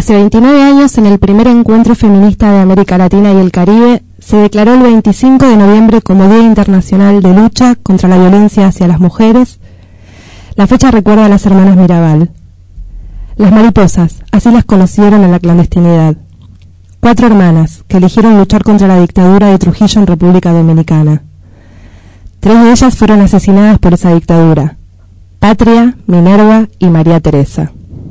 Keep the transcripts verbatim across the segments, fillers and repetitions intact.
Hace veintinueve años, en el primer encuentro feminista de América Latina y el Caribe, se declaró el veinticinco de noviembre como Día Internacional de Lucha contra la Violencia hacia las Mujeres. La fecha recuerda a las hermanas Mirabal. Las mariposas, así las conocieron en la clandestinidad. Cuatro hermanas que eligieron luchar contra la dictadura de Trujillo en República Dominicana. Tres de ellas fueron asesinadas por esa dictadura: Patria, Minerva y María Teresa.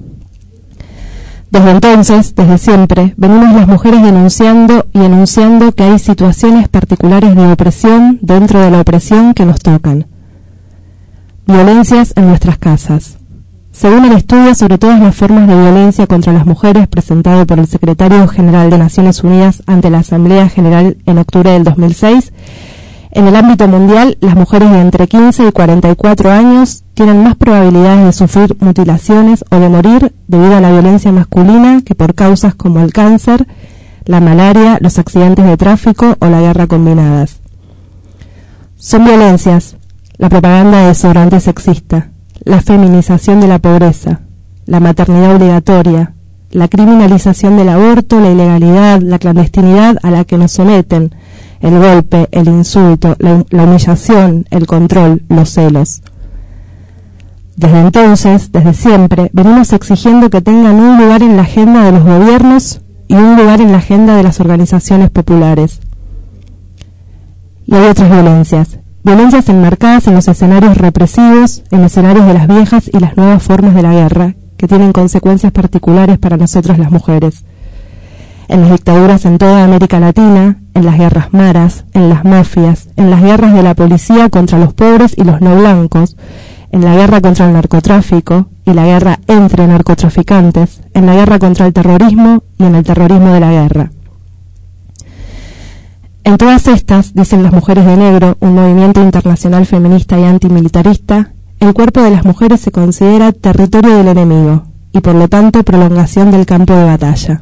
Desde entonces, desde siempre, venimos las mujeres denunciando y enunciando que hay situaciones particulares de opresión dentro de la opresión que nos tocan. Violencias en nuestras casas. Según el estudio sobre todas las formas de violencia contra las mujeres presentado por el Secretario General de Naciones Unidas ante la Asamblea General en octubre del dos mil seis, en el ámbito mundial, las mujeres de entre quince y cuarenta y cuatro años tienen más probabilidades de sufrir mutilaciones o de morir debido a la violencia masculina que por causas como el cáncer, la malaria, los accidentes de tráfico o la guerra combinadas. Son violencias: la propaganda de desodorante sexista, la feminización de la pobreza, la maternidad obligatoria, la criminalización del aborto, la ilegalidad, la clandestinidad a la que nos someten, el golpe, el insulto, la, la humillación, el control, los celos. Desde entonces, desde siempre, venimos exigiendo que tengan un lugar en la agenda de los gobiernos y un lugar en la agenda de las organizaciones populares. Y hay otras violencias, violencias enmarcadas en los escenarios represivos, en escenarios de las viejas y las nuevas formas de la guerra, que tienen consecuencias particulares para nosotras las mujeres. En las dictaduras en toda América Latina, en las guerras maras, en las mafias, en las guerras de la policía contra los pobres y los no blancos, en la guerra contra el narcotráfico y la guerra entre narcotraficantes, en la guerra contra el terrorismo y en el terrorismo de la guerra. En todas estas, dicen las Mujeres de Negro, un movimiento internacional feminista y antimilitarista, el cuerpo de las mujeres se considera territorio del enemigo y por lo tanto prolongación del campo de batalla.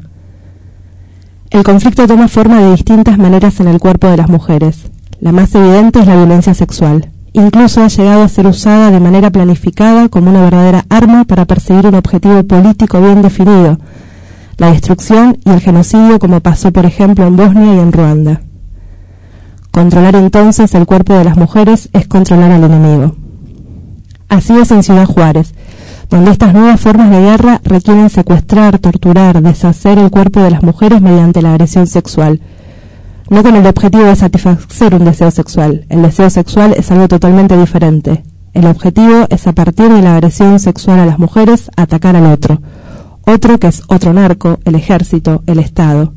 El conflicto toma forma de distintas maneras en el cuerpo de las mujeres. La más evidente es la violencia sexual. Incluso ha llegado a ser usada de manera planificada como una verdadera arma para perseguir un objetivo político bien definido: la destrucción y el genocidio, como pasó por ejemplo en Bosnia y en Ruanda. Controlar entonces el cuerpo de las mujeres es controlar al enemigo. Así es en Ciudad Juárez, donde estas nuevas formas de guerra requieren secuestrar, torturar, deshacer el cuerpo de las mujeres mediante la agresión sexual. No con el objetivo de satisfacer un deseo sexual. El deseo sexual es algo totalmente diferente. El objetivo es, a partir de la agresión sexual a las mujeres, atacar al otro. Otro que es otro narco, el ejército, el Estado.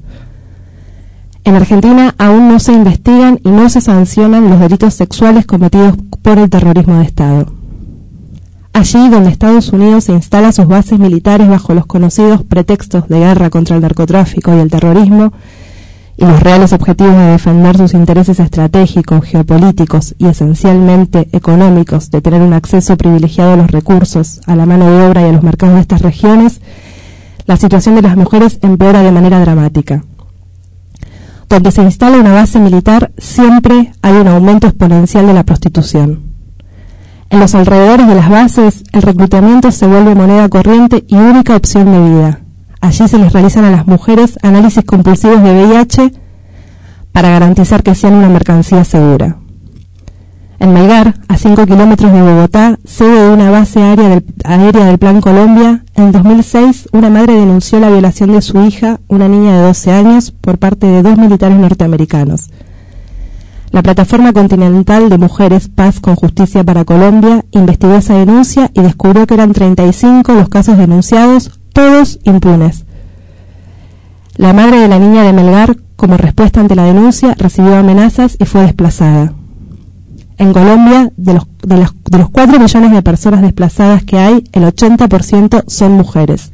En Argentina aún no se investigan y no se sancionan los delitos sexuales cometidos por el terrorismo de Estado. Allí donde Estados Unidos instala sus bases militares bajo los conocidos pretextos de guerra contra el narcotráfico y el terrorismo, y los reales objetivos de defender sus intereses estratégicos, geopolíticos y esencialmente económicos, de tener un acceso privilegiado a los recursos, a la mano de obra y a los mercados de estas regiones, la situación de las mujeres empeora de manera dramática. Donde se instala una base militar, siempre hay un aumento exponencial de la prostitución. En los alrededores de las bases, el reclutamiento se vuelve moneda corriente y única opción de vida. Allí se les realizan a las mujeres análisis compulsivos de V I H para garantizar que sean una mercancía segura. En Melgar, a cinco kilómetros de Bogotá, sede de una base aérea del, aérea del Plan Colombia, en dos mil seis una madre denunció la violación de su hija, una niña de doce años, por parte de dos militares norteamericanos. La Plataforma Continental de Mujeres Paz con Justicia para Colombia investigó esa denuncia y descubrió que eran treinta y cinco los casos denunciados, todos impunes. La madre de la niña de Melgar, como respuesta ante la denuncia, recibió amenazas y fue desplazada. En Colombia, de los, de los, de los cuatro millones de personas desplazadas que hay, el ochenta por ciento son mujeres.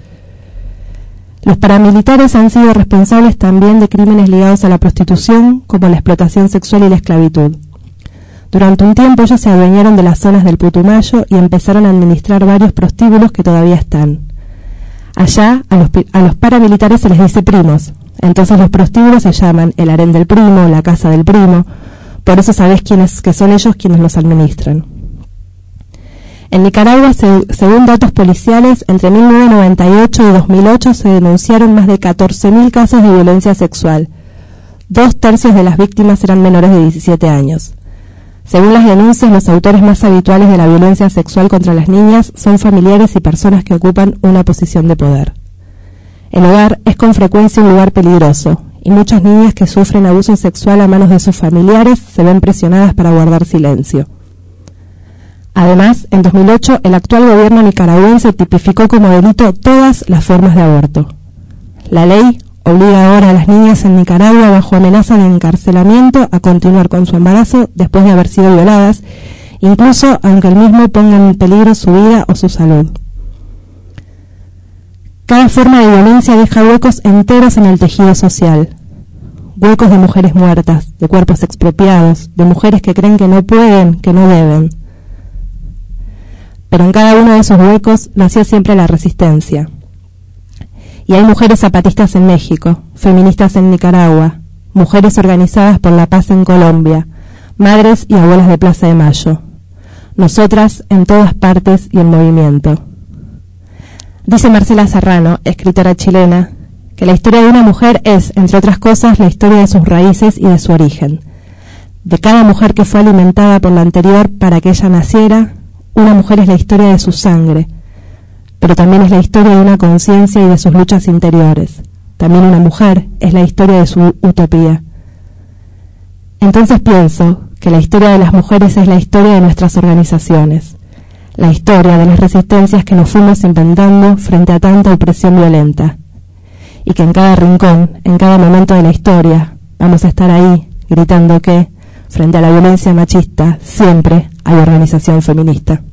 Los paramilitares han sido responsables también de crímenes ligados a la prostitución, como la explotación sexual y la esclavitud. Durante un tiempo ellos se adueñaron de las zonas del Putumayo y empezaron a administrar varios prostíbulos que todavía están. Allá a los, a los paramilitares se les dice primos, entonces los prostíbulos se llaman el harén del primo, la casa del primo, por eso sabés quiénes, que son ellos quienes los administran. En Nicaragua, se, según datos policiales, entre mil novecientos noventa y ocho y dos mil ocho se denunciaron más de catorce mil casos de violencia sexual. Dos tercios de las víctimas eran menores de diecisiete años. Según las denuncias, los autores más habituales de la violencia sexual contra las niñas son familiares y personas que ocupan una posición de poder. El hogar es con frecuencia un lugar peligroso, y muchas niñas que sufren abuso sexual a manos de sus familiares se ven presionadas para guardar silencio. Además, en dos mil ocho, el actual gobierno nicaragüense tipificó como delito todas las formas de aborto. La ley obliga ahora a las niñas en Nicaragua, bajo amenaza de encarcelamiento, a continuar con su embarazo después de haber sido violadas, incluso aunque el mismo ponga en peligro su vida o su salud. Cada forma de violencia deja huecos enteros en el tejido social. Huecos de mujeres muertas, de cuerpos expropiados, de mujeres que creen que no pueden, que no deben. Pero en cada uno de esos huecos nació siempre la resistencia. Y hay mujeres zapatistas en México, feministas en Nicaragua, mujeres organizadas por la paz en Colombia, madres y abuelas de Plaza de Mayo. Nosotras en todas partes y en movimiento. Dice Marcela Serrano, escritora chilena, que la historia de una mujer es, entre otras cosas, la historia de sus raíces y de su origen. De cada mujer que fue alimentada por la anterior para que ella naciera, una mujer es la historia de su sangre, pero también es la historia de una conciencia y de sus luchas interiores. También una mujer es la historia de su utopía. Entonces pienso que la historia de las mujeres es la historia de nuestras organizaciones, la historia de las resistencias que nos fuimos inventando frente a tanta opresión violenta, y que en cada rincón, en cada momento de la historia, vamos a estar ahí gritando que, frente a la violencia machista, siempre hay organización feminista.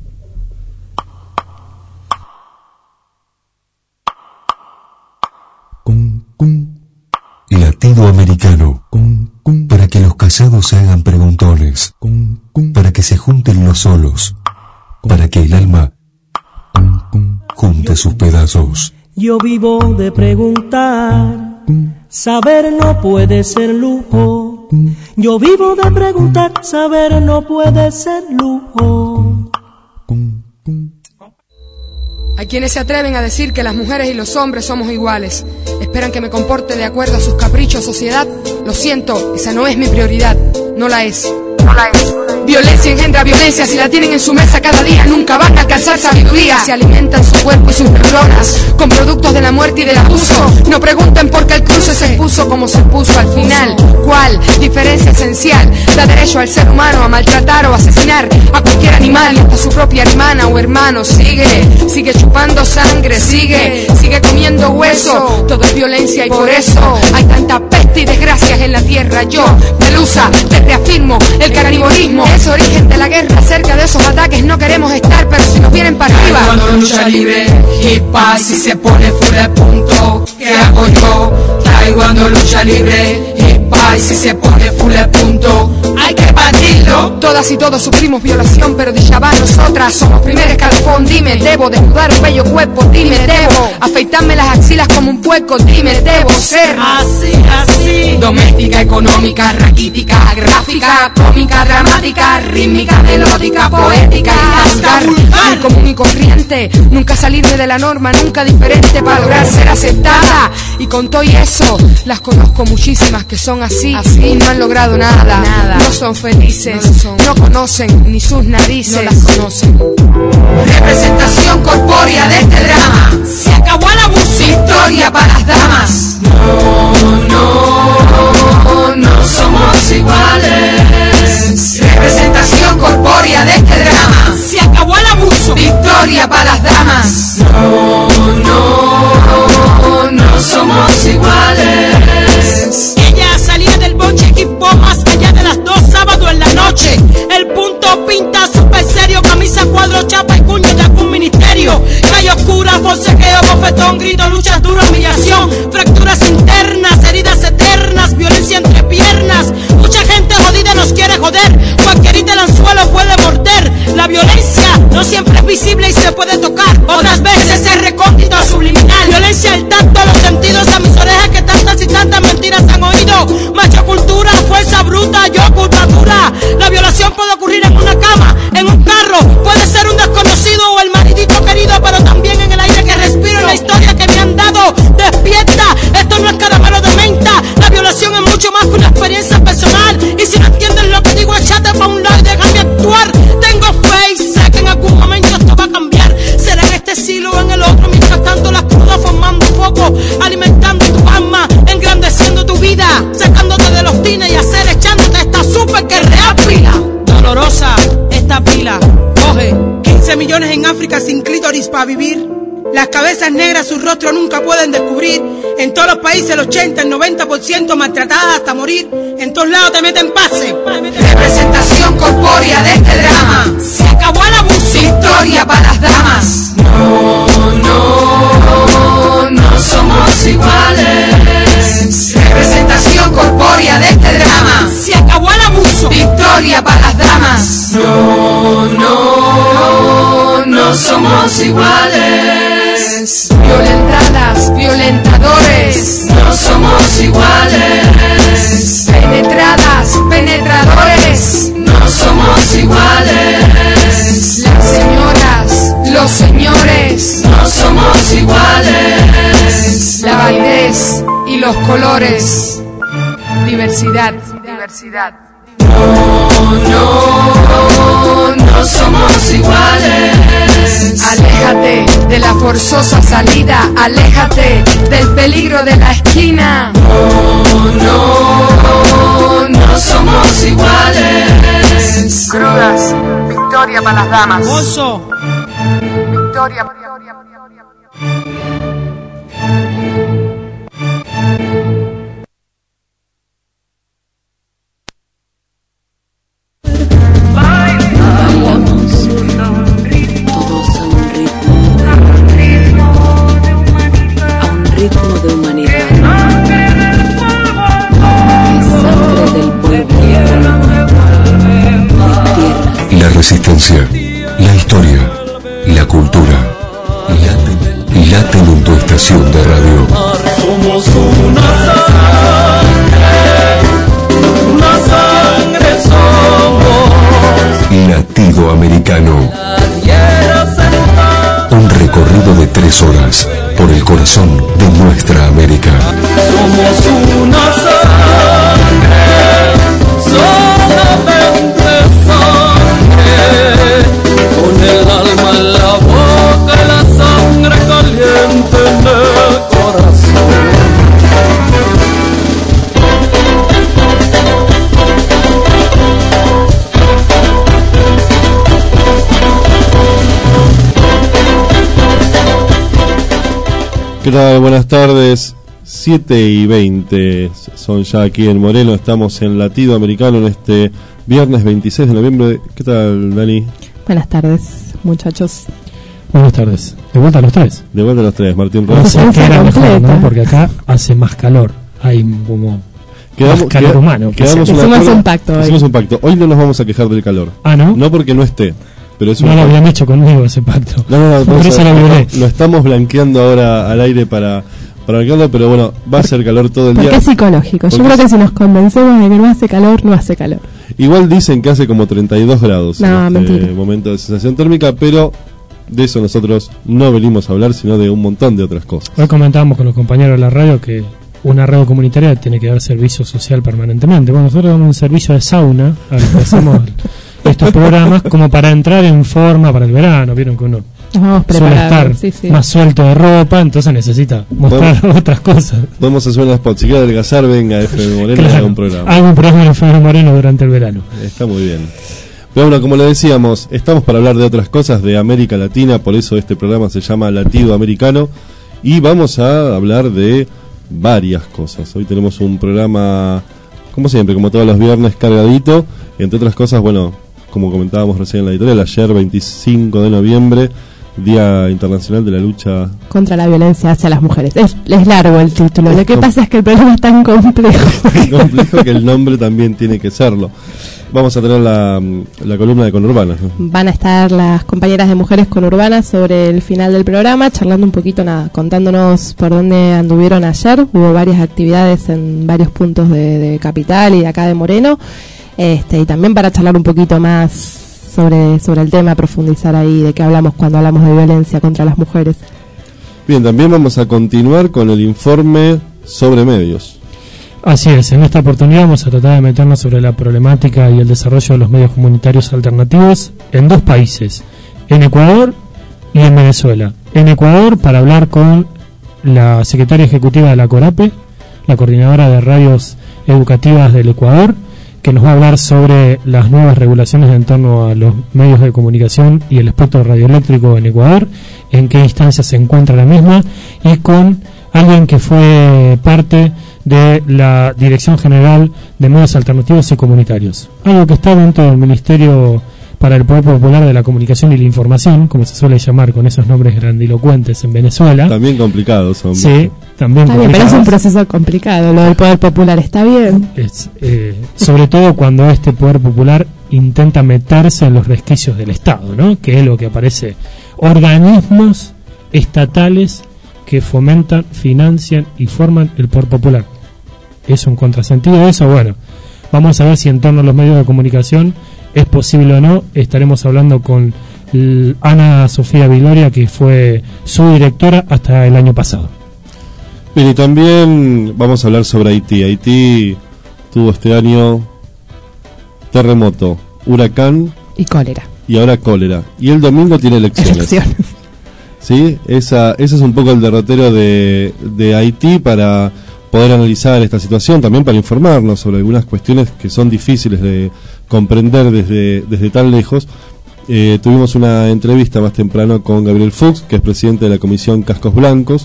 Cum, cum. Latido americano. Cum, cum. Para que los casados se hagan preguntones. Cum, cum. Para que se junten los solos. Para que el alma cum, cum, junte sus pedazos. Yo vivo de preguntar, saber no puede ser lujo. Yo vivo de preguntar, saber no puede ser lujo. Hay quienes se atreven a decir que las mujeres y los hombres somos iguales. Esperan que me comporte de acuerdo a sus caprichos, sociedad. Lo siento, esa no es mi prioridad. No la es. No la es. Violencia engendra violencia, si la tienen en su mesa cada día nunca van a alcanzar sabiduría. Se alimentan su cuerpo y sus neuronas con productos de la muerte y del abuso. No pregunten por qué el cruce se puso como se puso al final. ¿Cuál diferencia esencial da derecho al ser humano a maltratar o asesinar a cualquier animal y hasta su propia hermana o hermano? Sigue, sigue chupando sangre, sigue, sigue comiendo hueso. Todo es violencia y por eso hay tanta peste y desgracias en la tierra. Yo, Pelusa, te reafirmo, el carnivorismo es origen de la guerra. Cerca de esos ataques no queremos estar, pero si nos vienen para arriba. Cuando lucha libre y paz, si se pone full de punto, ¿qué hago yo? Cuando lucha libre y paz, si se pone full de punto, hay que batirlo. Todas y todos sufrimos violación, pero de va nosotras somos primer escalafón. Dime, debo desnudar un bello cuerpo. Dime, debo afeitarme las axilas como un puerco. Dime, debo ser así, así. Doméstica, económica, raquítica, gráfica, cómica, dramática, rítmica, melódica, poética y hasta ir común y corriente, nunca salirme de la norma, nunca diferente para lograr ser aceptada. Y con todo y eso, las conozco muchísimas que son así, así y no han logrado nada, nada. No son felices, no, son. No conocen ni sus narices, no las conocen. Representación corpórea de este drama. Se acabó el abuso. Historia para las damas. No, no, no somos iguales. Representación corpórea de este drama. Se acabó el abuso. Victoria para las damas. No, no, no somos iguales. Ella salía del boche equipo más allá de las dos, sábado en la noche. El punto pinta super serio, camisa cuadro, chapa y cuña de algún ministerio. Calle oscura, forcejeo, bofetón, grito, luchas duras, humillación, fracturas internas, heridas eternas, violencia entre piernas. Mucha gente jodida nos quiere joder, cualquierita el anzuelo puede morder. La violencia no siempre es visible y se puede tocar, otras veces es recóndito, subliminal. Violencia al tacto, los sentidos a mis orejas que tantas y tantas mentiras han oído. Macho cultura, fuerza bruta, yo culpa dura. La violación puede ocurrir en una cama, en un carro, puede ser un desconocido millones en África sin clítoris para vivir. Las cabezas negras sus rostros nunca pueden descubrir. En todos los países el ochenta, el noventa por ciento maltratadas hasta morir. En todos lados te meten pase. Representación corpórea de este drama. Se acabó el abuso. Victoria para las damas. No, no, no somos iguales. Representación corpórea de este drama. Se acabó el abuso. Victoria para las damas. No, no, no somos iguales. Violentadas, violentadores. No somos iguales. Penetradas, penetradores. No somos iguales. Las señoras, los señores. No somos iguales. La validez y los colores. Diversidad, diversidad. No, no, no somos iguales. Aléjate de la forzosa salida, aléjate del peligro de la esquina. No, no, no somos iguales. Crudas, victoria para las damas. Oso. Victoria. La resistencia, la historia, la cultura. Late, late en tu estación de radio. Somos una sangre, una sangre somos. Latido Americano. Un recorrido de tres horas por el corazón de nuestra América. Somos una sangre, solamente sangre, con el alma en la boca y la sangre caliente en el corazón. ¿Qué tal? Buenas tardes. siete y veinte son ya aquí en Moreno. Estamos en Latido Americano en este viernes veintiséis de noviembre. ¿Qué tal, Dani? Buenas tardes, muchachos. Buenas tardes. ¿De vuelta a los tres? De vuelta a los tres, Martín No Rojas. sé qué era mejor, ¿no? Porque acá hace más calor. Hay como Quedamos, más calor queda- humano. quedamos un Hicimos acuerdo- un pacto hoy. Hicimos un pacto. Hoy no nos vamos a quejar del calor. Ah, ¿no? No porque no esté, pero es un No lo pacto. habían hecho conmigo ese pacto. No, no, no, Por vamos eso a- lo violé. Lo estamos blanqueando ahora al aire para, para blanquearlo, pero bueno, va a hacer calor todo el Porque día. es psicológico. Yo Porque creo es- que si nos convencemos de que no hace calor, no hace calor. Igual dicen que hace como treinta y dos grados No, en este mentira. momento de sensación térmica, pero de eso nosotros no venimos a hablar, sino de un montón de otras cosas. Hoy comentábamos con los compañeros de la radio que una radio comunitaria tiene que dar servicio social permanentemente. Bueno, nosotros damos un servicio de sauna al que hacemos estos programas como para entrar en forma para el verano. Vieron que uno Nos vamos suele preparando. estar Sí, sí. más suelto de ropa, entonces necesita mostrar otras cosas. Podemos hacer una spot, si quiere adelgazar, venga a F M Moreno y haga Claro, un programa. hago un programa en F M Moreno durante el verano. Está muy bien. Pero bueno, como le decíamos, estamos para hablar de otras cosas de América Latina, por eso este programa se llama Latido Americano, y vamos a hablar de varias cosas. Hoy tenemos un programa, como siempre, como todos los viernes, cargadito. Entre otras cosas, bueno, como comentábamos recién en la editorial, ayer veinticinco de noviembre, Día Internacional de la Lucha Contra la violencia hacia las mujeres. Es, es largo el título. Lo que com- pasa es que el problema es tan complejo. complejo que el nombre también tiene que serlo. Vamos a tener la, la columna de Conurbanas, ¿no? Van a estar las compañeras de Mujeres Conurbanas sobre el final del programa, charlando un poquito, nada, contándonos por dónde anduvieron ayer. Hubo varias actividades en varios puntos de, de Capital y de acá de Moreno. Este, y también para charlar un poquito más sobre, sobre el tema, profundizar ahí de qué hablamos cuando hablamos de violencia contra las mujeres. Bien, también vamos a continuar con el informe sobre medios. Así es, en esta oportunidad vamos a tratar de meternos sobre la problemática y el desarrollo de los medios comunitarios alternativos en dos países, en Ecuador y en Venezuela. En Ecuador, para hablar con la secretaria ejecutiva de la CORAPE, la coordinadora de radios educativas del Ecuador, que nos va a hablar sobre las nuevas regulaciones en torno a los medios de comunicación y el espectro radioeléctrico en Ecuador, en qué instancia se encuentra la misma, y con alguien que fue parte de la Dirección General de Medios Alternativos y Comunitarios, algo que está dentro del Ministerio para el Poder Popular de la Comunicación y la Información, como se suele llamar con esos nombres grandilocuentes en Venezuela. También complicados son. Sí, también está bien, pero es un proceso complicado, lo del Poder Popular está bien. Es, eh, sobre todo cuando este Poder Popular intenta meterse en los resquicios del Estado, ¿no? Que es lo que aparece. Organismos estatales que fomentan, financian y forman el Poder Popular. ¿Es un contrasentido de eso? Bueno, vamos a ver si en torno a los medios de comunicación es posible o no. Estaremos hablando con l- Ana Sofía Viloria, que fue su directora hasta el año pasado. Bien, y también vamos a hablar sobre Haití. Haití tuvo este año terremoto, huracán y cólera. Y ahora cólera. Y el domingo tiene elecciones. Elecciones. ¿Sí? Esa, ese es un poco el derrotero de, de Haití para poder analizar esta situación, también para informarnos sobre algunas cuestiones que son difíciles de comprender desde, desde tan lejos. Eh, tuvimos una entrevista más temprano con Gabriel Fuchs, que es presidente de la Comisión Cascos Blancos,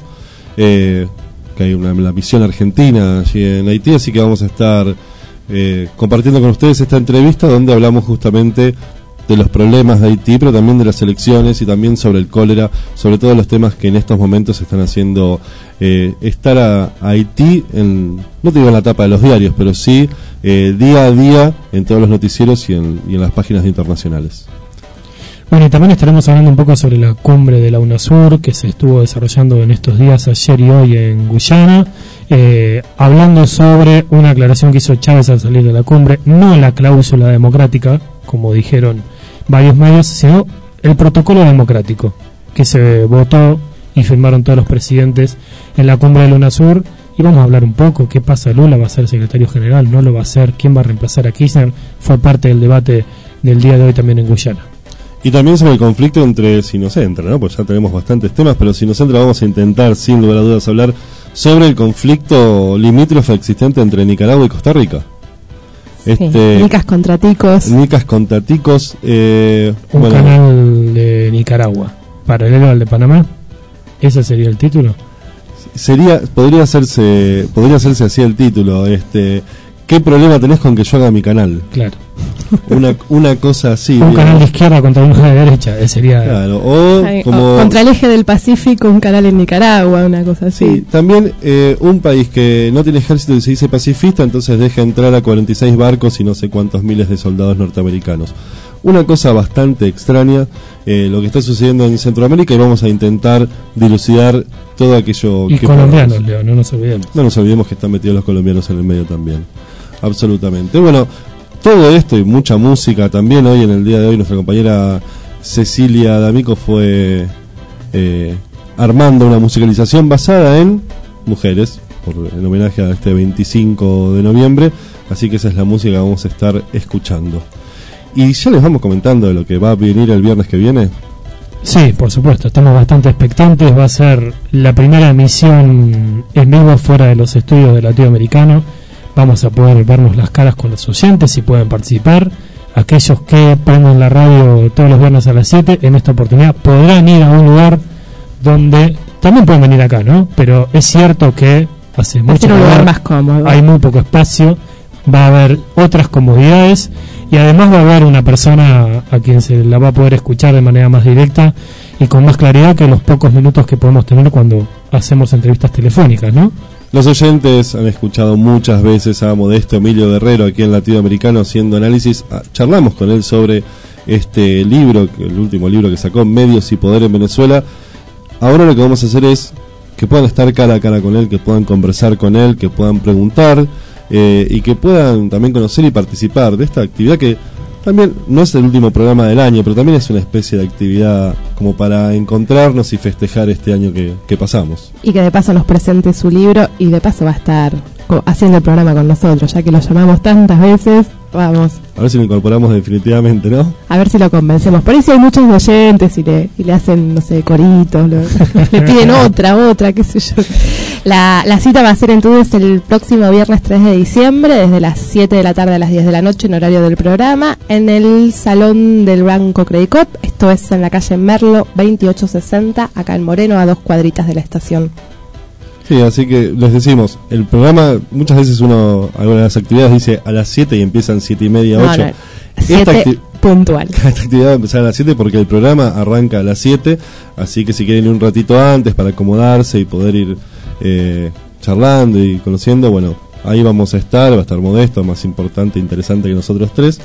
eh, que hay una la misión argentina allí en Haití, así que vamos a estar eh, compartiendo con ustedes esta entrevista donde hablamos justamente de los problemas de Haití, pero también de las elecciones y también sobre el cólera, sobre todo los temas que en estos momentos están haciendo eh, estar a, a Haití, en, no te digo en la tapa de los diarios, pero sí eh, día a día en todos los noticieros y en, y en las páginas internacionales. Bueno, y también estaremos hablando un poco sobre la cumbre de la UNASUR que se estuvo desarrollando en estos días, ayer y hoy en Guyana, eh, hablando sobre una aclaración que hizo Chávez al salir de la cumbre, no la cláusula democrática, como dijeron varios medios, sino el protocolo democrático que se votó y firmaron todos los presidentes en la cumbre de la UNASUR. Y vamos a hablar un poco qué pasa. Lula va a ser secretario general, no lo va a ser, quién va a reemplazar a Kirchner. Fue parte del debate del día de hoy también en Guyana. Y también sobre el conflicto entre, si nos entra, ¿no? Pues ya tenemos bastantes temas, pero si nos entra vamos a intentar, sin lugar a dudas, hablar sobre el conflicto limítrofe existente entre Nicaragua y Costa Rica. Este, sí, Nicas contra Ticos. Nicas contra Ticos. Eh, Un bueno, canal de Nicaragua, paralelo al de Panamá. ¿Ese sería el título? Sería, podría hacerse, podría hacerse así el título. Este, ¿qué problema tenés con que yo haga mi canal? Claro. Una, una cosa así. Un digamos. canal de izquierda contra uno de derecha, ese sería. Claro, o, Ay, como, o contra el eje del Pacífico, un canal en Nicaragua, una cosa así. Sí, también eh, un país que no tiene ejército y se dice pacifista, entonces deja entrar a cuarenta y seis barcos y no sé cuántos miles de soldados norteamericanos. Una cosa bastante extraña, eh, lo que está sucediendo en Centroamérica, y vamos a intentar dilucidar todo aquello y que colombianos, podamos. Leo, no nos olvidemos. No nos olvidemos que están metidos los colombianos en el medio también. Absolutamente. Bueno, todo esto y mucha música también. Hoy, en el día de hoy, nuestra compañera Cecilia D'Amico fue eh, armando una musicalización basada en mujeres, por, en homenaje a este veinticinco de noviembre. Así que esa es la música que vamos a estar escuchando. Y ya les vamos comentando de lo que va a venir el viernes que viene. Sí, por supuesto, estamos bastante expectantes. Va a ser la primera emisión en vivo fuera de los estudios del Latinoamericano. Vamos a poder vernos las caras con los oyentes si pueden participar. Aquellos que prenden la radio todos los viernes a las siete, en esta oportunidad podrán ir a un lugar donde también pueden venir acá, ¿no? Pero es cierto que hace mucho un lugar más cómodo. Hay muy poco espacio, va a haber otras comodidades y además va a haber una persona a quien se la va a poder escuchar de manera más directa y con más claridad que los pocos minutos que podemos tener cuando hacemos entrevistas telefónicas, ¿no? Los oyentes han escuchado muchas veces a Modesto Emilio Guerrero aquí en Latinoamericano haciendo análisis. Charlamos con él sobre este libro, el último libro que sacó, Medios y Poder en Venezuela. Ahora lo que vamos a hacer es que puedan estar cara a cara con él, que puedan conversar con él, que puedan preguntar eh, y que puedan también conocer y participar de esta actividad que también no es el último programa del año, pero también es una especie de actividad como para encontrarnos y festejar este año que, que pasamos. Y que de paso nos presente su libro y de paso va a estar haciendo el programa con nosotros, ya que lo llamamos tantas veces. Vamos. A ver si lo incorporamos definitivamente, ¿no? A ver si lo convencemos. Por eso hay muchos oyentes y le, y le hacen, no sé, coritos, lo, le piden otra, otra, qué sé yo. La, la cita va a ser entonces el próximo viernes tres de diciembre, desde las siete de la tarde a las diez de la noche en horario del programa, en el Salón del Banco Credicop. Esto es en la calle Merlo veintiocho sesenta, acá en Moreno, a dos cuadritas de la estación. Sí, así que les decimos, el programa, muchas veces uno, algunas de las actividades dice a las siete y empiezan siete y media, No, ocho. no, siete acti- puntual. Esta actividad va a empezar a las siete porque el programa arranca a las siete, así que si quieren ir un ratito antes para acomodarse y poder ir eh, charlando y conociendo, bueno, ahí vamos a estar, va a estar Modesto, más importante e interesante que nosotros tres,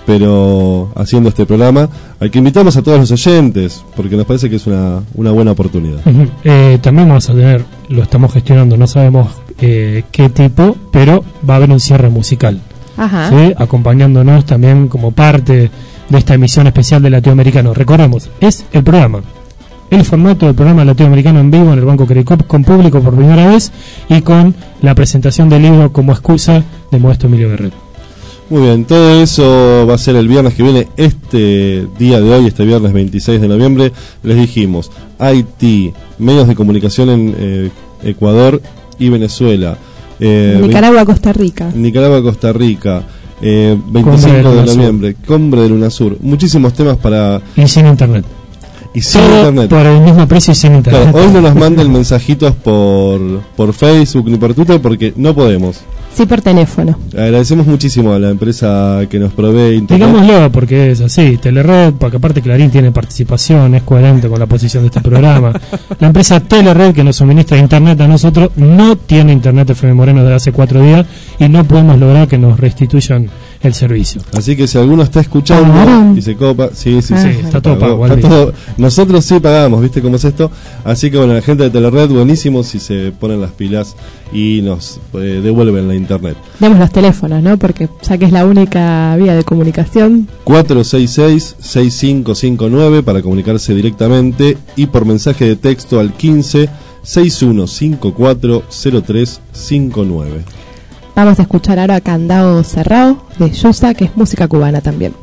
pero haciendo este programa, al que invitamos a todos los oyentes, porque nos parece que es una, una buena oportunidad. Uh-huh. Eh, también vamos a tener, lo estamos gestionando, no sabemos eh, qué tipo, pero va a haber un cierre musical. Ajá. ¿Sí? Acompañándonos también como parte de esta emisión especial de Latinoamericano. Recordemos, es el programa, el formato del programa Latinoamericano en vivo en el Banco Credicop, con público por primera vez y con la presentación del libro como excusa de Modesto Emilio Guerrero. Muy bien, todo eso va a ser el viernes que viene. Este día de hoy, este viernes veintiséis de noviembre, les dijimos, Haití, medios de comunicación en eh, Ecuador y Venezuela. Eh, Nicaragua, Costa Rica. Nicaragua, Costa Rica. Eh, veinticinco de noviembre, Cumbre del UNASUR. Muchísimos temas para... Y sin internet. Y sin Todo internet. Por el mismo precio y sin internet. Claro, hoy no nos manden mensajitos por, por Facebook ni por Twitter porque no podemos. Sí, por teléfono. Agradecemos muchísimo a la empresa que nos provee internet. Digámoslo, porque es así. Telered, porque aparte Clarín tiene participación, es coherente con la posición de este programa. La empresa Telered, que nos suministra internet a nosotros, no tiene internet F M Moreno desde hace cuatro días y no podemos lograr que nos restituyan el servicio. Así que si alguno está escuchando ¿Pagaron? y se copa, sí, sí, Ah, sí, está todo pagó, pago, está Albi. todo- nosotros sí pagamos, ¿viste cómo es esto? Así que bueno, la gente de Telered, buenísimo si se ponen las pilas y nos eh, devuelven la internet. Demos los teléfonos, ¿no? Porque ya que es la única vía de comunicación. cuatro seis seis, seis cinco cinco nueve para comunicarse directamente y por mensaje de texto al quince, sesenta y uno cincuenta y cuatro, cero tres cincuenta y nueve. Vamos a escuchar ahora Candado Cerrado de Yusa, que es música cubana también.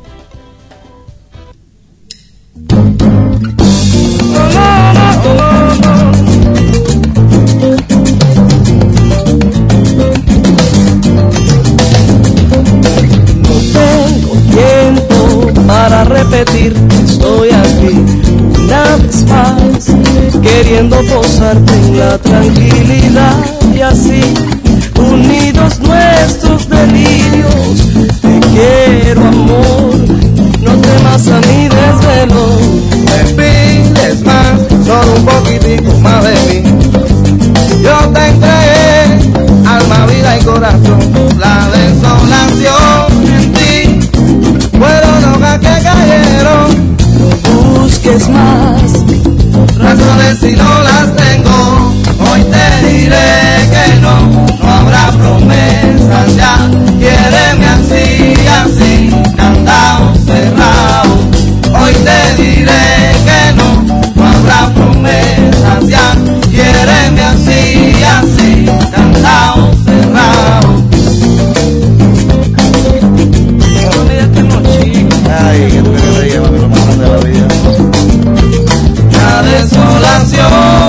No tengo tiempo para repetir, estoy aquí una vez más, queriendo posarte en la tranquilidad y así, unidos nuestros delirios. Te quiero, amor, no temas a mi desvelo. Me pides más, solo un poquitico más de mí. Yo te entregué alma, vida y corazón, la desolación en ti. Fueron hojas que cayeron. No busques más razones si no las tengo. Hoy te diré que no, no habrá promesas ya. Quiéreme así, así, candado cerrado. Hoy te diré que no, no habrá promesas ya. Quiéreme así, así, candado cerrado. Ay, que tú quieres llevarme lo más grande de la vida. La desolación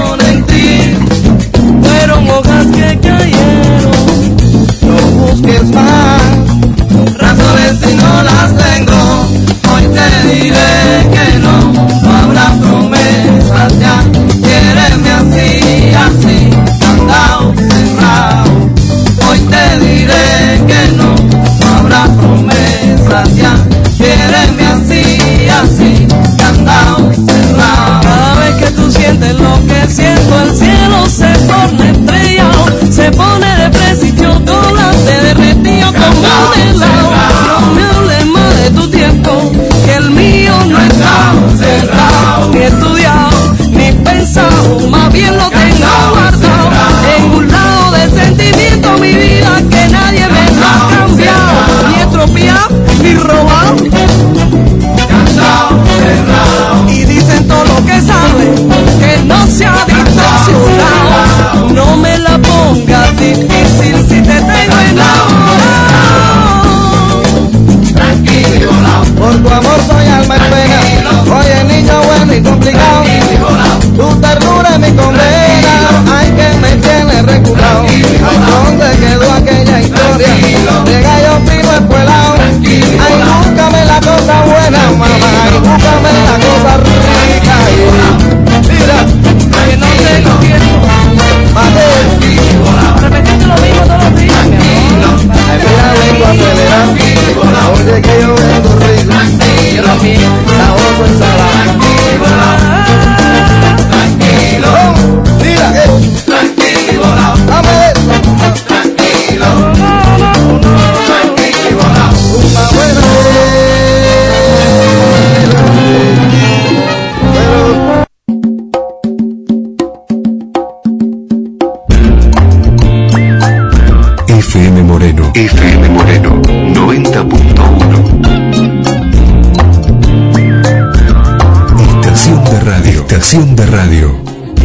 estación de radio.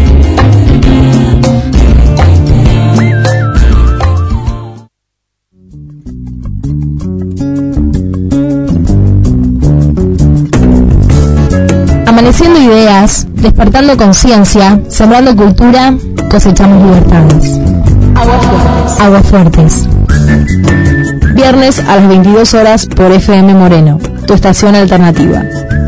Amaneciendo ideas, despertando conciencia, sembrando cultura, cosechamos libertades. Aguas Fuertes. Aguas Fuertes. Viernes a las veintidós horas por F M Moreno, tu estación alternativa.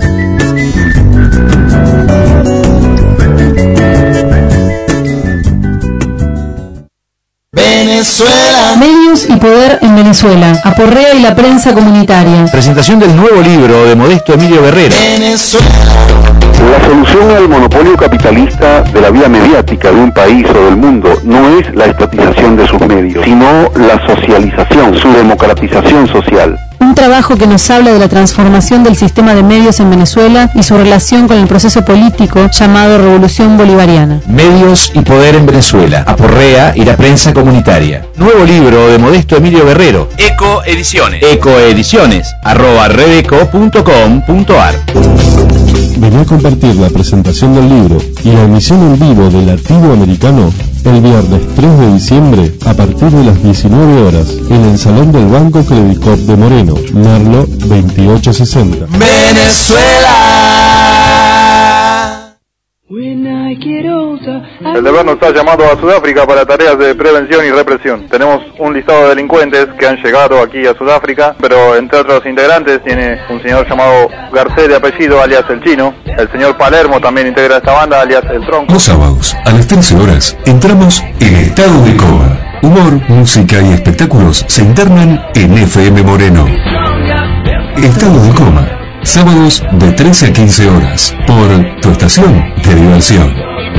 Venezuela. Medios y poder en Venezuela. Aporrea y la prensa comunitaria. Presentación del nuevo libro de Modesto Emilio Guerrero. Venezuela. La solución al monopolio capitalista de la vida mediática de un país o del mundo no es la estatización de sus medios, sino la socialización, su democratización social. Un trabajo que nos habla de la transformación del sistema de medios en Venezuela y su relación con el proceso político llamado Revolución Bolivariana. Medios y poder en Venezuela. Aporrea y la prensa comunitaria. Nuevo libro de Modesto Emilio Guerrero. Eco Ediciones. Eco Ediciones. arroba redeco punto com punto ar. Vení a compartir la presentación del libro y la emisión en vivo de Latido Americano el viernes tres de diciembre a partir de las diecinueve horas en el Salón del Banco Credit Corp de Moreno, Merlo veintiocho sesenta. Venezuela. El deber nos ha llamado a Sudáfrica para tareas de prevención y represión. Tenemos un listado de delincuentes que han llegado aquí a Sudáfrica, pero entre otros integrantes tiene un señor llamado Garcés de apellido, alias El Chino. El señor Palermo también integra esta banda, alias El Tronco. Los sábados, a las trece horas, entramos en Estado de Coma. Humor, música y espectáculos se internan en F M Moreno. Estado de Coma. Sábados de trece a quince horas, por tu estación de diversión.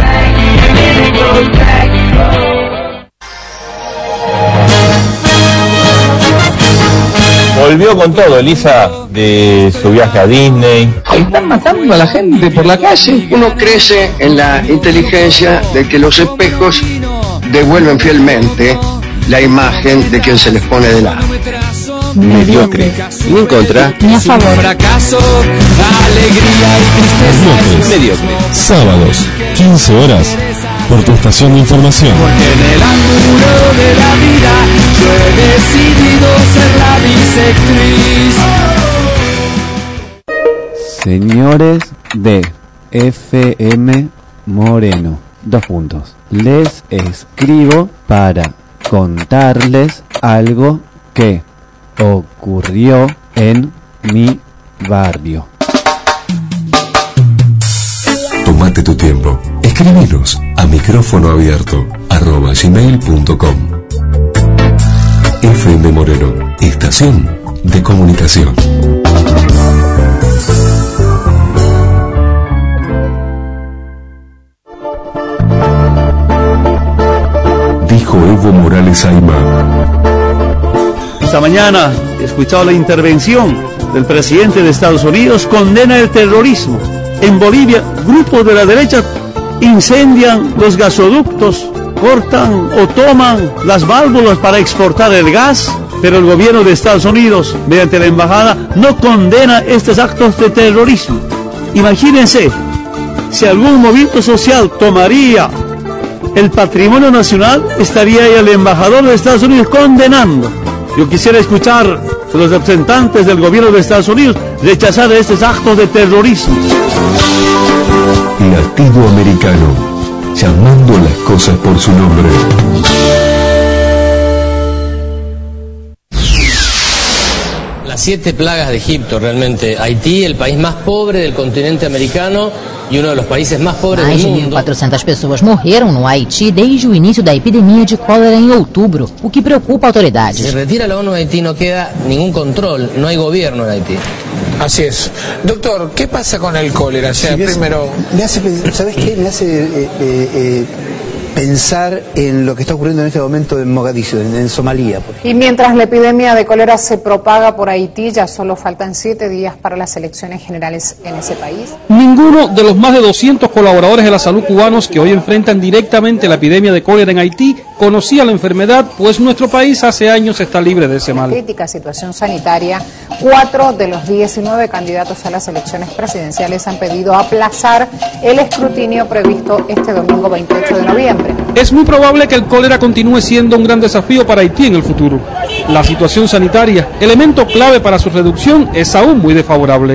Volvió con todo, Elisa, de su viaje a Disney. Están matando a la gente por la calle. Uno crece en la inteligencia de que los espejos devuelven fielmente la imagen de quien se les pone de lado. Mediocre. Ni en contra. Ni a favor. Fracaso, alegría y tristeza. Mediocre. Sábados, quince horas, por tu estación de información. Porque en el ángulo de la vida yo he decidido ser la bisectriz. Señores de F M Moreno, dos puntos. Les escribo para contarles algo que ocurrió en mi barrio. Tómate tu tiempo. Escríbenos a micrófono abierto arroba gmail punto com. F M Moreno, estación de comunicación. Dijo Evo Morales Aymar. Esta mañana he escuchado la intervención del presidente de Estados Unidos, condena el terrorismo. En Bolivia, grupos de la derecha incendian los gasoductos, cortan o toman las válvulas para exportar el gas, pero el gobierno de Estados Unidos, mediante la embajada, no condena estos actos de terrorismo. Imagínense, si algún movimiento social tomaría el patrimonio nacional, estaría ahí el embajador de Estados Unidos condenando. Yo quisiera escuchar a los representantes del gobierno de Estados Unidos rechazar estos actos de terrorismo. Latido Americano, llamando las cosas por su nombre. Las siete plagas de Egipto, realmente. Haití, el país más pobre del continente americano e uno de los países mais pobres Mais do de mundo. mil e quatrocentas pessoas morreram no Haiti desde o início da epidemia de cólera em outubro, o que preocupa autoridades. Si retira la ONU de Haití no queda ningún control, no hay gobierno en Haití. Así es. Doctor, ¿qué pasa con el cólera? O sea, Sí, primero... Me hace, ¿sabes qué? Me hace eh, eh, eh, pensar en lo que está ocurriendo en este momento en Mogadiscio, en, en Somalia. Por ejemplo. Y mientras la epidemia de cólera se propaga por Haití, ya solo faltan siete días para las elecciones generales en ese país. Ninguno de los más de doscientos colaboradores de la salud cubanos que hoy enfrentan directamente la epidemia de cólera en Haití conocía la enfermedad, pues nuestro país hace años está libre de ese mal. Crítica situación sanitaria, cuatro de los diecinueve candidatos a las elecciones presidenciales han pedido aplazar el escrutinio previsto este domingo veintiocho de noviembre. Es muy probable que el cólera continúe siendo un gran desafío para Haití en el futuro. La situación sanitaria, elemento clave para su reducción, es aún muy desfavorable.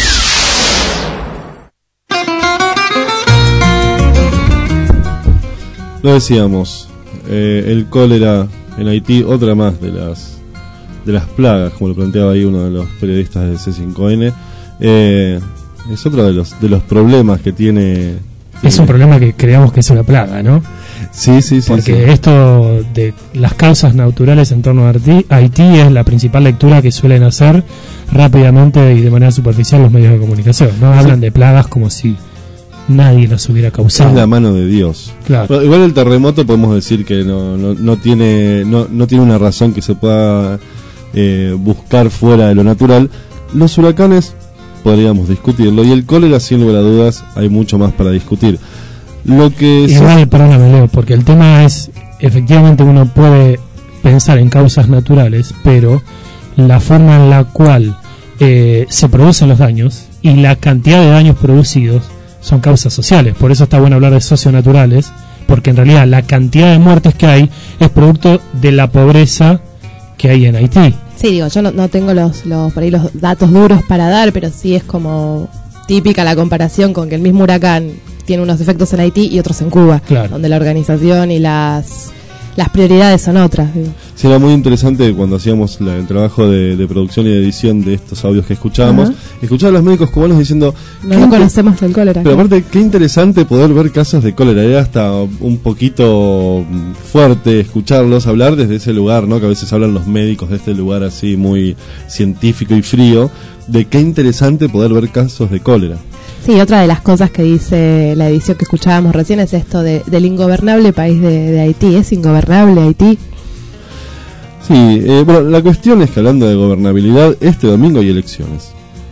Lo decíamos, eh, el cólera en Haití, otra más de las de las plagas, como lo planteaba ahí uno de los periodistas de C cinco N, eh, es otro de los de los problemas que tiene. Es un problema que creamos que es una plaga, ¿no? Sí, sí, sí. Porque sí. esto de las causas naturales en torno a Haití, Haití es la principal lectura que suelen hacer rápidamente y de manera superficial los medios de comunicación. No sí. Hablan de plagas como si nadie los hubiera causado. Es la mano de Dios. Claro. Pero igual el terremoto podemos decir que no, no, no tiene no, no tiene una razón que se pueda eh, buscar fuera de lo natural. Los huracanes podríamos discutirlo, y el cólera, sin lugar a dudas, hay mucho más para discutir. Lo que igual, se... perdóname, Leo, porque el tema es, efectivamente uno puede pensar en causas naturales, pero la forma en la cual eh, se producen los daños y la cantidad de daños producidos son causas sociales. Por eso está bueno hablar de socionaturales, porque en realidad la cantidad de muertes que hay es producto de la pobreza que hay en Haití. Sí, digo, yo no, no tengo los, los por ahí los datos duros para dar, pero sí es como típica la comparación con que el mismo huracán tiene unos efectos en Haití y otros en Cuba, claro, donde la organización y las las prioridades son otras. Digo. Sí, era muy interesante cuando hacíamos la, el trabajo de, de producción y de edición de estos audios que escuchábamos, uh-huh. escuchar a los médicos cubanos diciendo... No lo conocemos del cólera. Pero aparte, qué interesante poder ver casos de cólera. Era hasta un poquito fuerte escucharlos hablar desde ese lugar, ¿no? Que a veces hablan los médicos de este lugar así muy científico y frío, de qué interesante poder ver casos de cólera. Sí, otra de las cosas que dice la edición que escuchábamos recién es esto de, del ingobernable país de, de Haití. ¿Es ingobernable Haití? Sí, eh, bueno, la cuestión es que hablando de gobernabilidad, este domingo hay elecciones.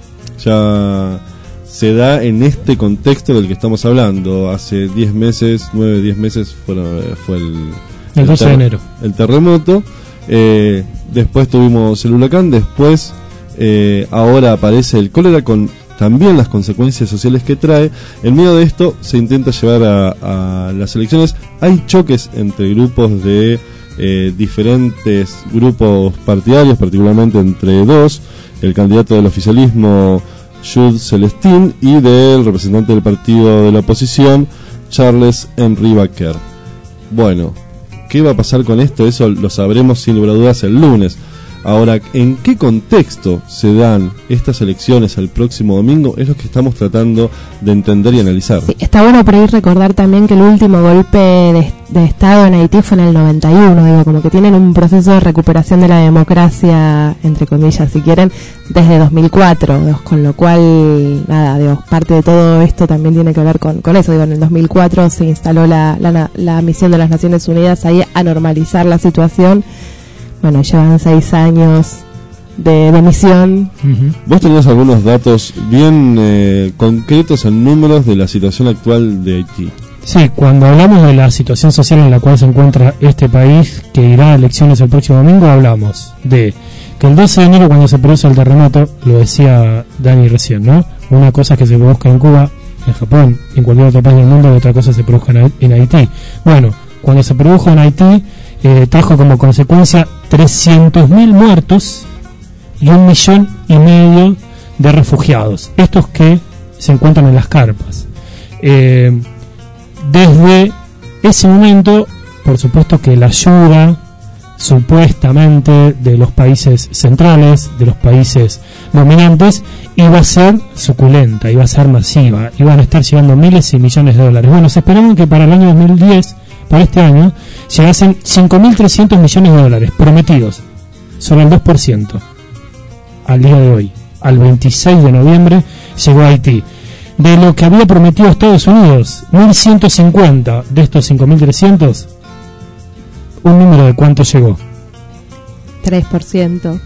Ya se da en este contexto del que estamos hablando. Hace diez meses, nueve, diez meses fueron, fue el... El doce de enero. El terremoto. Eh, después tuvimos el huracán, después eh, ahora aparece el cólera con... también las consecuencias sociales que trae. En medio de esto se intenta llevar a, a las elecciones. Hay choques entre grupos de eh, diferentes grupos partidarios, particularmente entre dos, el candidato del oficialismo Jude Celestin y del representante del partido de la oposición Charles Henry Baker. Bueno, ¿qué va a pasar con esto? Eso lo sabremos sin lugar a dudas el lunes. Ahora, ¿en qué contexto se dan estas elecciones el próximo domingo? Es lo que estamos tratando de entender y analizar. Sí, está bueno por ahí recordar también que el último golpe de, de Estado en Haití fue en el noventa y uno, digo, como que tienen un proceso de recuperación de la democracia, entre comillas, si quieren, desde dos mil cuatro, digo, con lo cual, nada, digo, parte de todo esto también tiene que ver con, con eso. Digo, en el dos mil cuatro se instaló la, la, la misión de las Naciones Unidas ahí a normalizar la situación. Bueno, llevan seis años de, de misión. Uh-huh. Vos tenías algunos datos bien eh, concretos en números de la situación actual de Haití. Sí, cuando hablamos de la situación social en la cual se encuentra este país, que irá a elecciones el próximo domingo, hablamos de que el doce de enero, cuando se produce el terremoto, lo decía Dani recién, ¿no? Una cosa es que se produzca en Cuba, en Japón, en cualquier otro país del mundo, y otra cosa se produzca en Haití. Bueno, cuando se produjo en Haití, Eh, trajo como consecuencia trescientos mil muertos y un millón y medio de refugiados, estos que se encuentran en las carpas. Eh, desde ese momento, por supuesto que la ayuda supuestamente de los países centrales, de los países dominantes, iba a ser suculenta, iba a ser masiva, iban a estar llegando miles y millones de dólares. Bueno, se esperaban que para el año dos mil diez, para este año, llegasen cinco mil trescientos millones de dólares prometidos, solo el dos por ciento. Al día de hoy, al veintiséis de noviembre, llegó a Haití. De lo que había prometido Estados Unidos, mil ciento cincuenta de estos cinco mil trescientos, ¿un número de cuánto llegó? tres por ciento.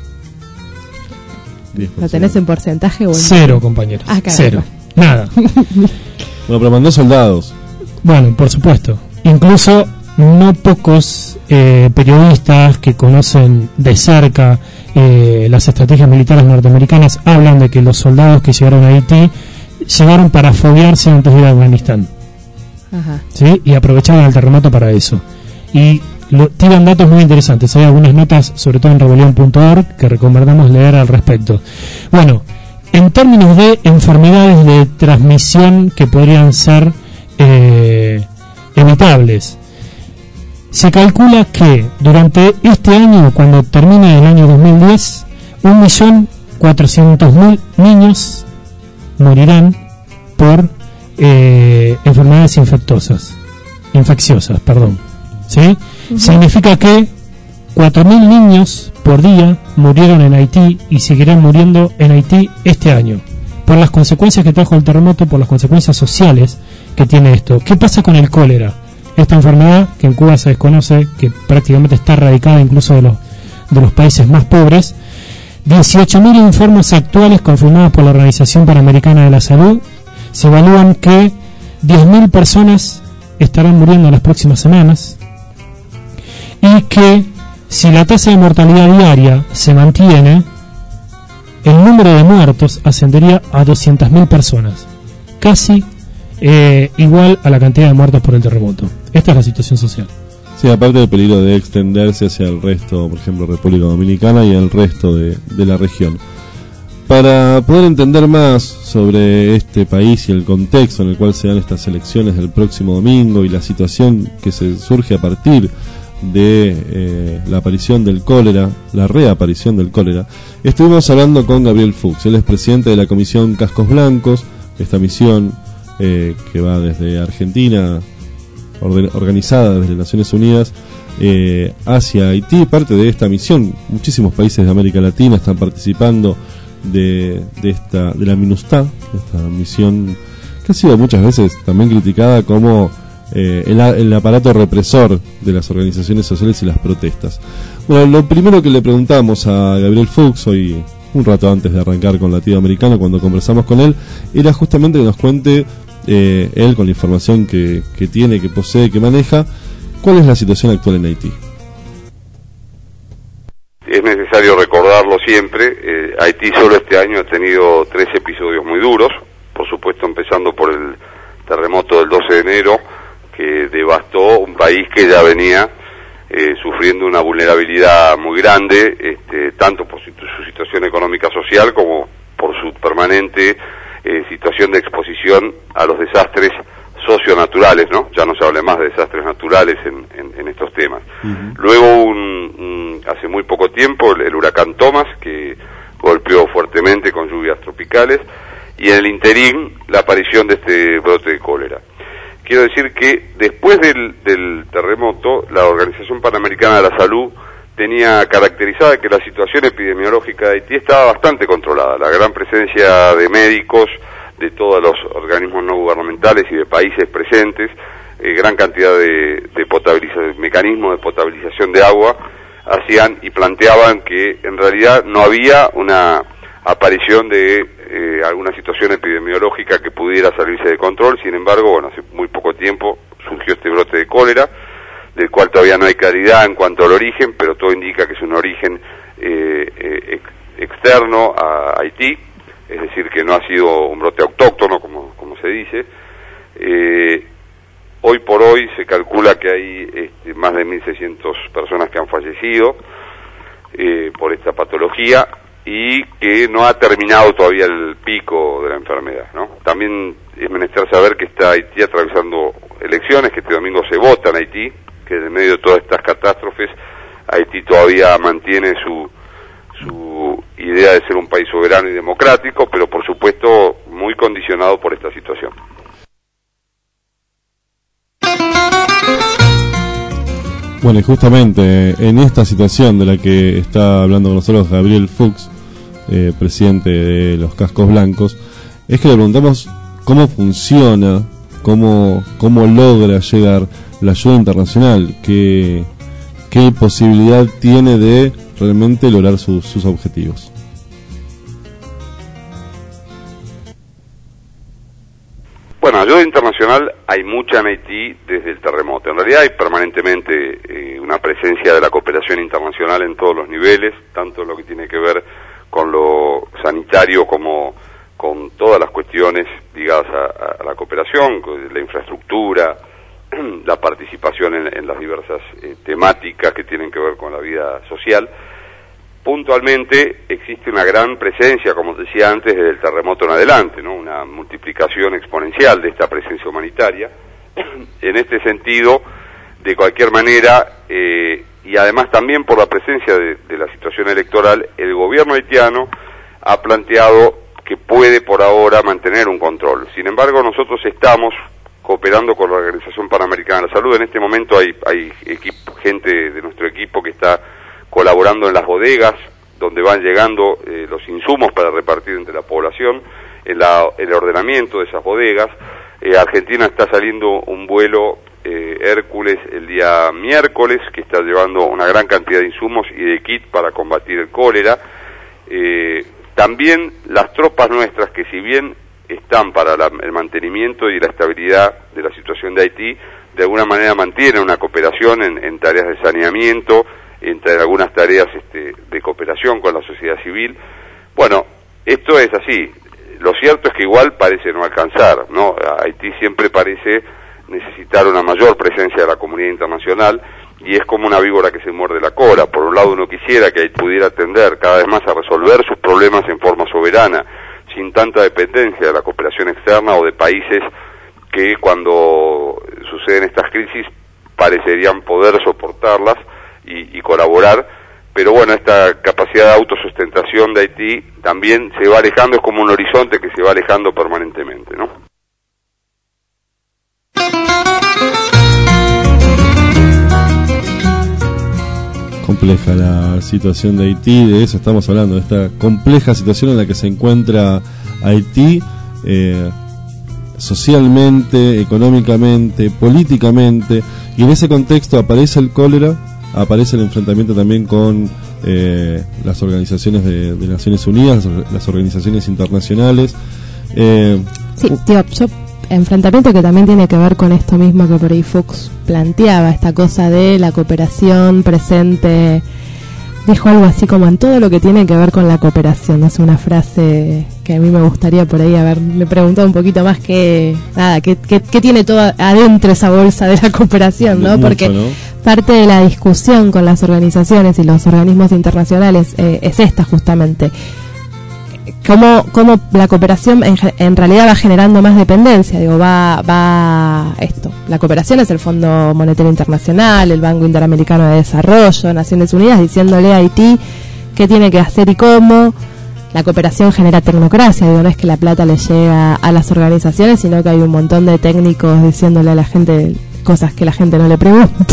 diez por ciento. ¿Lo tenés en porcentaje o en... Cero, compañeros. Ah, cero. Nada. Bueno, pero mandó soldados. Bueno, por supuesto. Incluso no pocos eh, periodistas que conocen de cerca eh, las estrategias militares norteamericanas hablan de que los soldados que llegaron a Haití llegaron para foguearse antes de ir a Afganistán. Ajá. ¿Sí? Y aprovechaban el terremoto para eso. Y lo, tiran datos muy interesantes. Hay algunas notas, sobre todo en rebelión punto org, que recomendamos leer al respecto. Bueno, en términos de enfermedades de transmisión que podrían ser eh, evitables, se calcula que durante este año, cuando termine el año dos mil diez, un millón cuatrocientos mil niños morirán por eh, enfermedades infectosas, infecciosas, perdón. ¿Sí? Uh-huh. Significa que cuatro mil niños por día murieron en Haití y seguirán muriendo en Haití este año por las consecuencias que trajo el terremoto, por las consecuencias sociales que tiene esto. ¿Qué pasa con el cólera? Esta enfermedad que en Cuba se desconoce, que prácticamente está erradicada incluso de los, de los países más pobres. dieciocho mil informes actuales confirmados por la Organización Panamericana de la Salud. Se evalúan que diez mil personas estarán muriendo en las próximas semanas, y que si la tasa de mortalidad diaria se mantiene, el número de muertos ascendería a doscientas mil personas, casi eh, igual a la cantidad de muertos por el terremoto. Esta es la situación social. Sí, aparte del peligro de extenderse hacia el resto, por ejemplo, República Dominicana y el resto de, de la región. Para poder entender más sobre este país y el contexto en el cual se dan estas elecciones del próximo domingo y la situación que se surge a partir de eh, la aparición del cólera, la reaparición del cólera, estuvimos hablando con Gabriel Fuchs. Él es presidente de la Comisión Cascos Blancos, esta misión eh, que va desde Argentina, orden, organizada desde Naciones Unidas, eh, hacia Haití. Parte de esta misión, muchísimos países de América Latina están participando de, de esta de la MINUSTAH, esta misión que ha sido muchas veces también criticada como eh, el, el aparato represor de las organizaciones sociales y las protestas. Bueno, lo primero que le preguntamos a Gabriel Fuchs hoy, un rato antes de arrancar con Latido Americano, cuando conversamos con él, era justamente que nos cuente eh, él, con la información que, que tiene, que posee, que maneja, cuál es la situación actual en Haití. Es necesario recordarlo siempre, eh, Haití solo este año ha tenido tres episodios muy duros, por supuesto empezando por el terremoto del doce de enero, que devastó un país que ya venía eh, sufriendo una vulnerabilidad muy grande, este, tanto por su, su situación económica social como por su permanente eh, situación de exposición a los desastres socionaturales, ¿no? Ya no se habla más de desastres naturales en, en, en estos temas. Uh-huh. Luego, un, un, hace muy poco tiempo, el, el huracán Thomas, que golpeó fuertemente con lluvias tropicales, y en el interín, la aparición de este brote de cólera. Quiero decir que después del, del terremoto, la Organización Panamericana de la Salud tenía caracterizada que la situación epidemiológica de Haití estaba bastante controlada. La gran presencia de médicos de todos los organismos no gubernamentales y de países presentes, eh, gran cantidad de, de potabilización, mecanismos de potabilización de agua, hacían y planteaban que en realidad no había una aparición de eh, alguna situación epidemiológica que pudiera salirse de control. Sin embargo, bueno, hace muy poco tiempo surgió este brote de cólera, del cual todavía no hay claridad en cuanto al origen, pero todo indica que es un origen eh, eh, ex, externo a Haití, es decir, que no ha sido un brote autóctono, como, como se dice. Eh, hoy por hoy se calcula que hay este, más de mil seiscientas personas que han fallecido eh, por esta patología y que no ha terminado todavía el pico de la enfermedad, ¿no? También es menester saber que está Haití atravesando elecciones, que este domingo se vota en Haití, que en medio de todas estas catástrofes Haití todavía mantiene su su idea de ser un país soberano y democrático, pero por supuesto muy condicionado por esta situación. Bueno, y justamente en esta situación de la que está hablando con nosotros Gabriel Fuchs, eh, presidente de los Cascos Blancos, es que le preguntamos cómo funciona, cómo, cómo logra llegar la ayuda internacional, qué, qué posibilidad tiene de realmente lograr sus, sus objetivos. Bueno, ayuda internacional hay mucha en Haití desde el terremoto. En realidad hay permanentemente eh, una presencia de la cooperación internacional en todos los niveles, tanto en lo que tiene que ver con lo sanitario como con todas las cuestiones ligadas a, a la cooperación, la infraestructura, la participación en, en las diversas eh, temáticas que tienen que ver con la vida social. Puntualmente existe una gran presencia, como decía antes, desde el terremoto en adelante, ¿no? Una multiplicación exponencial de esta presencia humanitaria. En este sentido, de cualquier manera, eh, y además también por la presencia de, de la situación electoral, el gobierno haitiano ha planteado que puede por ahora mantener un control. Sin embargo, nosotros estamos cooperando con la Organización Panamericana de la Salud. En este momento hay, hay equipo, gente de nuestro equipo que está colaborando en las bodegas, donde van llegando eh, los insumos para repartir entre la población, en la, el ordenamiento de esas bodegas. Eh, Argentina está saliendo un vuelo eh, Hércules el día miércoles, que está llevando una gran cantidad de insumos y de kit para combatir el cólera. Eh, también las tropas nuestras, que si bien están para la, el mantenimiento y la estabilidad de la situación de Haití, de alguna manera mantienen una cooperación en, en tareas de saneamiento, entre algunas tareas este, de cooperación con la sociedad civil. Bueno, esto es así. Lo cierto es que igual parece no alcanzar, ¿no? Haití siempre parece necesitar una mayor presencia de la comunidad internacional, y es como una víbora que se muerde la cola. Por un lado, uno quisiera que Haití pudiera atender cada vez más a resolver sus problemas en forma soberana, sin tanta dependencia de la cooperación externa o de países que cuando suceden estas crisis parecerían poder soportarlas y, y colaborar, pero bueno, esta capacidad de autosustentación de Haití también se va alejando, es como un horizonte que se va alejando permanentemente, ¿no? Compleja la situación de Haití, de eso estamos hablando, de esta compleja situación en la que se encuentra Haití, eh, socialmente, económicamente, políticamente, y en ese contexto aparece el cólera, aparece el enfrentamiento también con eh, las organizaciones de, de Naciones Unidas, las organizaciones internacionales. Eh, sí, tío, yo, enfrentamiento que también tiene que ver con esto mismo que por ahí Fox planteaba, esta cosa de la cooperación presente. Dijo algo así como en todo lo que tiene que ver con la cooperación. Es una frase que a mí me gustaría por ahí haberle preguntado un poquito más que nada, qué que, que tiene todo adentro esa bolsa de la cooperación, ¿no? Mucho, porque ¿no? Parte de la discusión con las organizaciones y los organismos internacionales eh, es esta justamente. Cómo, cómo la cooperación en, en realidad va generando más dependencia, digo, va, va esto. La cooperación es el Fondo Monetario Internacional, el Banco Interamericano de Desarrollo, Naciones Unidas, diciéndole a Haití qué tiene que hacer y cómo. La cooperación genera tecnocracia, digo, no es que la plata le llega a las organizaciones, sino que hay un montón de técnicos diciéndole a la gente cosas que la gente no le pregunta.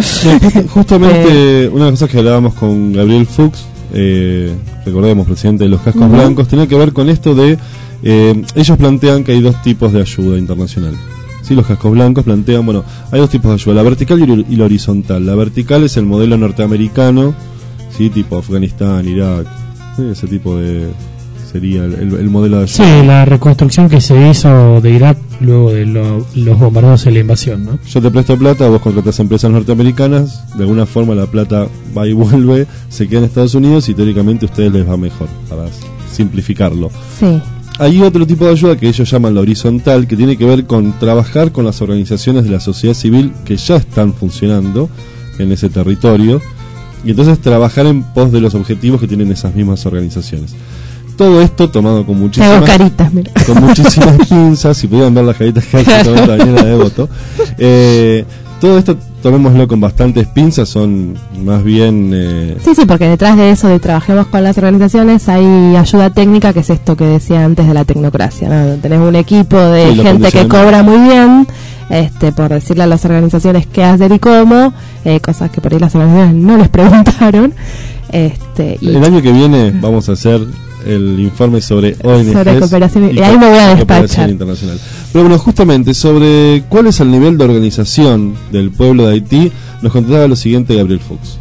No, justamente, una de las cosas que hablábamos con Gabriel Fuchs, eh, recordemos, presidente de los Cascos uh-huh. Blancos, tiene que ver con esto de, eh, ellos plantean que hay dos tipos de ayuda internacional. Sí, los Cascos Blancos plantean, bueno, hay dos tipos de ayuda, la vertical y la horizontal. La vertical es el modelo norteamericano, sí, tipo Afganistán, Irak, sí, ese tipo de... sería el, el, el modelo de ayuda. Sí, la reconstrucción que se hizo de Irak luego de lo, los bombardeos y la invasión, ¿no? Yo te presto plata, vos contratás empresas norteamericanas, de alguna forma la plata va y vuelve, se queda en Estados Unidos y teóricamente a ustedes les va mejor, para simplificarlo. Sí. Hay otro tipo de ayuda que ellos llaman la horizontal, que tiene que ver con trabajar con las organizaciones de la sociedad civil que ya están funcionando en ese territorio, y entonces trabajar en pos de los objetivos que tienen esas mismas organizaciones. Todo esto tomado con muchísimas caritas, mira. con muchísimas pinzas, si pudieran ver las caritas que hay en esta mañana de voto. Eh, todo esto tomémoslo con bastantes pinzas, son más bien... Eh... Sí, sí, porque detrás de eso de trabajemos con las organizaciones hay ayuda técnica, que es esto que decía antes de la tecnocracia, ¿no? Tenés un equipo de sí, gente que cobra muy bien, este, por decirle a las organizaciones qué hacer y cómo, eh, cosas que por ahí las organizaciones no les preguntaron. Este, y... El año que viene vamos a hacer el informe sobre O N Ges sobre cooperación, y, y ahí me voy a despachar internacional. Pero bueno, justamente sobre cuál es el nivel de organización del pueblo de Haití, nos contaba lo siguiente Gabriel Fuchs.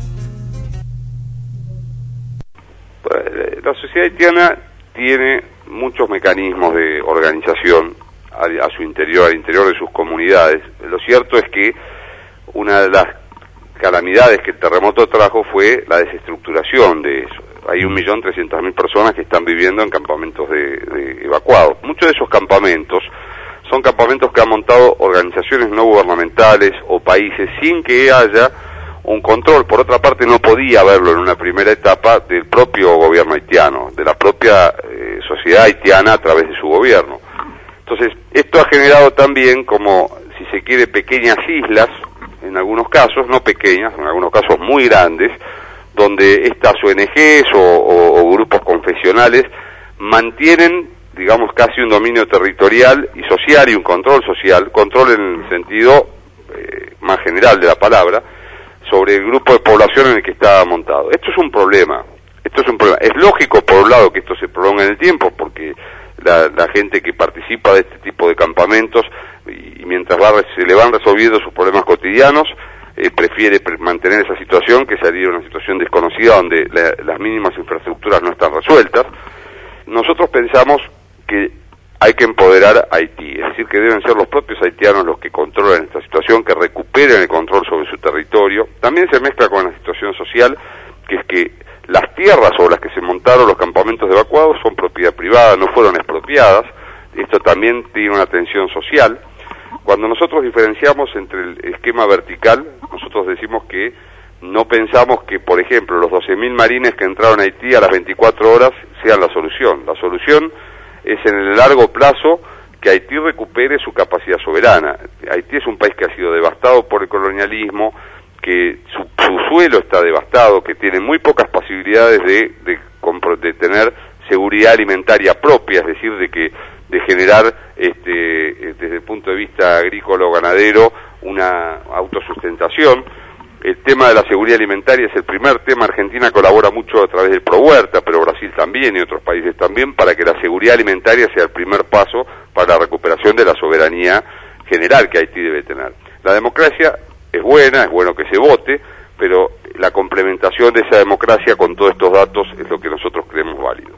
La sociedad haitiana tiene muchos mecanismos de organización a, a su interior, al interior de sus comunidades. Lo cierto es que una de las calamidades que el terremoto trajo fue la desestructuración de eso. Hay un millón trescientas mil personas que están viviendo en campamentos de, de evacuados. Muchos de esos campamentos son campamentos que han montado organizaciones no gubernamentales o países sin que haya un control. Por otra parte, no podía haberlo en una primera etapa del propio gobierno haitiano, de la propia eh, sociedad haitiana a través de su gobierno. Entonces, esto ha generado también como, si se quiere, pequeñas islas, en algunos casos, no pequeñas, en algunos casos muy grandes, donde estas O N Ges o, o, o grupos confesionales mantienen, digamos, casi un dominio territorial y social y un control social, control en el sentido eh, más general de la palabra, sobre el grupo de población en el que está montado. Esto es un problema, esto es un problema. Es lógico, por un lado, que esto se prolongue en el tiempo, porque la, la gente que participa de este tipo de campamentos, y mientras va, se le van resolviendo sus problemas cotidianos, eh, prefiere pre mantener esa situación que salir a una situación desconocida donde la, las mínimas infraestructuras no están resueltas. Nosotros pensamos que hay que empoderar a Haití, es decir, que deben ser los propios haitianos los que controlen esta situación, que recuperen el control sobre su territorio. También se mezcla con la situación social, que es que las tierras sobre las que se montaron los campamentos de evacuados son propiedad privada, no fueron expropiadas. Esto también tiene una tensión social. Cuando nosotros diferenciamos entre el esquema vertical, nosotros decimos que no pensamos que, por ejemplo, los doce mil marines que entraron a Haití a las veinticuatro horas sean la solución. La solución es en el largo plazo que Haití recupere su capacidad soberana. Haití es un país que ha sido devastado por el colonialismo, que su, su suelo está devastado, que tiene muy pocas posibilidades de, de, de tener seguridad alimentaria propia, es decir, de que de generar este, desde el punto de vista agrícola o ganadero una autosustentación. El tema de la seguridad alimentaria es el primer tema. Argentina colabora mucho a través del ProHuerta, pero Brasil también y otros países también, para que la seguridad alimentaria sea el primer paso para la recuperación de la soberanía general que Haití debe tener. La democracia es buena, es bueno que se vote, pero la complementación de esa democracia con todos estos datos es lo que nosotros creemos válido.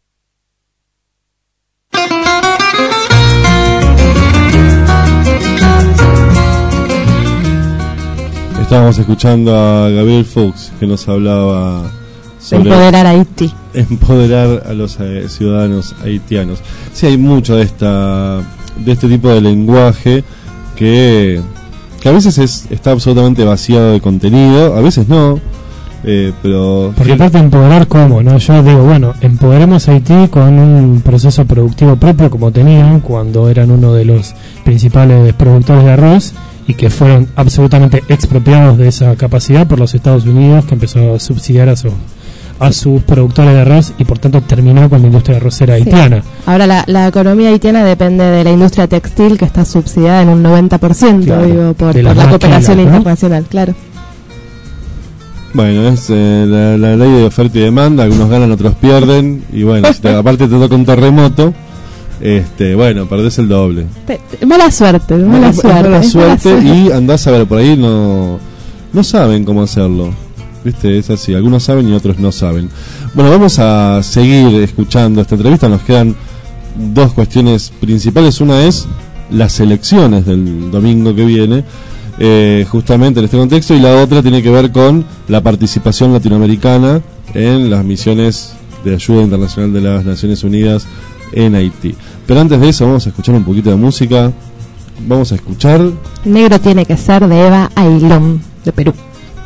Estábamos escuchando a Gabriel Fuchs, que nos hablaba sobre empoderar a Haití, empoderar a los eh, ciudadanos haitianos. Sí, hay mucho de esta de este tipo de lenguaje que que a veces es, está absolutamente vaciado de contenido, a veces no, eh, pero porque aparte de empoderar, ¿cómo? No, yo digo, bueno, empoderemos a Haití con un proceso productivo propio como tenían cuando eran uno de los principales productores de arroz, y que fueron absolutamente expropiados de esa capacidad por los Estados Unidos, que empezó a subsidiar a, su, a sus productores de arroz y por tanto terminó con la industria arrocera haitiana. Sí. Ahora la, la economía haitiana depende de la industria textil, que está subsidiada en un noventa por ciento, claro, digo, por, por la, la cooperación, ¿no?, internacional, claro. Bueno, es eh, la, la ley de oferta y demanda, algunos ganan, otros pierden, y bueno, si te, aparte te toca un terremoto, este, bueno, perdés el doble. Te, te, mala suerte, mala, mala suerte. Mala suerte, mala suerte y andás a ver, por ahí no, no saben cómo hacerlo. ¿Viste? Es así, algunos saben y otros no saben. Bueno, vamos a seguir escuchando esta entrevista, nos quedan dos cuestiones principales. Una es las elecciones del domingo que viene, eh, justamente en este contexto, y la otra tiene que ver con la participación latinoamericana en las misiones de ayuda internacional de las Naciones Unidas en Haití. Pero antes de eso vamos a escuchar un poquito de música. Vamos a escuchar Negro tiene que ser, de Eva Ailón, de Perú.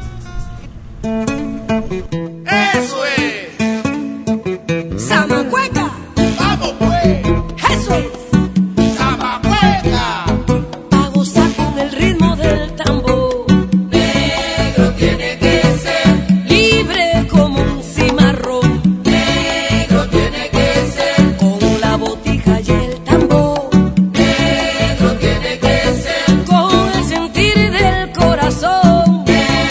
Eso es Zamacueca. Vamos pues. Eso es Zamacueca. A gozar con el ritmo del tambor. Negro tiene que ser libre como un cimarrón. Negro tiene que ser con la botija y el tambor. Negro tiene que ser con el sentir del corazón. Negro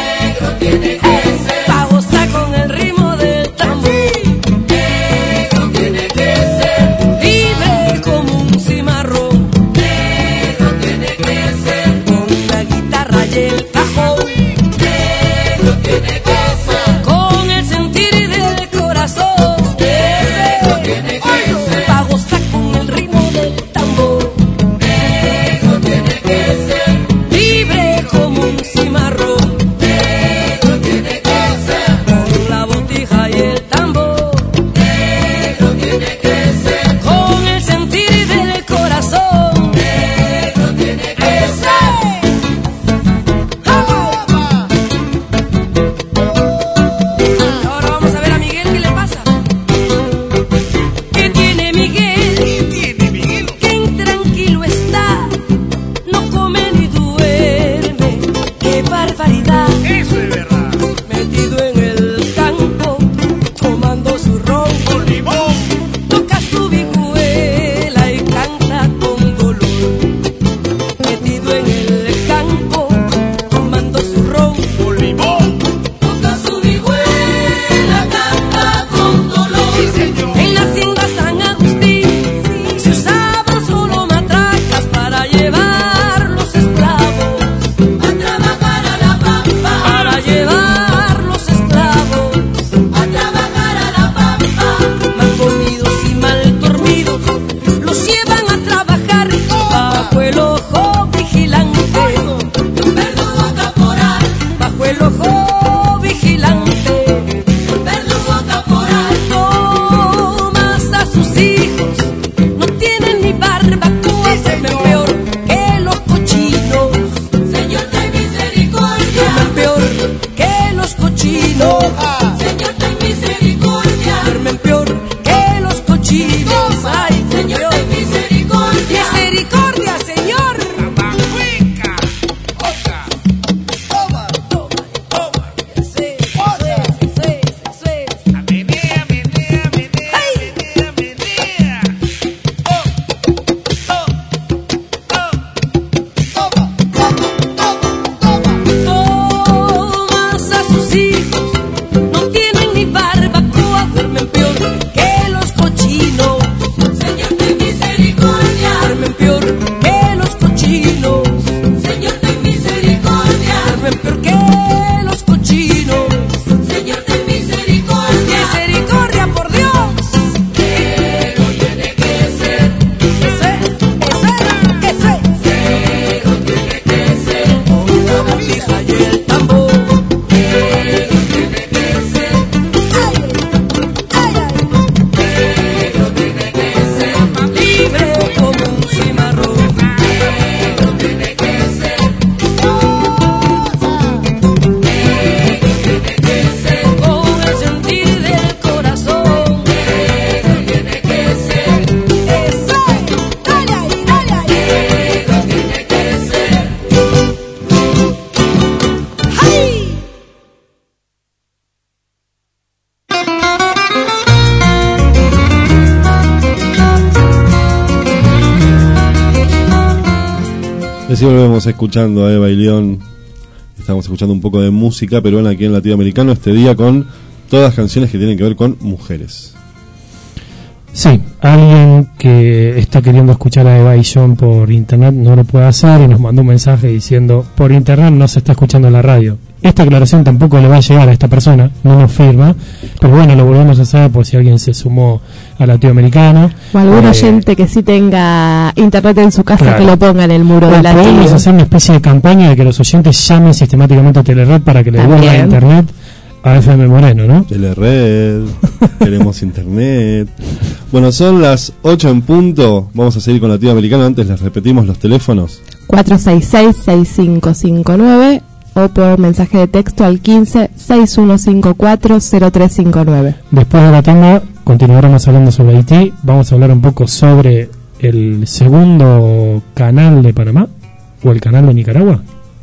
Así volvemos escuchando a Eva y León. Estamos escuchando un poco de música peruana aquí en Latinoamericano este día con todas canciones que tienen que ver con mujeres. Sí, alguien que está queriendo escuchar a Eva y John por internet no lo puede hacer y nos mandó un mensaje diciendo por internet no se está escuchando en la radio. Esta aclaración tampoco le va a llegar a esta persona, no nos firma, pero bueno, lo volvemos a hacer por si alguien se sumó a Latinoamericano. O algún eh, oyente que sí tenga internet en su casa, claro, que lo ponga en el muro de la podemos hacer una especie de campaña de que los oyentes llamen sistemáticamente a Telered para que le devuelvan internet a F M Moreno, ¿no? Telered, queremos internet. Bueno, son las ocho en punto. Vamos a seguir con Latinoamericano. Antes les repetimos los teléfonos. cuatro seis seis, seis cinco cinco nueve o por mensaje de texto al quince, seis uno cinco cuatro, cero tres cinco nueve. Después de la tanda continuaremos hablando sobre Haití. Vamos a hablar un poco sobre el segundo canal de Panamá o el canal de Nicaragua.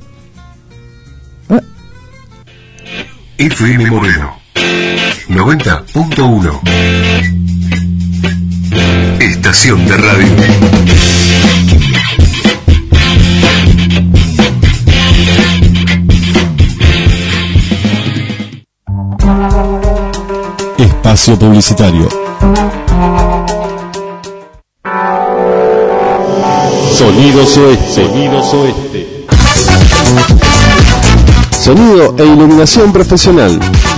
F M Moreno noventa punto uno. Estación de radio. Espacio publicitario. Sonidos Oeste. Sonidos Oeste. Sonido e iluminación profesional.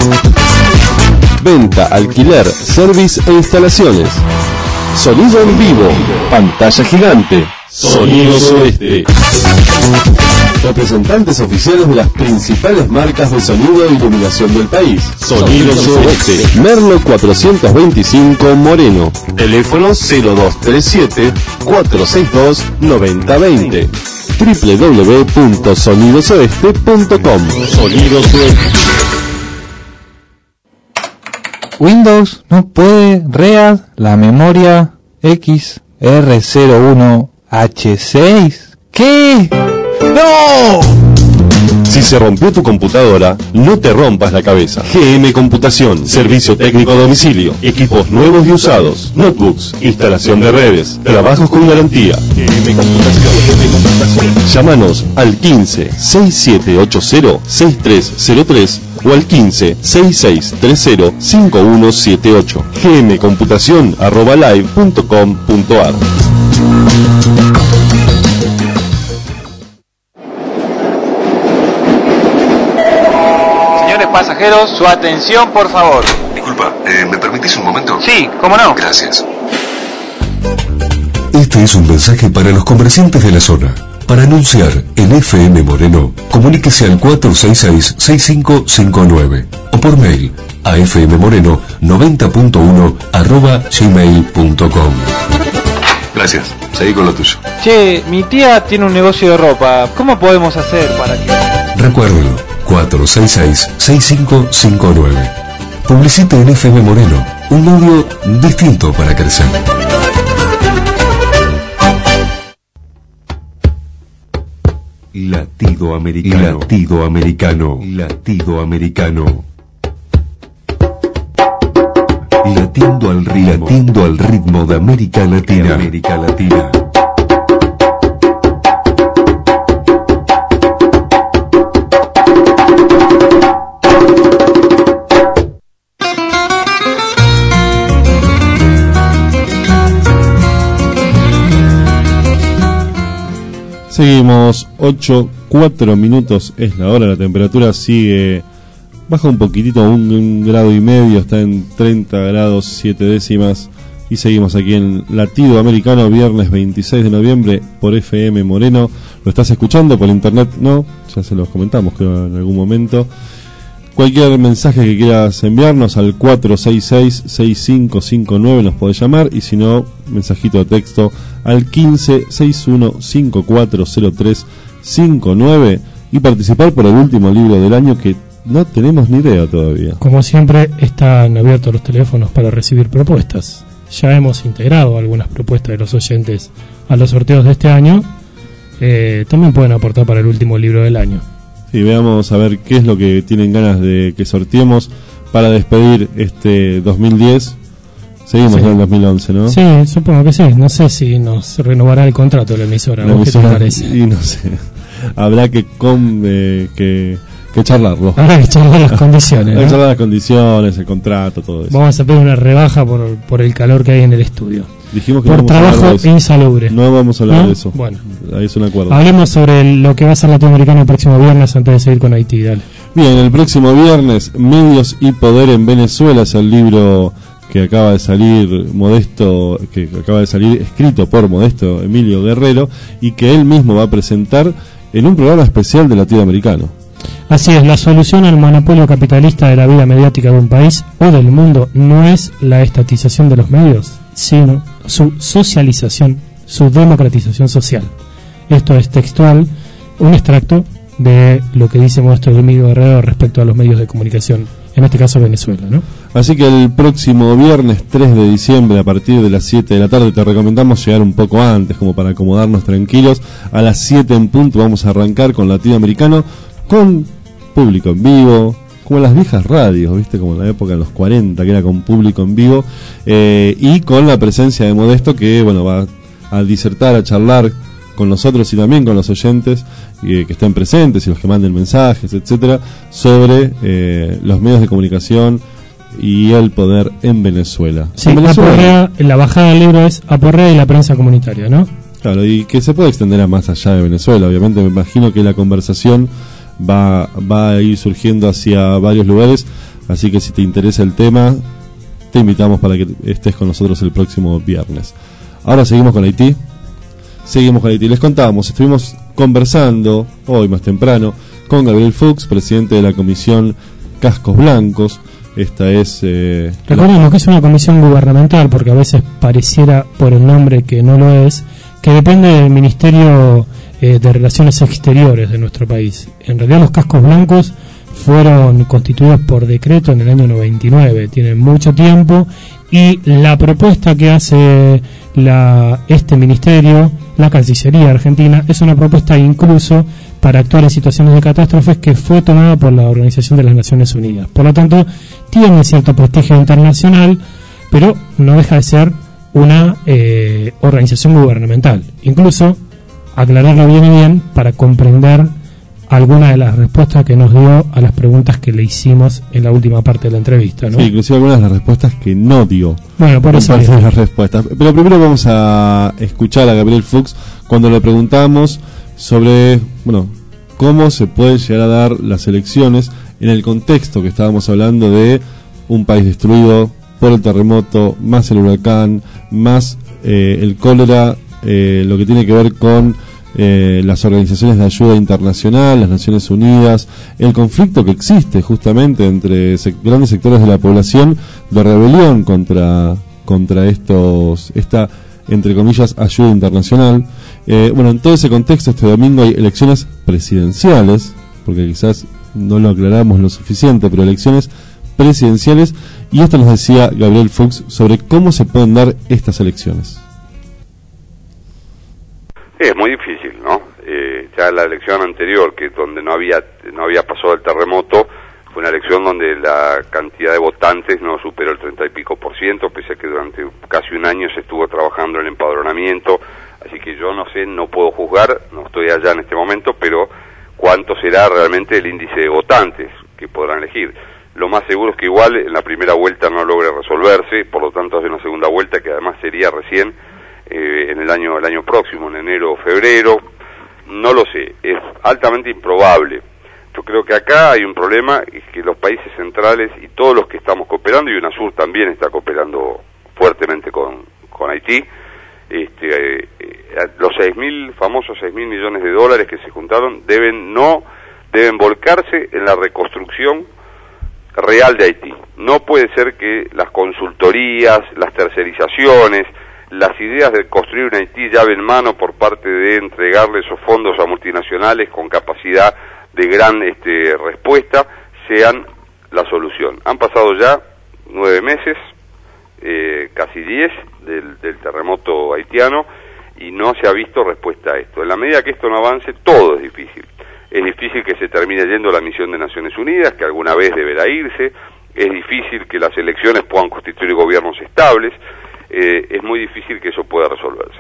Venta, alquiler, service e instalaciones. Sonido en vivo. Pantalla gigante. Sonidos Oeste. Representantes oficiales de las principales marcas de sonido e iluminación del país. Sonidos Oeste. Merlo cuatrocientos veinticinco Moreno. Teléfono cero dos tres siete, cuatro seis dos, nueve cero dos cero. doble u doble u doble u punto sonidos oeste punto com. Sonidos Oeste. Windows no puede read la memoria X R cero uno H seis. ¿Qué? ¡No! Si se rompió tu computadora, no te rompas la cabeza. G M Computación, servicio técnico a domicilio, equipos nuevos y usados, notebooks, instalación de redes, trabajos con garantía. G M Computación, G M Computación. Llámanos al quince, sesenta y siete ochenta, sesenta y tres cero tres o al quince, sesenta y seis treinta, cincuenta y uno setenta y ocho. gmcomputación arroba live punto com punto ar. Pasajeros, su atención, por favor. Disculpa, eh, ¿me permitís un momento? Sí, cómo no. Gracias. Este es un mensaje para los comerciantes de la zona. Para anunciar en F M Moreno, comuníquese al cuatro seis seis, seis cinco cinco nueve o por mail a fmmoreno noventa punto uno arroba gmail punto com. Gracias, seguí con lo tuyo. Che, mi tía tiene un negocio de ropa. ¿Cómo podemos hacer para que...? Recuérdelo. cuatro seis seis, seis cinco cinco nueve. Publicite en F M Moreno, un medio distinto para crecer. Latido americano. Latido americano. Latido americano. Latiendo al ritmo. Latiendo al ritmo de América Latina. América Latina. Seguimos, ocho, cuatro minutos es la hora, la temperatura sigue, baja un poquitito, un, un grado y medio, está en treinta grados siete décimas y seguimos aquí en Latido Americano, viernes veintiséis de noviembre por F M Moreno. ¿Lo estás escuchando por internet? No, ya se los comentamos creo en algún momento. Cualquier mensaje que quieras enviarnos al cuatro seis seis, seis cinco cinco nueve nos podés llamar y si no, mensajito de texto al quince, sesenta y uno cincuenta y cuatro cero tres cincuenta y nueve y participar por el último libro del año que no tenemos ni idea todavía. Como siempre, están abiertos los teléfonos para recibir propuestas. Ya hemos integrado algunas propuestas de los oyentes a los sorteos de este año. Eh, también pueden aportar para el último libro del año. Sí, veamos a ver qué es lo que tienen ganas de que sorteemos para despedir este dos mil diez Seguimos Sí. en el dos mil once, ¿no? Sí, supongo que sí. No sé si nos renovará el contrato de la emisora. La ¿Vos qué te emisora, parece? y no sé. Habrá que, con, eh, que, que charlarlo. Habrá que charlar las condiciones, Habrá que ¿no? charlar las condiciones, el contrato, todo eso. Vamos a pedir una rebaja por, por el calor que hay en el estudio. Dijimos que por no vamos a hablar trabajo de eso. insalubre. No vamos a hablar ¿No? de eso. Bueno. Ahí es un acuerdo. Hablemos sobre lo que va a ser latinoamericano el próximo viernes antes de seguir con Haití. Dale. Bien, el próximo viernes, Medios y Poder en Venezuela, es el libro que acaba de salir Modesto, que acaba de salir escrito por Modesto Emilio Guerrero y que él mismo va a presentar en un programa especial de Latinoamericano. Así es, la solución al monopolio capitalista de la vida mediática de un país o del mundo no es la estatización de los medios, sino su socialización, su democratización social. Esto es textual, un extracto de lo que dice Modesto Emilio Guerrero respecto a los medios de comunicación, en este caso Venezuela, ¿no? Así que el próximo viernes tres de diciembre a partir de las siete de la tarde te recomendamos llegar un poco antes como para acomodarnos tranquilos. A las siete en punto vamos a arrancar con Latinoamericano con público en vivo, como en las viejas radios, ¿viste? Como en la época de los cuarenta que era con público en vivo eh, y con la presencia de Modesto que, bueno, va a disertar, a charlar con nosotros y también con los oyentes eh, que estén presentes y los que manden mensajes, etcétera, sobre eh, los medios de comunicación y el poder en Venezuela. Sí, en Venezuela, aporrea, la bajada del libro es Aporrea y la prensa comunitaria, ¿no? claro, y que se puede extender a más allá de Venezuela. Obviamente me imagino que la conversación va, va a ir surgiendo hacia varios lugares, así que si te interesa el tema, te invitamos para que estés con nosotros el próximo viernes. Ahora seguimos con Haití. Seguimos con Haití. Les contábamos, estuvimos conversando hoy más temprano con Gabriel Fuchs, presidente de la comisión Cascos Blancos. Esta es... Eh, Recordemos la... que es una comisión gubernamental, porque a veces pareciera por el nombre que no lo es, que depende del Ministerio eh, de Relaciones Exteriores de nuestro país. En realidad los Cascos Blancos fueron constituidos por decreto en el año noventa y nueve, tienen mucho tiempo, y la propuesta que hace la, este ministerio, la Cancillería Argentina, es una propuesta incluso para actuar en situaciones de catástrofes que fue tomada por la Organización de las Naciones Unidas. Por lo tanto, tiene cierto prestigio internacional, pero no deja de ser una eh, organización gubernamental. Incluso, aclararlo bien y bien para comprender alguna de las respuestas que nos dio a las preguntas que le hicimos en la última parte de la entrevista, ¿no? Sí, inclusive algunas de las respuestas que no dio. Bueno, por eso parte mismo. de las respuestas. Pero primero vamos a escuchar a Gabriel Fuchs cuando le preguntamos sobre, bueno, cómo se pueden llegar a dar las elecciones en el contexto que estábamos hablando de un país destruido por el terremoto, más el huracán, más eh, el cólera, eh, lo que tiene que ver con Eh, las organizaciones de ayuda internacional, las Naciones Unidas, el conflicto que existe justamente entre sec- grandes sectores de la población de rebelión contra contra estos esta entre comillas ayuda internacional. Eh, bueno, en todo ese contexto este domingo hay elecciones presidenciales, porque quizás no lo aclaramos lo suficiente, pero elecciones presidenciales, y esto nos decía Gabriel Fuchs sobre cómo se pueden dar estas elecciones. Es muy difícil, ¿no? Eh, ya la elección anterior, que donde no había no había pasado el terremoto, fue una elección donde la cantidad de votantes no superó el treinta y pico por ciento, pese a que durante casi un año se estuvo trabajando en el empadronamiento, así que yo no sé, no puedo juzgar, no estoy allá en este momento, pero cuánto será realmente el índice de votantes que podrán elegir. Lo más seguro es que igual en la primera vuelta no logre resolverse, por lo tanto hace una segunda vuelta que además sería recién Eh, en el año el año próximo, en enero o febrero, no lo sé, es altamente improbable. Yo creo que acá hay un problema, es que los países centrales y todos los que estamos cooperando, y UNASUR también está cooperando fuertemente con, con Haití, este, eh, eh, los seis mil, famosos seis mil millones de dólares que se juntaron deben no, deben volcarse en la reconstrucción real de Haití. No puede ser que las consultorías, las tercerizaciones, las ideas de construir un Haití llave en mano por parte de entregarle esos fondos a multinacionales con capacidad de gran este, respuesta sean la solución. Han pasado ya nueve meses, eh, casi diez, del, del terremoto haitiano, y no se ha visto respuesta a esto. En la medida que esto no avance, todo es difícil. Es difícil que se termine yendo la misión de Naciones Unidas, que alguna vez deberá irse. es difícil que las elecciones puedan constituir gobiernos estables, eh, es muy difícil que eso pueda resolverse.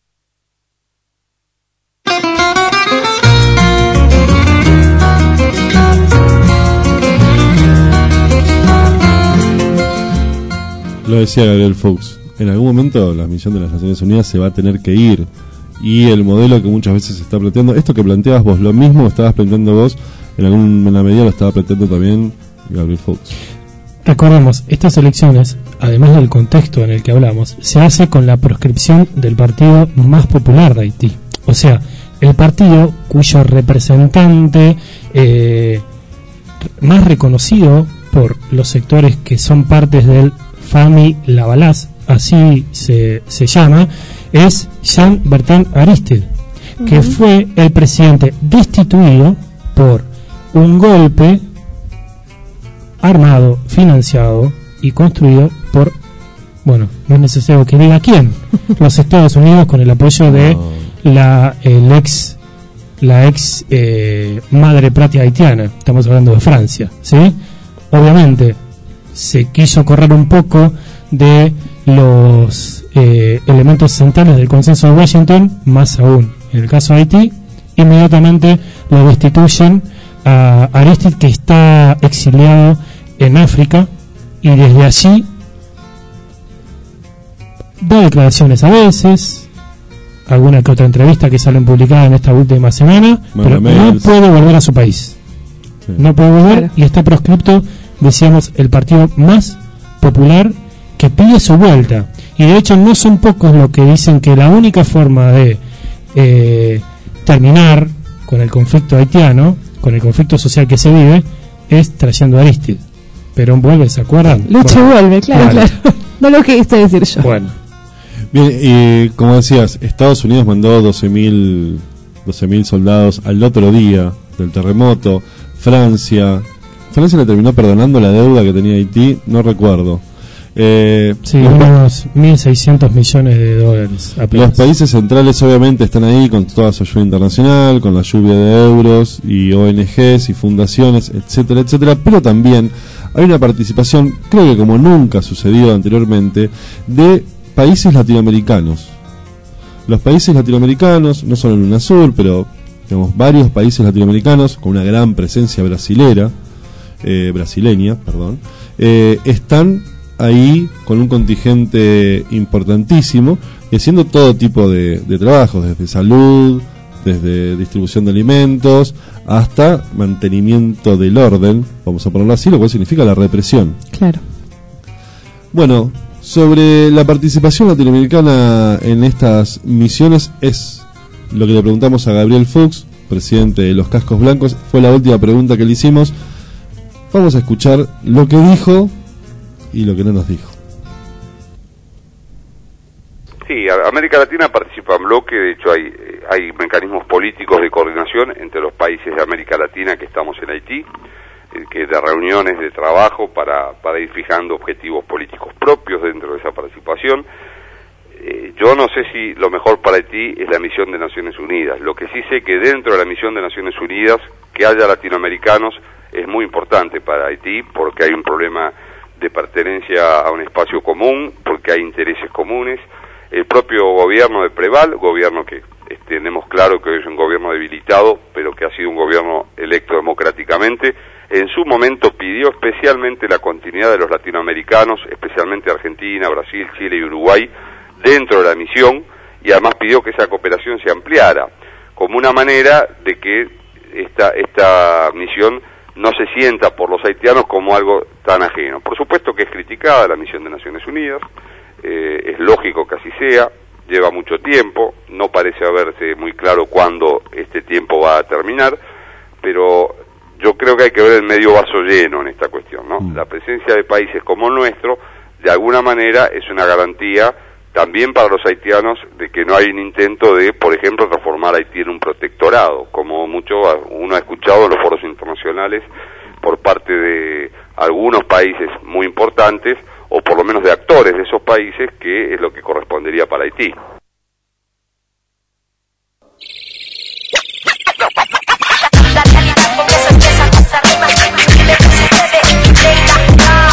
Lo decía Gabriel Fuchs, en algún momento la misión de las Naciones Unidas se va a tener que ir, y el modelo que muchas veces se está planteando, esto que planteabas vos, lo mismo estabas planteando vos, en alguna medida lo estaba planteando también Gabriel Fuchs. Recordemos, estas elecciones, además del contexto en el que hablamos, se hace con la proscripción del partido más popular de Haití. O sea, el partido cuyo representante eh, más reconocido por los sectores que son partes del Famille Lavalas, así se, se llama, es Jean-Bertrand Aristide, uh-huh. que fue el presidente destituido por un golpe armado, financiado y construido por, bueno, no es necesario que diga quién, los Estados Unidos, con el apoyo de la el ex la ex eh, madre patria haitiana. Estamos hablando de Francia, ¿sí? Obviamente se quiso correr un poco de los eh, elementos centrales del consenso de Washington, más aún en el caso de Haití. Inmediatamente lo destituyen a Aristide, que está exiliado en África, y desde allí da declaraciones a veces, alguna que otra entrevista que salen publicadas en esta última semana, bueno, pero no puede volver a su país. Sí. No puede volver, claro. Y está proscripto, decíamos, el partido más popular, que pide su vuelta. Y de hecho no son pocos los que dicen que la única forma de eh, terminar con el conflicto haitiano, con el conflicto social que se vive, es trayendo a Aristide. Perón vuelve, ¿se acuerdan? Lucho bueno, vuelve, claro, vale. claro. No lo que quise decir yo. Bueno. Bien, y como decías, Estados Unidos mandó doce mil soldados al otro día del terremoto. Francia Francia le terminó perdonando la deuda que tenía Haití, no recuerdo. Eh, sí, unos mil seiscientos millones de dólares apenas. Los países centrales obviamente están ahí con toda su ayuda internacional, con la lluvia de euros y O N Ges y fundaciones, etcétera, etcétera, pero también hay una participación, creo que como nunca sucedió anteriormente, de países latinoamericanos. Los países latinoamericanos, no solo en UNASUR, pero tenemos varios países latinoamericanos con una gran presencia brasilera, eh, brasileña, perdón, eh, están ahí con un contingente importantísimo, haciendo todo tipo de, de trabajos, desde salud, desde distribución de alimentos, hasta mantenimiento del orden, vamos a ponerlo así, lo cual significa la represión. Claro. Bueno, sobre la participación latinoamericana en estas misiones es lo que le preguntamos a Gabriel Fuchs, presidente de los Cascos Blancos. Fue la última pregunta que le hicimos. Vamos a escuchar lo que dijo y lo que no nos dijo. Sí, América Latina participa en bloque, de hecho hay, hay mecanismos políticos de coordinación entre los países de América Latina que estamos en Haití, que de reuniones de trabajo para, para ir fijando objetivos políticos propios dentro de esa participación. Eh, yo no sé si lo mejor para Haití es la misión de Naciones Unidas. Lo que sí sé que dentro de la misión de Naciones Unidas, que haya latinoamericanos es muy importante para Haití, porque hay un problema de pertenencia a un espacio común, porque hay intereses comunes. El propio gobierno de Preval, gobierno que eh, tenemos claro que hoy es un gobierno debilitado, pero que ha sido un gobierno electo democráticamente, en su momento pidió especialmente la continuidad de los latinoamericanos, especialmente Argentina, Brasil, Chile y Uruguay, dentro de la misión, y además pidió que esa cooperación se ampliara, como una manera de que esta, esta misión no se sienta por los haitianos como algo tan ajeno. Por supuesto que es criticada la misión de Naciones Unidas, eh, es lógico que así sea, lleva mucho tiempo, no parece haberse muy claro cuándo este tiempo va a terminar, pero yo creo que hay que ver el medio vaso lleno en esta cuestión, ¿no? Mm. La presencia de países como el nuestro, de alguna manera, es una garantía también para los haitianos de que no hay un intento de, por ejemplo, transformar a Haití en un protectorado, como mucho uno ha escuchado en los foros internacionales por parte de algunos países muy importantes, o por lo menos de actores de esos países, que es lo que correspondería para Haití. Con eso empiezan las arrimas, le pusiste de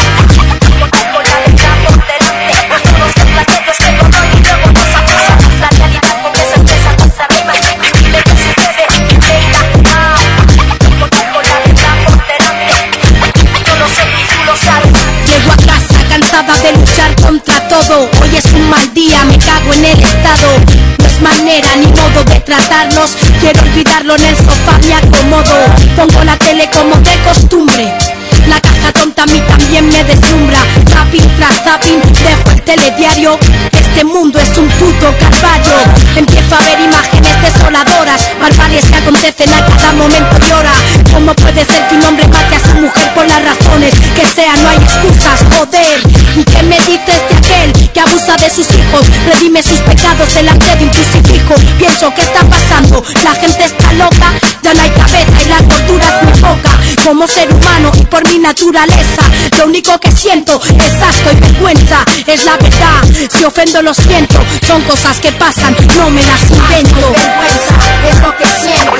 maltratarnos. Quiero olvidarlo, en el sofá me acomodo. Pongo la tele como de costumbre. La caja tonta a mí también me deslumbra. Zapping tras zapping, dejo el telediario. Este mundo es un puto calvario. Empiezo a ver imágenes desoladoras, barbaries que acontecen a cada momento y hora. ¿Cómo puede ser que un hombre mate a su mujer por las razones que sean? No hay excusas, joder. ¿Y qué me dices de aquel que abusa de sus hijos? Redime sus pecados delante de un crucifijo. Pienso, ¿qué está pasando? La gente está loca, ya no hay cabeza y la cordura es muy poca. Como ser humano y por mi naturaleza, lo único que siento es asco y vergüenza. Es la verdad, si ofendo lo siento. Son cosas que pasan, no me las invento. Vergüenza es lo que siento.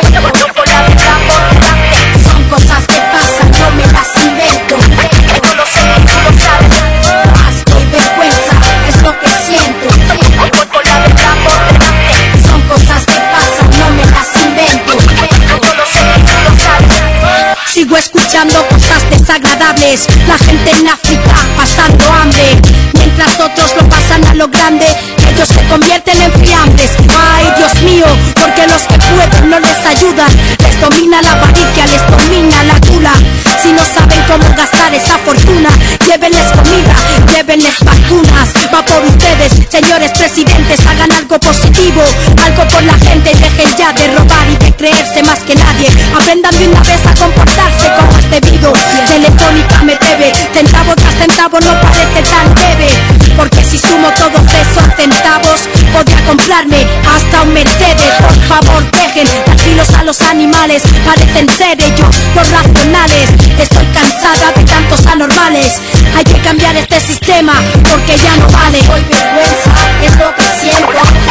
Por la verdad por delante. Son cosas que pasan, no me las invento. Yo lo sé, tú lo sabes. Asco y vergüenza es lo que siento. Por la verdad por delante. Son cosas que pasan, no me las invento. Yo lo sé, tú lo sabes. Sigo escuchando cosas desagradables. La gente en África pasando hambre, mientras otros lo pasan a lo grande. Ellos se convierten en fiambres. Ay, Dios mío, porque los que pueden no les ayudan. Les domina la avaricia, les domina la gula. Si no saben cómo gastar esa fortuna, llévenles comida, llévenles vacunas. Va por ustedes, señores presidentes, hagan algo positivo, algo por la gente y dejen ya de robar y de creerse más que nadie. Aprendan de una vez a comportarse como es debido. Telefónica me debe, centavo tras centavo no parece tan leve. Porque si sumo todos esos centavos, podría comprarme hasta un Mercedes. Por favor dejen tranquilos a los animales, parecen ser ellos los racionales. Estoy cansada de tantos anormales. Hay que cambiar este sistema porque ya no vale. Hoy vergüenza es lo que siento.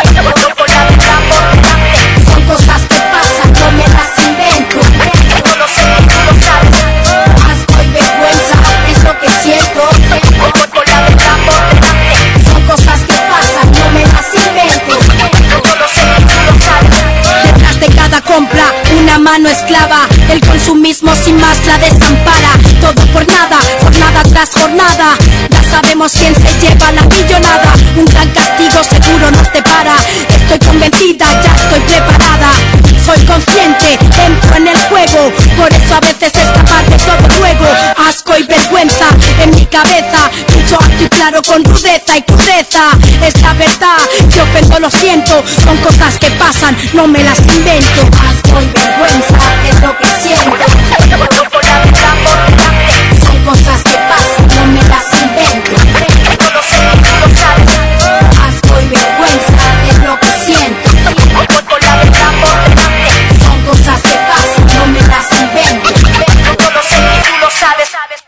Por la verdad por delante. Son cosas que pasan, no me las invento. Yo lo sé, tú lo sabes. Asco y vergüenza es lo que siento. Por la verdad por delante. Son cosas que pasan, no me las invento. Yo lo sé, tú lo sabes. Detrás de cada compra una mano esclava. El consumismo sin más la desampara. Todo por nada, jornada tras jornada. Ya sabemos quién se lleva la millonada. Un gran castigo seguro nos depara. Estoy convencida, ya estoy preparada. Soy consciente, entro en el juego. Por eso a veces escapar de todo juego. Asco y vergüenza en mi cabeza. Dicho alto y claro con rudeza y crudeza. Es la verdad, si ofendo lo siento. Son cosas que pasan, no me las invento. Asco y vergüenza es lo que siento. Por la verdad por delante. Son cosas que pasan, no me las invento. Yo lo sé, tú lo sabes. Asco y vergüenza es lo que siento. Por la verdad por delante. Son cosas que pasan, no me las invento. Yo lo sé, tú lo sabes.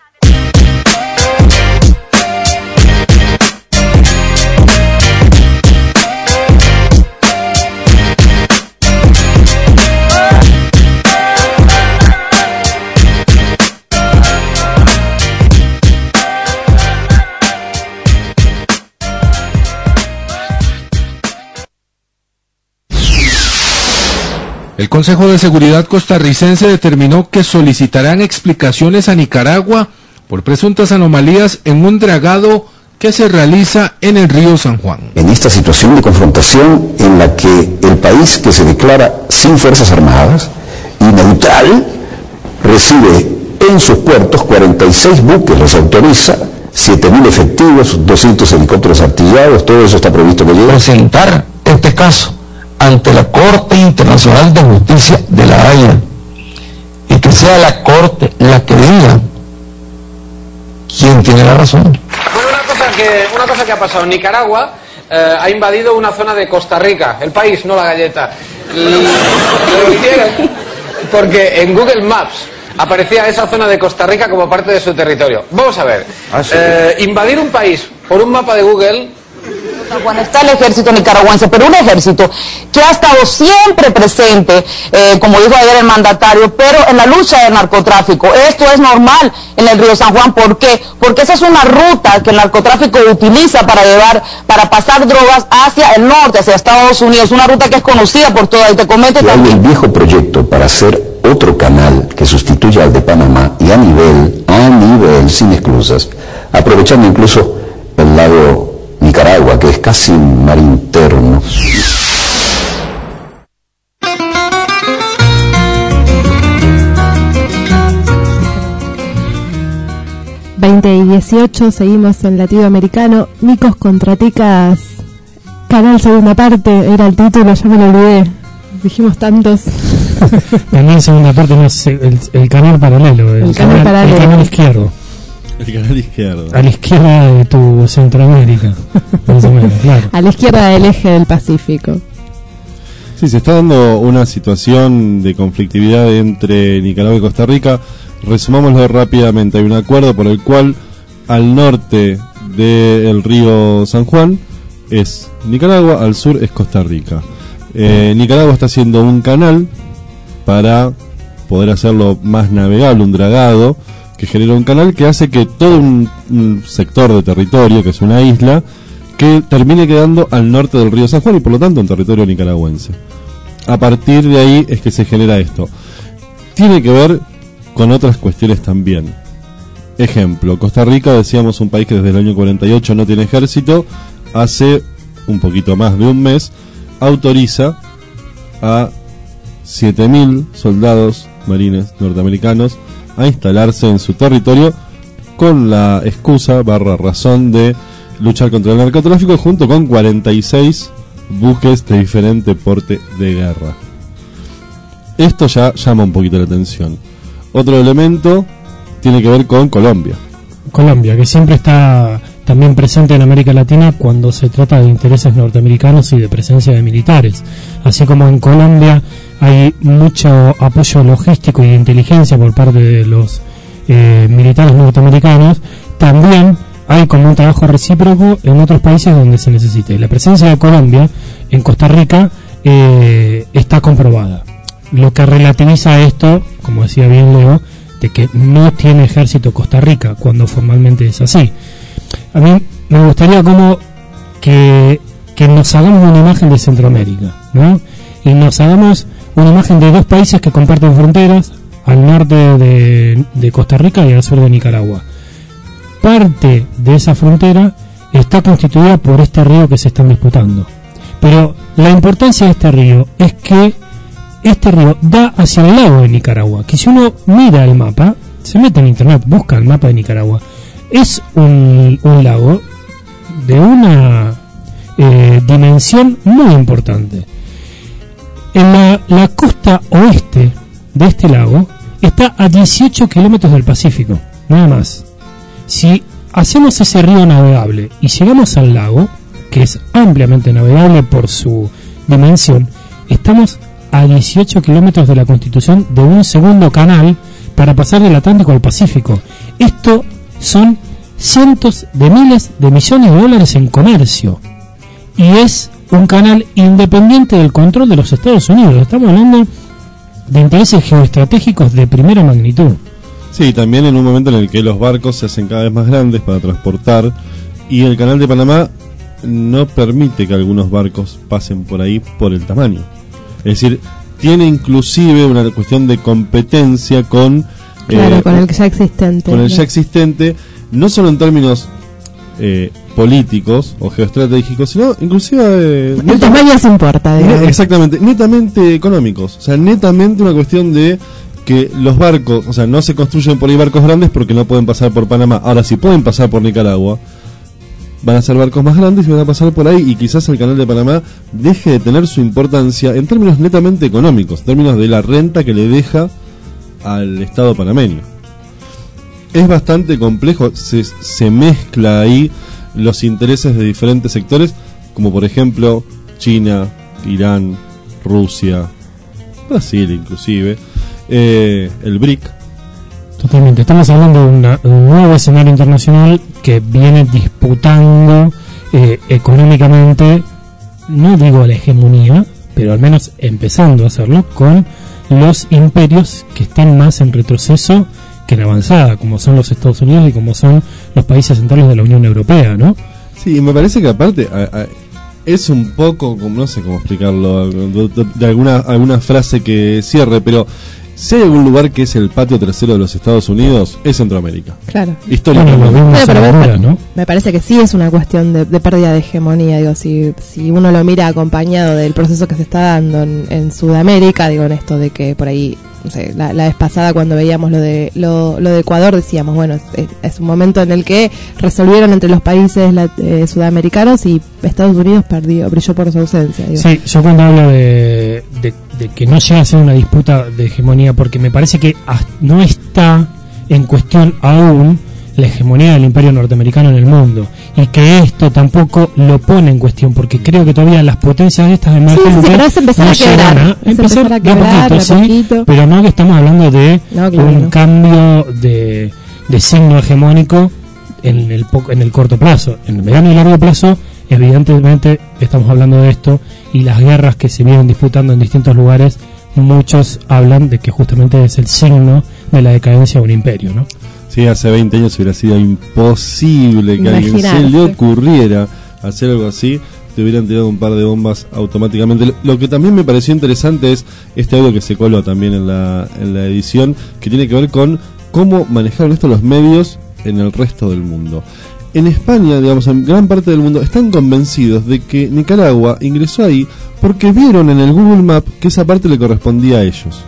El Consejo de Seguridad costarricense determinó que solicitarán explicaciones a Nicaragua por presuntas anomalías en un dragado que se realiza en el río San Juan. En esta situación de confrontación en la que el país que se declara sin fuerzas armadas y neutral recibe en sus puertos cuarenta y seis buques, los autoriza, siete mil efectivos, doscientos helicópteros artillados, todo eso está previsto que llegue. Presentar este caso ante la Corte Internacional de Justicia de La Haya y que sea la Corte la que diga quién tiene la razón. Bueno, una cosa que, una cosa que ha pasado. Nicaragua eh, ha invadido una zona de Costa Rica, el país, no la galleta. Y lo hicieron porque en Google Maps aparecía esa zona de Costa Rica como parte de su territorio. Vamos a ver, ah, sí. eh, invadir un país por un mapa de Google. Bueno, está el ejército nicaragüense, pero un ejército que ha estado siempre presente, eh, como dijo ayer el mandatario, pero en la lucha del narcotráfico. Esto es normal en el río San Juan. ¿Por qué? Porque esa es una ruta que el narcotráfico utiliza para llevar, para pasar drogas hacia el norte, hacia Estados Unidos, una ruta que es conocida por toda. Y te comento y también. Hay el viejo proyecto para hacer otro canal que sustituya al de Panamá y a nivel, a nivel, sin esclusas, aprovechando incluso el lago Nicaragua, que es casi un mar interno. veinte y dieciocho, seguimos en Latido Americano. Micos contra Ticas, canal segunda parte, era el título, ya me lo olvidé. Dijimos tantos. También segunda parte, no sé, el, el canal paralelo. El, el canal, canal paralelo. El canal izquierdo. El canal izquierdo. A la izquierda de tu Centroamérica. Más o menos, claro. A la izquierda del eje del Pacífico. Sí, se está dando una situación de conflictividad entre Nicaragua y Costa Rica. Resumámoslo rápidamente. Hay un acuerdo por el cual al norte del río San Juan es Nicaragua, al sur es Costa Rica. Eh, Nicaragua está haciendo un canal para poder hacerlo más navegable, un dragado que genera un canal que hace que todo un, un sector de territorio, que es una isla, que termine quedando al norte del río San Juan y por lo tanto en territorio nicaragüense. A partir de ahí es que se genera esto. Tiene que ver con otras cuestiones también. Ejemplo, Costa Rica, decíamos, un país que desde el año cuarenta y ocho no tiene ejército. Hace un poquito más de un mes autoriza a siete mil soldados marines norteamericanos a instalarse en su territorio con la excusa barra razón de luchar contra el narcotráfico, junto con cuarenta y seis buques de diferente porte de guerra. Esto ya llama un poquito la atención. Otro elemento tiene que ver con Colombia. Colombia, que siempre está también presente en América Latina cuando se trata de intereses norteamericanos y de presencia de militares. Así como en Colombia hay mucho apoyo logístico y de inteligencia por parte de los eh, militares norteamericanos, también hay como un trabajo recíproco en otros países donde se necesite. La presencia de Colombia en Costa Rica eh, está comprobada. Lo que relativiza esto, como decía bien Leo, de que no tiene ejército Costa Rica, cuando formalmente es así. A mí me gustaría como que, que nos hagamos una imagen de Centroamérica, ¿no? Y nos hagamos una imagen de dos países que comparten fronteras, al norte de, de Costa Rica y al sur de Nicaragua. Parte de esa frontera está constituida por este río que se están disputando. Pero la importancia de este río es que este río da hacia el lago de Nicaragua, que si uno mira el mapa, se mete en internet, busca el mapa de Nicaragua, es un, un lago de una eh, dimensión muy importante. En la, la costa oeste de este lago está a dieciocho kilómetros del Pacífico, nada más. Si hacemos ese río navegable y llegamos al lago, que es ampliamente navegable por su dimensión, estamos a dieciocho kilómetros de la constitución de un segundo canal para pasar del Atlántico al Pacífico. Esto son cientos de miles de millones de dólares en comercio. Y es un canal independiente del control de los Estados Unidos. Estamos hablando de intereses geoestratégicos de primera magnitud. Sí, también en un momento en el que los barcos se hacen cada vez más grandes para transportar, y el canal de Panamá no permite que algunos barcos pasen por ahí por el tamaño. Es decir, tiene inclusive una cuestión de competencia con, claro, eh, con el ya existente. Con el ya existente, no solo en términos eh, políticos o geoestratégicos, sino inclusive... Eh, el tamaño se importa, digamos. Exactamente, netamente económicos. O sea, netamente una cuestión de que los barcos, o sea, no se construyen por ahí barcos grandes porque no pueden pasar por Panamá. Ahora, si pueden pasar por Nicaragua, van a ser barcos más grandes y van a pasar por ahí, y quizás el canal de Panamá deje de tener su importancia en términos netamente económicos, en términos de la renta que le deja al Estado panameño. Es bastante complejo, se, se mezcla ahí los intereses de diferentes sectores, como por ejemplo China, Irán, Rusia, Brasil inclusive, eh, el B R I C. Totalmente, estamos hablando de, una, de un nuevo escenario internacional que viene disputando eh, económicamente, no digo la hegemonía, pero al menos empezando a hacerlo con los imperios que están más en retroceso que en avanzada, como son los Estados Unidos y como son los países centrales de la Unión Europea, ¿no? Sí, me parece que aparte a, a, es un poco, como no sé cómo explicarlo, de, de, de alguna alguna frase que cierre, pero si hay algún lugar que es el patio trasero de los Estados Unidos, es Centroamérica. Claro. Históricamente. Bueno, bueno, pero me, ¿no? me parece que sí es una cuestión de, de pérdida de hegemonía. Digo, si, si uno lo mira acompañado del proceso que se está dando en, en Sudamérica, digo, en esto de que por ahí no sé, la, la vez pasada cuando veíamos lo de lo, lo de Ecuador decíamos, bueno, es, es un momento en el que resolvieron entre los países la, eh, sudamericanos y Estados Unidos perdió, brilló por su ausencia. Digo. Sí, yo cuando hablo de, de, de que no llega a ser una disputa de hegemonía, porque me parece que no está en cuestión aún la hegemonía del imperio norteamericano en el mundo, y que esto tampoco lo pone en cuestión, porque creo que todavía las potencias estas emergentes sí, sí, pero es empezar no a quebrar, a es empezar, empezar a quebrar de a poquito, de sí, poquito. Pero no que estamos hablando de no, claro, un no. cambio de, de signo hegemónico en el po en el corto plazo. En el mediano y largo plazo, evidentemente estamos hablando de esto, y las guerras que se vienen disputando en distintos lugares, muchos hablan de que justamente es el signo de la decadencia de un imperio, ¿no? Sí, hace veinte años hubiera sido imposible que a alguien se le ocurriera hacer algo así, te hubieran tirado un par de bombas automáticamente. Lo, lo que también me pareció interesante es este audio que se coló también en la, en la edición, que tiene que ver con cómo manejaron esto los medios en el resto del mundo. En España, digamos, en gran parte del mundo, están convencidos de que Nicaragua ingresó ahí porque vieron en el Google Map que esa parte le correspondía a ellos.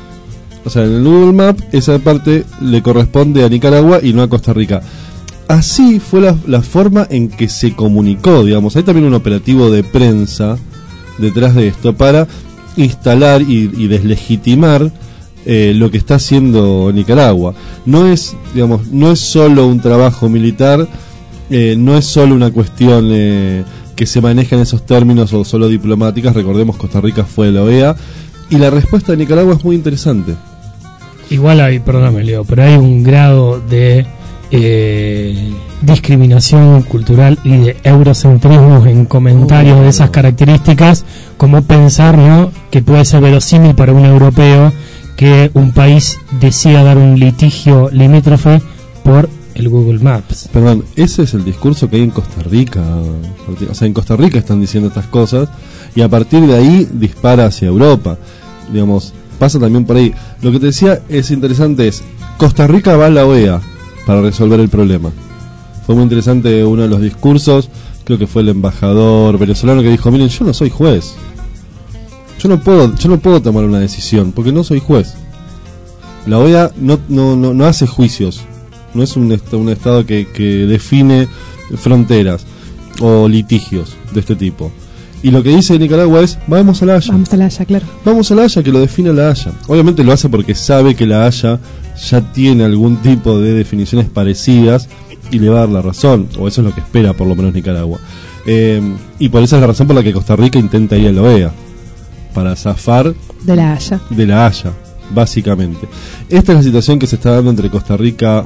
O sea, en el Google Map esa parte le corresponde a Nicaragua y no a Costa Rica. Así fue la, la forma en que se comunicó, digamos. Hay también un operativo de prensa detrás de esto para instalar y, y deslegitimar eh, lo que está haciendo Nicaragua. No es, digamos, no es solo un trabajo militar, eh, no es solo una cuestión eh, que se maneja en esos términos o solo diplomáticas. Recordemos, Costa Rica fue de la O E A y la respuesta de Nicaragua es muy interesante. Igual hay, perdóname Leo, pero hay un grado de eh, discriminación cultural y de eurocentrismo en comentarios oh, de esas características, como pensar, ¿no?, que puede ser verosímil para un europeo que un país decida dar un litigio limítrofe por el Google Maps. Perdón, ese es el discurso que hay en Costa Rica. O sea, en Costa Rica están diciendo estas cosas y a partir de ahí dispara hacia Europa. Digamos, pasa también por ahí. Lo que te decía es interesante es, Costa Rica va a la O E A para resolver el problema. Fue muy interesante uno de los discursos, creo que fue el embajador venezolano que dijo, miren, yo no soy juez. Yo no puedo, yo no puedo tomar una decisión porque no soy juez. La O E A no, no, no, no hace juicios. No es un, est un estado que, que define fronteras o litigios de este tipo. Y lo que dice Nicaragua es, vamos a la Haya. Vamos a la Haya, claro. Vamos a la Haya, que lo define la Haya. Obviamente lo hace porque sabe que la Haya ya tiene algún tipo de definiciones parecidas y le va a dar la razón, o eso es lo que espera por lo menos Nicaragua. Eh, y por esa es la razón por la que Costa Rica intenta ir a la O E A, para zafar de la Haya. De la Haya, básicamente. Esta es la situación que se está dando entre Costa Rica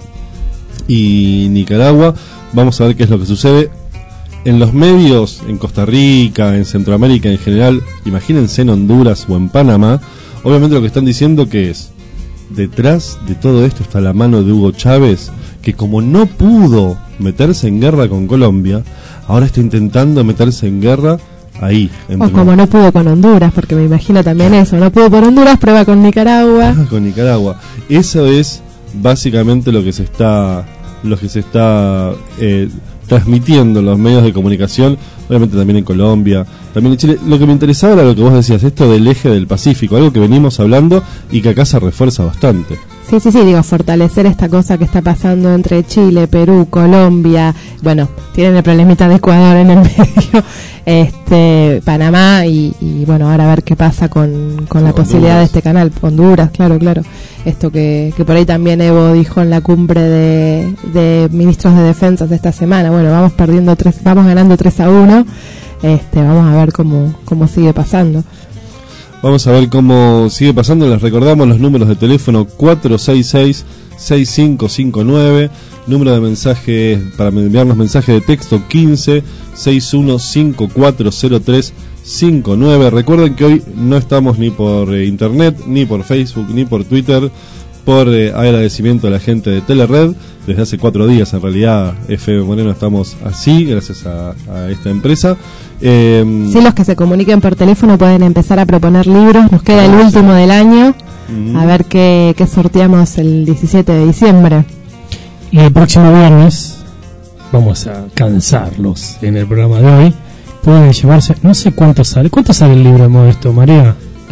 y Nicaragua. Vamos a ver qué es lo que sucede. En los medios, en Costa Rica, en Centroamérica en general, imagínense en Honduras o en Panamá, obviamente lo que están diciendo que es, detrás de todo esto está la mano de Hugo Chávez, que como no pudo meterse en guerra con Colombia, ahora está intentando meterse en guerra ahí. O como no pudo con Honduras, porque me imagino también eso, no pudo con Honduras, prueba con Nicaragua. Ah, con Nicaragua. Eso es básicamente lo que se está, lo que se está eh, transmitiendo en los medios de comunicación, obviamente también en Colombia, también en Chile. Lo que me interesaba era lo que vos decías, esto del eje del Pacífico, algo que venimos hablando y que acá se refuerza bastante. Sí, sí, sí, digo, fortalecer esta cosa que está pasando entre Chile, Perú, Colombia, bueno, tienen el problemita de Ecuador en el medio, este, Panamá y, y bueno, ahora a ver qué pasa con, con la Honduras. Posibilidad de este canal, Honduras, claro, claro, esto que, que por ahí también Evo dijo en la cumbre de, de ministros de defensa de esta semana, bueno, vamos perdiendo tres, vamos ganando tres a uno, este, vamos a ver cómo, cómo sigue pasando. Vamos a ver cómo sigue pasando. Les recordamos los números de teléfono cuatro seis seis, seis cinco cinco nueve, número de mensajes para enviarnos mensajes de texto quince, sesenta y uno, cincuenta y cuatro cero tres cincuenta y nueve. Recuerden que hoy no estamos ni por eh, internet, ni por Facebook, ni por Twitter, por eh, agradecimiento a la gente de Telered. Desde hace cuatro días en realidad F M Moreno estamos así, gracias a, a esta empresa. Eh, sí, los que se comuniquen por teléfono pueden empezar a proponer libros, nos queda el último del año, uh-huh. A ver qué, qué sorteamos el diecisiete de diciembre. Y el próximo viernes vamos a cansarlos en el programa de hoy. Pueden llevarse, no sé cuánto sale, ¿cuánto sale el libro de Modesto, María?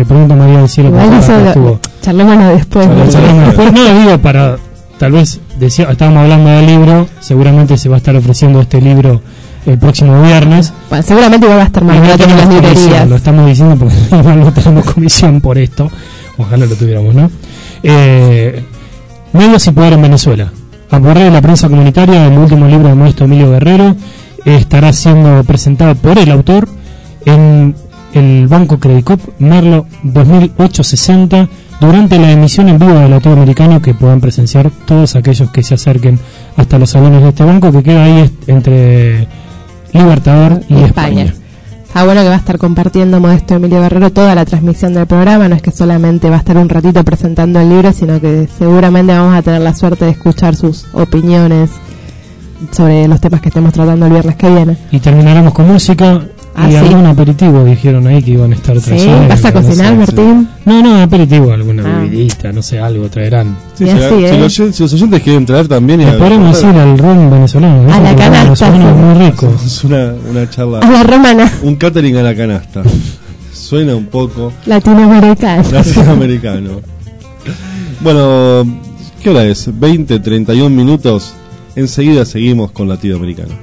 Le pregunto a María del Cielo. Igual eso lo- charlémonos después. Charlemos- charlemos después. No, digo, para, tal vez, decía, estábamos hablando del libro, seguramente se va a estar ofreciendo este libro el próximo viernes. Bueno, seguramente va a estar más Y no barato en las tenemos comisión, librerías. lo estamos diciendo porque igual no tenemos comisión por esto. Ojalá lo tuviéramos, ¿no? Eh, Medios y poder en Venezuela. Aporrea la prensa comunitaria, el último libro del maestro Emilio Guerrero, eh, estará siendo presentado por el autor en el Banco Credicop Merlo dos mil ochocientos sesenta durante la emisión en vivo del Latinoamericano, que puedan presenciar todos aquellos que se acerquen hasta los salones de este banco, que queda ahí est- entre Libertador y España. España. Ah, bueno, que va a estar compartiendo Modesto Emilio Guerrero toda la transmisión del programa. No es que solamente va a estar un ratito presentando el libro, sino que seguramente vamos a tener la suerte de escuchar sus opiniones sobre los temas que estemos tratando el viernes que viene. Y terminaremos con música Ah, y sí. algún aperitivo, dijeron ahí que iban a estar ¿Sí? trayendo. ¿Vas a no cocinar, sé, Martín? sí. No, no, aperitivo, alguna Ah. bebidita, no sé, algo traerán. Sí, Y si, así, la- ¿eh? si los, oyen- si los oyentes quieren traer también. y Le a- podemos ir al ron venezolano. A dicen la que el ron canasta, venezolano sí. es muy rico. Es una, una charla. A la romana. Un catering a la canasta. Suena un poco Latinoamericana. latinoamericano. Bueno, ¿qué hora es? veinte, treinta y un minutos. Enseguida seguimos con Latido Americano.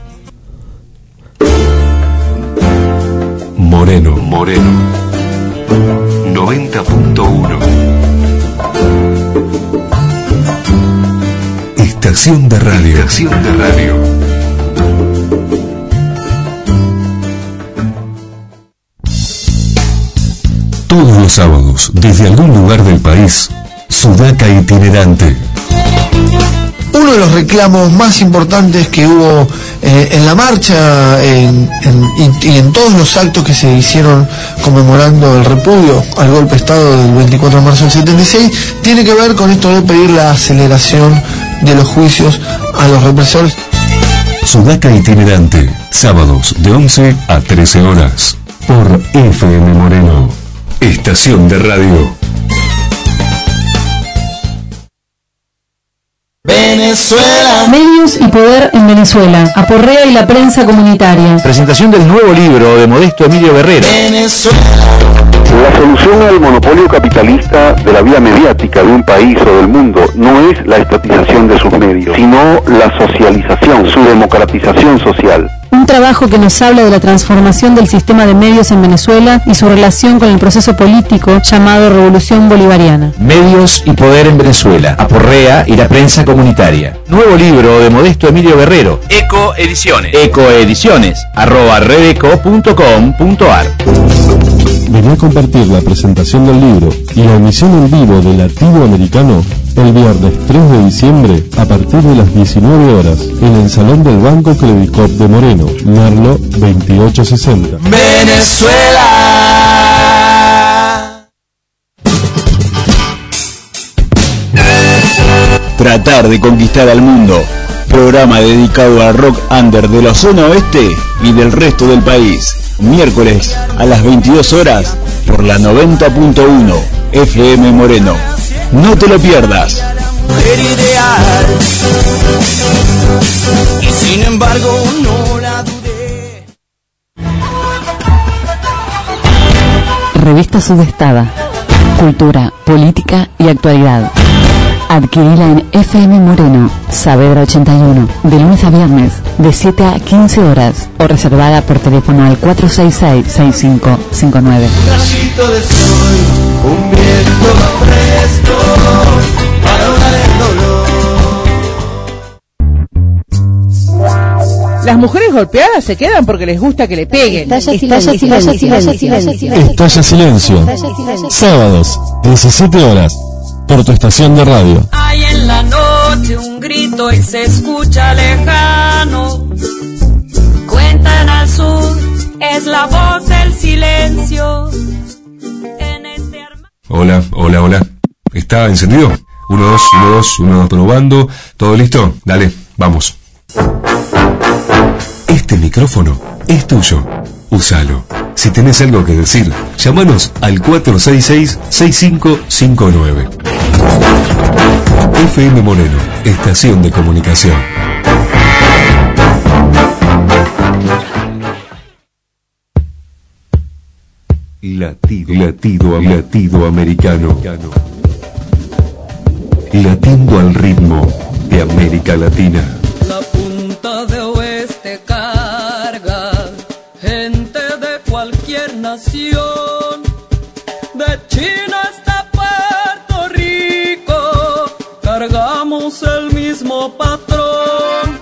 Moreno, Moreno. noventa punto uno. Estación de radio. Estación de radio. Todos los sábados, desde algún lugar del país, Sudaca itinerante. Uno de los reclamos más importantes que hubo eh, en la marcha en- en- y, y en todos los actos que se hicieron conmemorando el repudio al golpe de Estado del veinticuatro de marzo del setenta y seis tiene que ver con esto de pedir la aceleración de los juicios a los represores. Sudaca itinerante, sábados de once a trece horas, por F M Moreno, estación de radio. Venezuela. Medios y poder en Venezuela. Aporrea y la prensa comunitaria. Presentación del nuevo libro de Modesto Emilio Guerrero. La solución al monopolio capitalista de la vía mediática de un país o del mundo no es la estatización de sus medios, sino la socialización, su democratización social. Un trabajo que nos habla de la transformación del sistema de medios en Venezuela y su relación con el proceso político llamado Revolución Bolivariana. Medios y poder en Venezuela. Aporrea y la prensa comunitaria. Nuevo libro de Modesto Emilio Guerrero. Eco Ediciones. Eco Ediciones. Arroba redeco punto com punto ar. Vení a compartir la presentación del libro y la emisión en vivo de Latido Americano el viernes tres de diciembre a partir de las diecinueve horas en el Salón del Banco Credicop de Moreno, Merlo veintiocho sesenta. Venezuela. Tratar de conquistar al mundo. Programa dedicado al rock under de la zona oeste y del resto del país. Miércoles a las veintidós horas por la noventa punto uno F M Moreno. No te lo pierdas. Mujer ideal. Y sin embargo no la dudé. Revista Sudestada. Cultura, política y actualidad. Adquirila en F M Moreno, Saavedra ochenta y uno, de lunes a viernes, de siete a quince horas, o reservada por teléfono al cuatro seis seis, seis cinco cinco nueve. Un rayito de sol, un viento fresco para ahogar el dolor. Las mujeres golpeadas se quedan porque les gusta que le peguen. Estalla silencio, estalla silencio, estalla silencio. Estalla Silencio. Sábados, diecisiete horas, por tu estación de radio. Hay en la noche un grito y se escucha lejano. Cuentan al sur, es la voz del silencio. En este arma... Hola, hola, hola. ¿Está encendido? Uno, dos, uno, dos, uno, dos, probando. ¿Todo listo? Dale, vamos. Este micrófono es tuyo. Úsalo. Si tenés algo que decir, llámanos al cuatro seis seis, seis cinco cinco nueve. F M Moreno, estación de comunicación. Latido, latido, latido americano. Latiendo al ritmo de América Latina. La punta de oeste carga gente de cualquier nación, de China hasta Puerto Rico, cargamos el mismo patrón.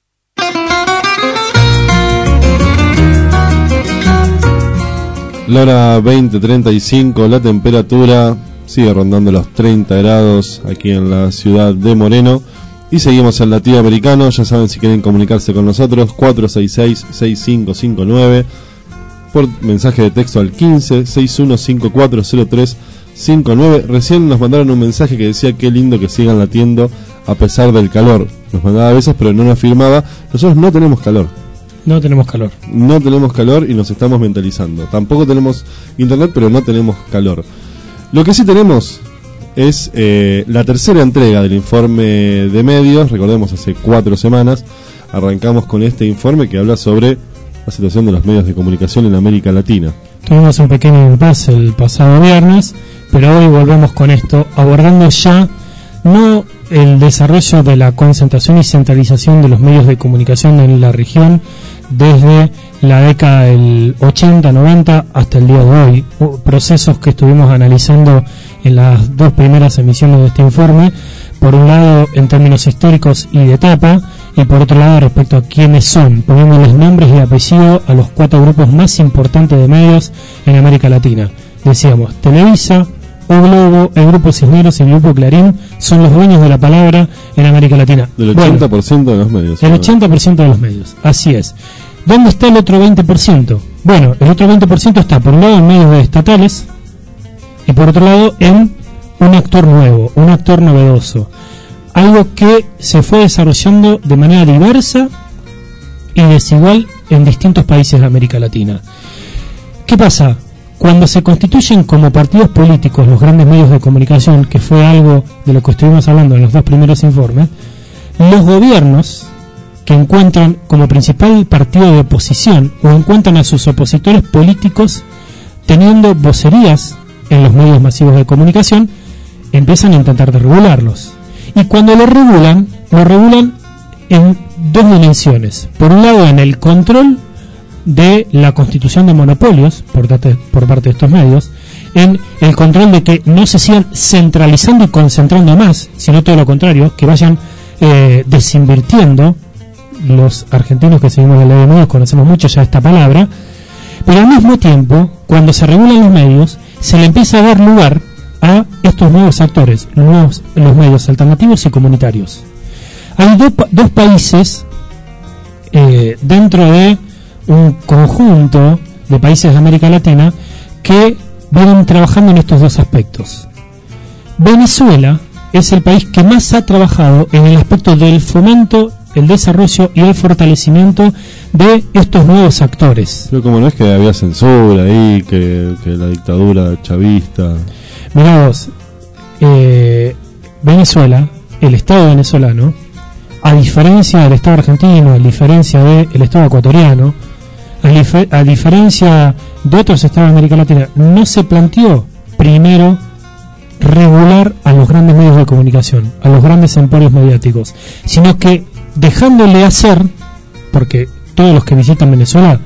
La hora veinte treinta y cinco, la temperatura sigue rondando los treinta grados aquí en la ciudad de Moreno. Y seguimos en Latido Americano. Ya saben, si quieren comunicarse con nosotros, cuatro seis seis, seis cinco cinco nueve, por mensaje de texto al quince, sesenta y uno cincuenta y cuatro cero tres cincuenta y nueve. Recién nos mandaron un mensaje que decía qué lindo que sigan latiendo a pesar del calor. Nos mandaba besos, pero no nos afirmaba. Nosotros no tenemos calor. No tenemos calor. No tenemos calor y nos estamos mentalizando. Tampoco tenemos internet, pero no tenemos calor. Lo que sí tenemos es eh, la tercera entrega del informe de medios. Recordemos, hace cuatro semanas arrancamos con este informe que habla sobre la situación de los medios de comunicación en América Latina. Tuvimos un pequeño impasse el pasado viernes, pero hoy volvemos con esto, abordando ya no el desarrollo de la concentración y centralización de los medios de comunicación en la región desde la década del ochenta noventa hasta el día de hoy, procesos que estuvimos analizando en las dos primeras emisiones de este informe, por un lado en términos históricos y de etapa, y por otro lado respecto a quiénes son, poniéndoles nombres y apellido a los cuatro grupos más importantes de medios en América Latina. Decíamos, Televisa, O Globo, el Grupo Cisneros y el Grupo Clarín son los dueños de la palabra en América Latina. Del ochenta por ciento bueno, de los medios. El ochenta por ciento de los medios, así es. ¿Dónde está el otro veinte por ciento? Bueno, el otro veinte por ciento está por un lado en medios estatales y por otro lado en un actor nuevo, un actor novedoso. Algo que se fue desarrollando de manera diversa y desigual en distintos países de América Latina. ¿Qué pasa? Cuando se constituyen como partidos políticos los grandes medios de comunicación, que fue algo de lo que estuvimos hablando en los dos primeros informes, los gobiernos que encuentran como principal partido de oposición o encuentran a sus opositores políticos teniendo vocerías en los medios masivos de comunicación, empiezan a intentar de regularlos. Y cuando lo regulan, lo regulan en dos dimensiones. Por un lado, en el control de la constitución de monopolios por, date, por parte de estos medios, en el control de que no se sigan centralizando y concentrando más, sino todo lo contrario, que vayan eh, desinvirtiendo. Los argentinos que seguimos el ley de medios conocemos mucho ya esta palabra, pero al mismo tiempo, cuando se regulan los medios, se le empieza a dar lugar a estos nuevos actores, los, nuevos, los medios alternativos y comunitarios. Hay do, dos países eh, dentro de un conjunto de países de América Latina que vienen trabajando en estos dos aspectos. Venezuela es el país que más ha trabajado en el aspecto del fomento, el desarrollo y el fortalecimiento de estos nuevos actores. Pero como no es que había censura ahí, que, que la dictadura chavista... Mirá vos, eh, Venezuela, el Estado venezolano, a diferencia del Estado argentino, a diferencia del Estado ecuatoriano, a, dif- a diferencia de otros estados de América Latina, no se planteó primero regular a los grandes medios de comunicación, a los grandes emporios mediáticos, sino que dejándole hacer, porque todos los que visitan Venezuela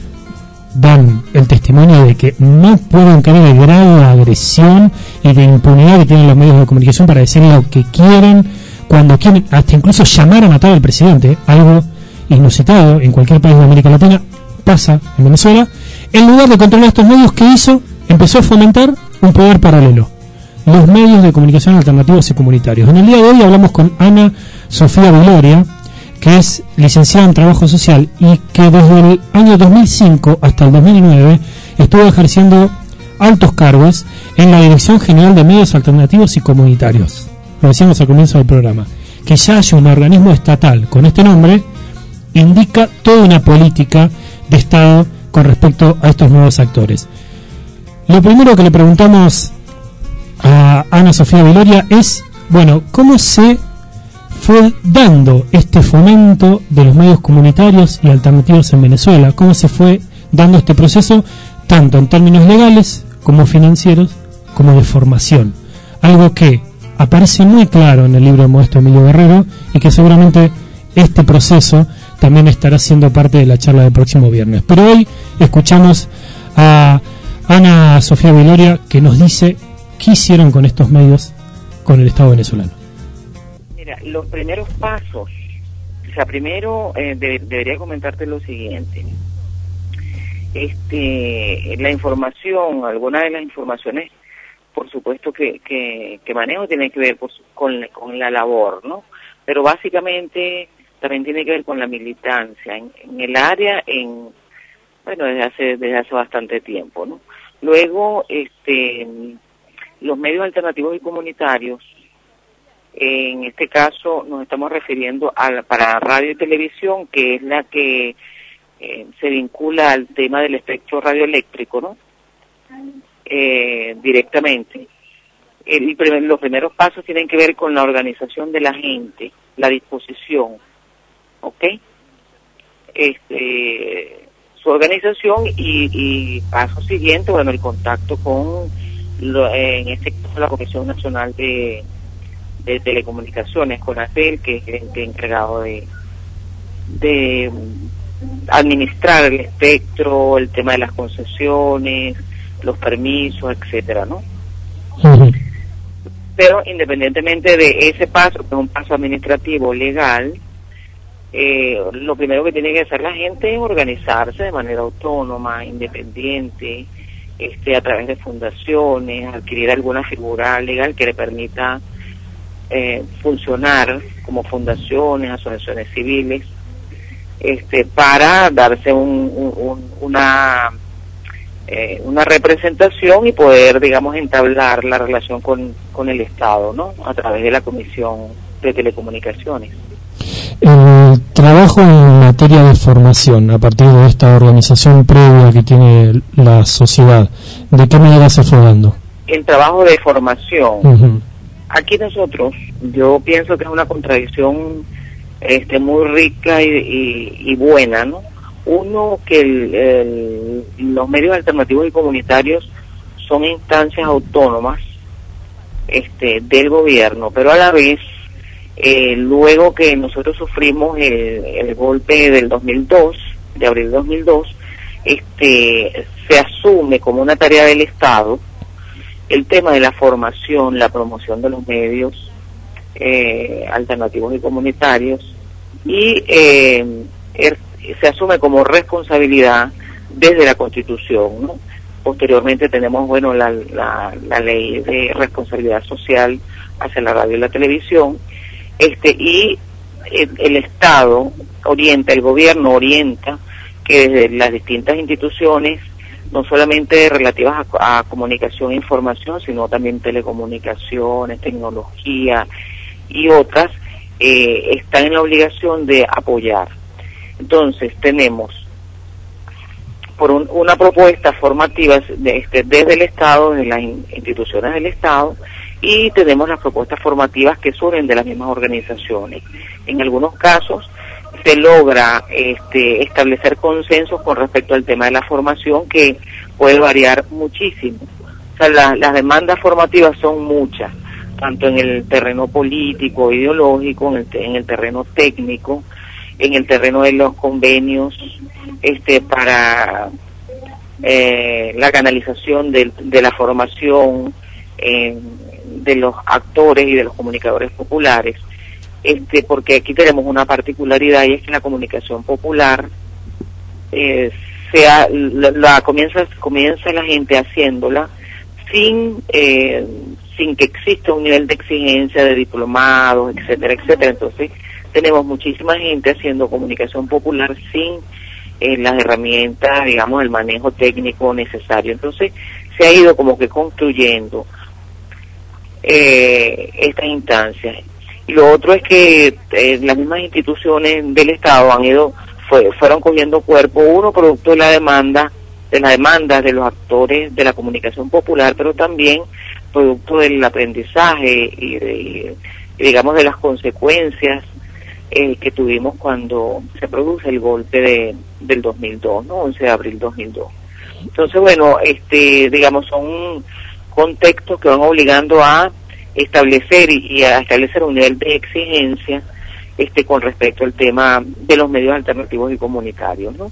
dan el testimonio de que no pueden caer el grado de agresión y de impunidad que tienen los medios de comunicación para decir lo que quieren, cuando quieren, hasta incluso llamar a matar al presidente, algo inusitado en cualquier país de América Latina, pasa en Venezuela. En lugar de controlar estos medios, ¿qué hizo? Empezó a fomentar un poder paralelo, los medios de comunicación alternativos y comunitarios. En el día de hoy hablamos con Ana Sofía Viloria, que es licenciada en Trabajo Social y que desde el año dos mil cinco hasta el dos mil nueve estuvo ejerciendo altos cargos en la Dirección General de Medios Alternativos y Comunitarios. Lo decíamos al comienzo del programa. Que ya haya un organismo estatal con este nombre indica toda una política de Estado con respecto a estos nuevos actores. Lo primero que le preguntamos a Ana Sofía Viloria es, bueno, ¿cómo se fue dando este fomento de los medios comunitarios y alternativos en Venezuela? ¿Cómo se fue dando este proceso tanto en términos legales como financieros como de formación, algo que aparece muy claro en el libro de Modesto Emilio Guerrero y que seguramente este proceso también estará siendo parte de la charla del próximo viernes. Pero hoy escuchamos a Ana Sofía Viloria, que nos dice qué hicieron con estos medios con el Estado venezolano. Mira, los primeros pasos, o sea, primero eh, de, debería comentarte lo siguiente. Este, la información, alguna de las informaciones, por supuesto que, que, que manejo tiene que ver por, con, con la labor, ¿no? Pero básicamente también tiene que ver con la militancia en, en el área, en bueno, desde hace desde hace bastante tiempo, ¿no? Luego, este, los medios alternativos y comunitarios, en este caso nos estamos refiriendo a la, para radio y televisión, que es la que eh, se vincula al tema del espectro radioeléctrico, ¿no? Eh, directamente. El, el primer, los primeros pasos tienen que ver con la organización de la gente, la disposición, ¿ok? Este, su organización y, y paso siguiente, bueno, el contacto con, lo, eh, en este caso, la Comisión Nacional de, de Telecomunicaciones, CONATEL, que es el ente encargado de, de administrar el espectro, el tema de las concesiones, los permisos, etcétera, ¿no? Uh-huh. Pero independientemente de ese paso, que es un paso administrativo legal, eh, lo primero que tiene que hacer la gente es organizarse de manera autónoma, independiente, este, a través de fundaciones, adquirir alguna figura legal que le permita eh, funcionar como fundaciones, asociaciones civiles, este, para darse un, un, un, una Eh, una representación y poder, digamos, entablar la relación con, con el Estado, ¿no? A través de la Comisión de Telecomunicaciones. El trabajo en materia de formación, a partir de esta organización previa que tiene la sociedad, ¿de qué manera se fue dando? El trabajo de formación. Uh-huh. Aquí nosotros, yo pienso que es una contradicción este, muy rica y, y, y buena, ¿no? Uno, que el, el, los medios alternativos y comunitarios son instancias autónomas este, del gobierno, pero a la vez, eh, luego que nosotros sufrimos el, el golpe del dos mil dos, de abril de dos mil dos, este, se asume como una tarea del Estado el tema de la formación, la promoción de los medios eh, alternativos y comunitarios, y eh, er, se asume como responsabilidad desde la Constitución, ¿no? Posteriormente tenemos, bueno, la, la, la ley de responsabilidad social hacia la radio y la televisión, este, y el, el Estado orienta, el gobierno orienta que desde las distintas instituciones, no solamente relativas a, a comunicación e información, sino también telecomunicaciones, tecnología y otras, eh, están en la obligación de apoyar. Entonces tenemos por un, una propuesta formativa de este, desde el Estado, desde las in, instituciones del Estado, y tenemos las propuestas formativas que surgen de las mismas organizaciones. En algunos casos se logra este, establecer consensos con respecto al tema de la formación, que puede variar muchísimo. O sea, la, las demandas formativas son muchas, tanto en el terreno político, ideológico, en el, en el terreno técnico, en el terreno de los convenios este para eh, la canalización de, de la formación eh, de los actores y de los comunicadores populares, este porque aquí tenemos una particularidad, y es que la comunicación popular eh, sea la, la comienza comienza la gente haciéndola sin eh, sin que exista un nivel de exigencia de diplomados, etcétera, etcétera. Entonces tenemos muchísima gente haciendo comunicación popular sin eh, las herramientas, digamos, el manejo técnico necesario. Entonces se ha ido como que construyendo eh, estas instancias. Y lo otro es que eh, las mismas instituciones del Estado han ido, fue, fueron cogiendo cuerpo, uno producto de la demanda, de las demandas de los actores de la comunicación popular, pero también producto del aprendizaje y, de, y digamos de las consecuencias Eh, que tuvimos cuando se produce el golpe de, del dos mil dos, ¿no? once de abril dos mil dos. Entonces, bueno, este, digamos, son contextos que van obligando a establecer y, y a establecer un nivel de exigencia este con respecto al tema de los medios alternativos y comunitarios, ¿no?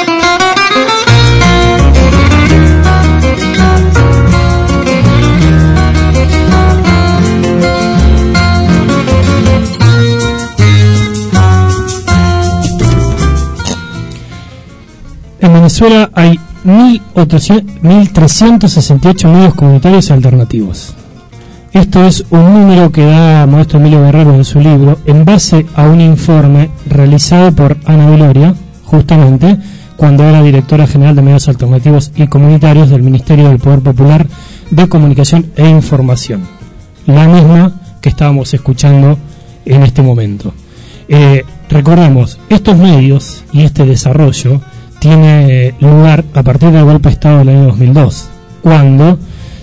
En Venezuela hay mil trescientos sesenta y ocho medios comunitarios alternativos. Esto es un número que da Modesto Emilio Guerrero en su libro en base a un informe realizado por Ana Viloria, justamente cuando era directora general de medios alternativos y comunitarios del Ministerio del Poder Popular de Comunicación e Información, la misma que estábamos escuchando en este momento. Eh, recordemos, estos medios y este desarrollo tiene lugar a partir del golpe de Estado del año dos mil dos, cuando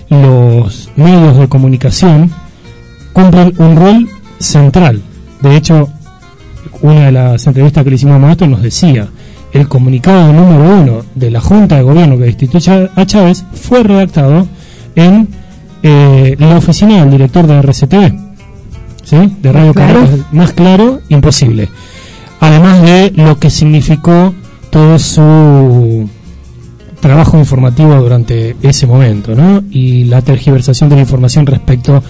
los medios de comunicación cumplen un rol central. De hecho, una de las entrevistas que le hicimos a Modesto nos decía: el comunicado número uno de la Junta de Gobierno que destituye a Chávez fue redactado en eh, la oficina del director de R C T V, ¿sí? De Radio Caracas. Más claro, imposible. Además de lo que significó todo su trabajo informativo durante ese momento, ¿no? Y la tergiversación de la información respecto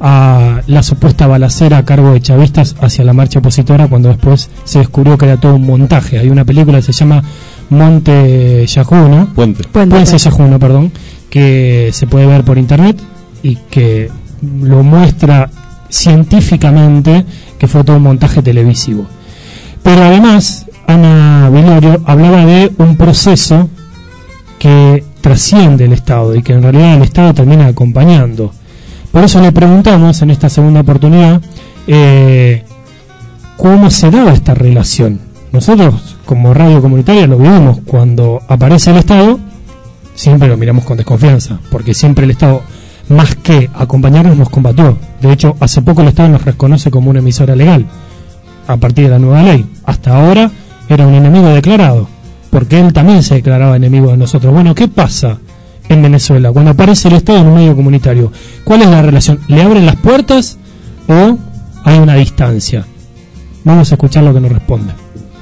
a la supuesta balacera a cargo de chavistas hacia la marcha opositora, cuando después se descubrió que era todo un montaje. Hay una película que se llama Monte Yajuno, Puente, Puente, Puente Yajuno, perdón, que se puede ver por internet y que lo muestra científicamente que fue todo un montaje televisivo. Pero además, Ana Vilorio hablaba de un proceso que trasciende el Estado y que en realidad el Estado termina acompañando. Por eso le preguntamos en esta segunda oportunidad eh, cómo se daba esta relación. Nosotros, como radio comunitaria, lo vivimos. Cuando aparece el Estado, siempre lo miramos con desconfianza, porque siempre el Estado, más que acompañarnos, nos combatió. De hecho, hace poco el Estado nos reconoce como una emisora legal, a partir de la nueva ley. Hasta ahora era un enemigo declarado, porque él también se declaraba enemigo de nosotros. Bueno, ¿qué pasa en Venezuela cuando aparece el Estado en un medio comunitario? ¿Cuál es la relación? ¿Le abren las puertas o hay una distancia? Vamos a escuchar lo que nos responde.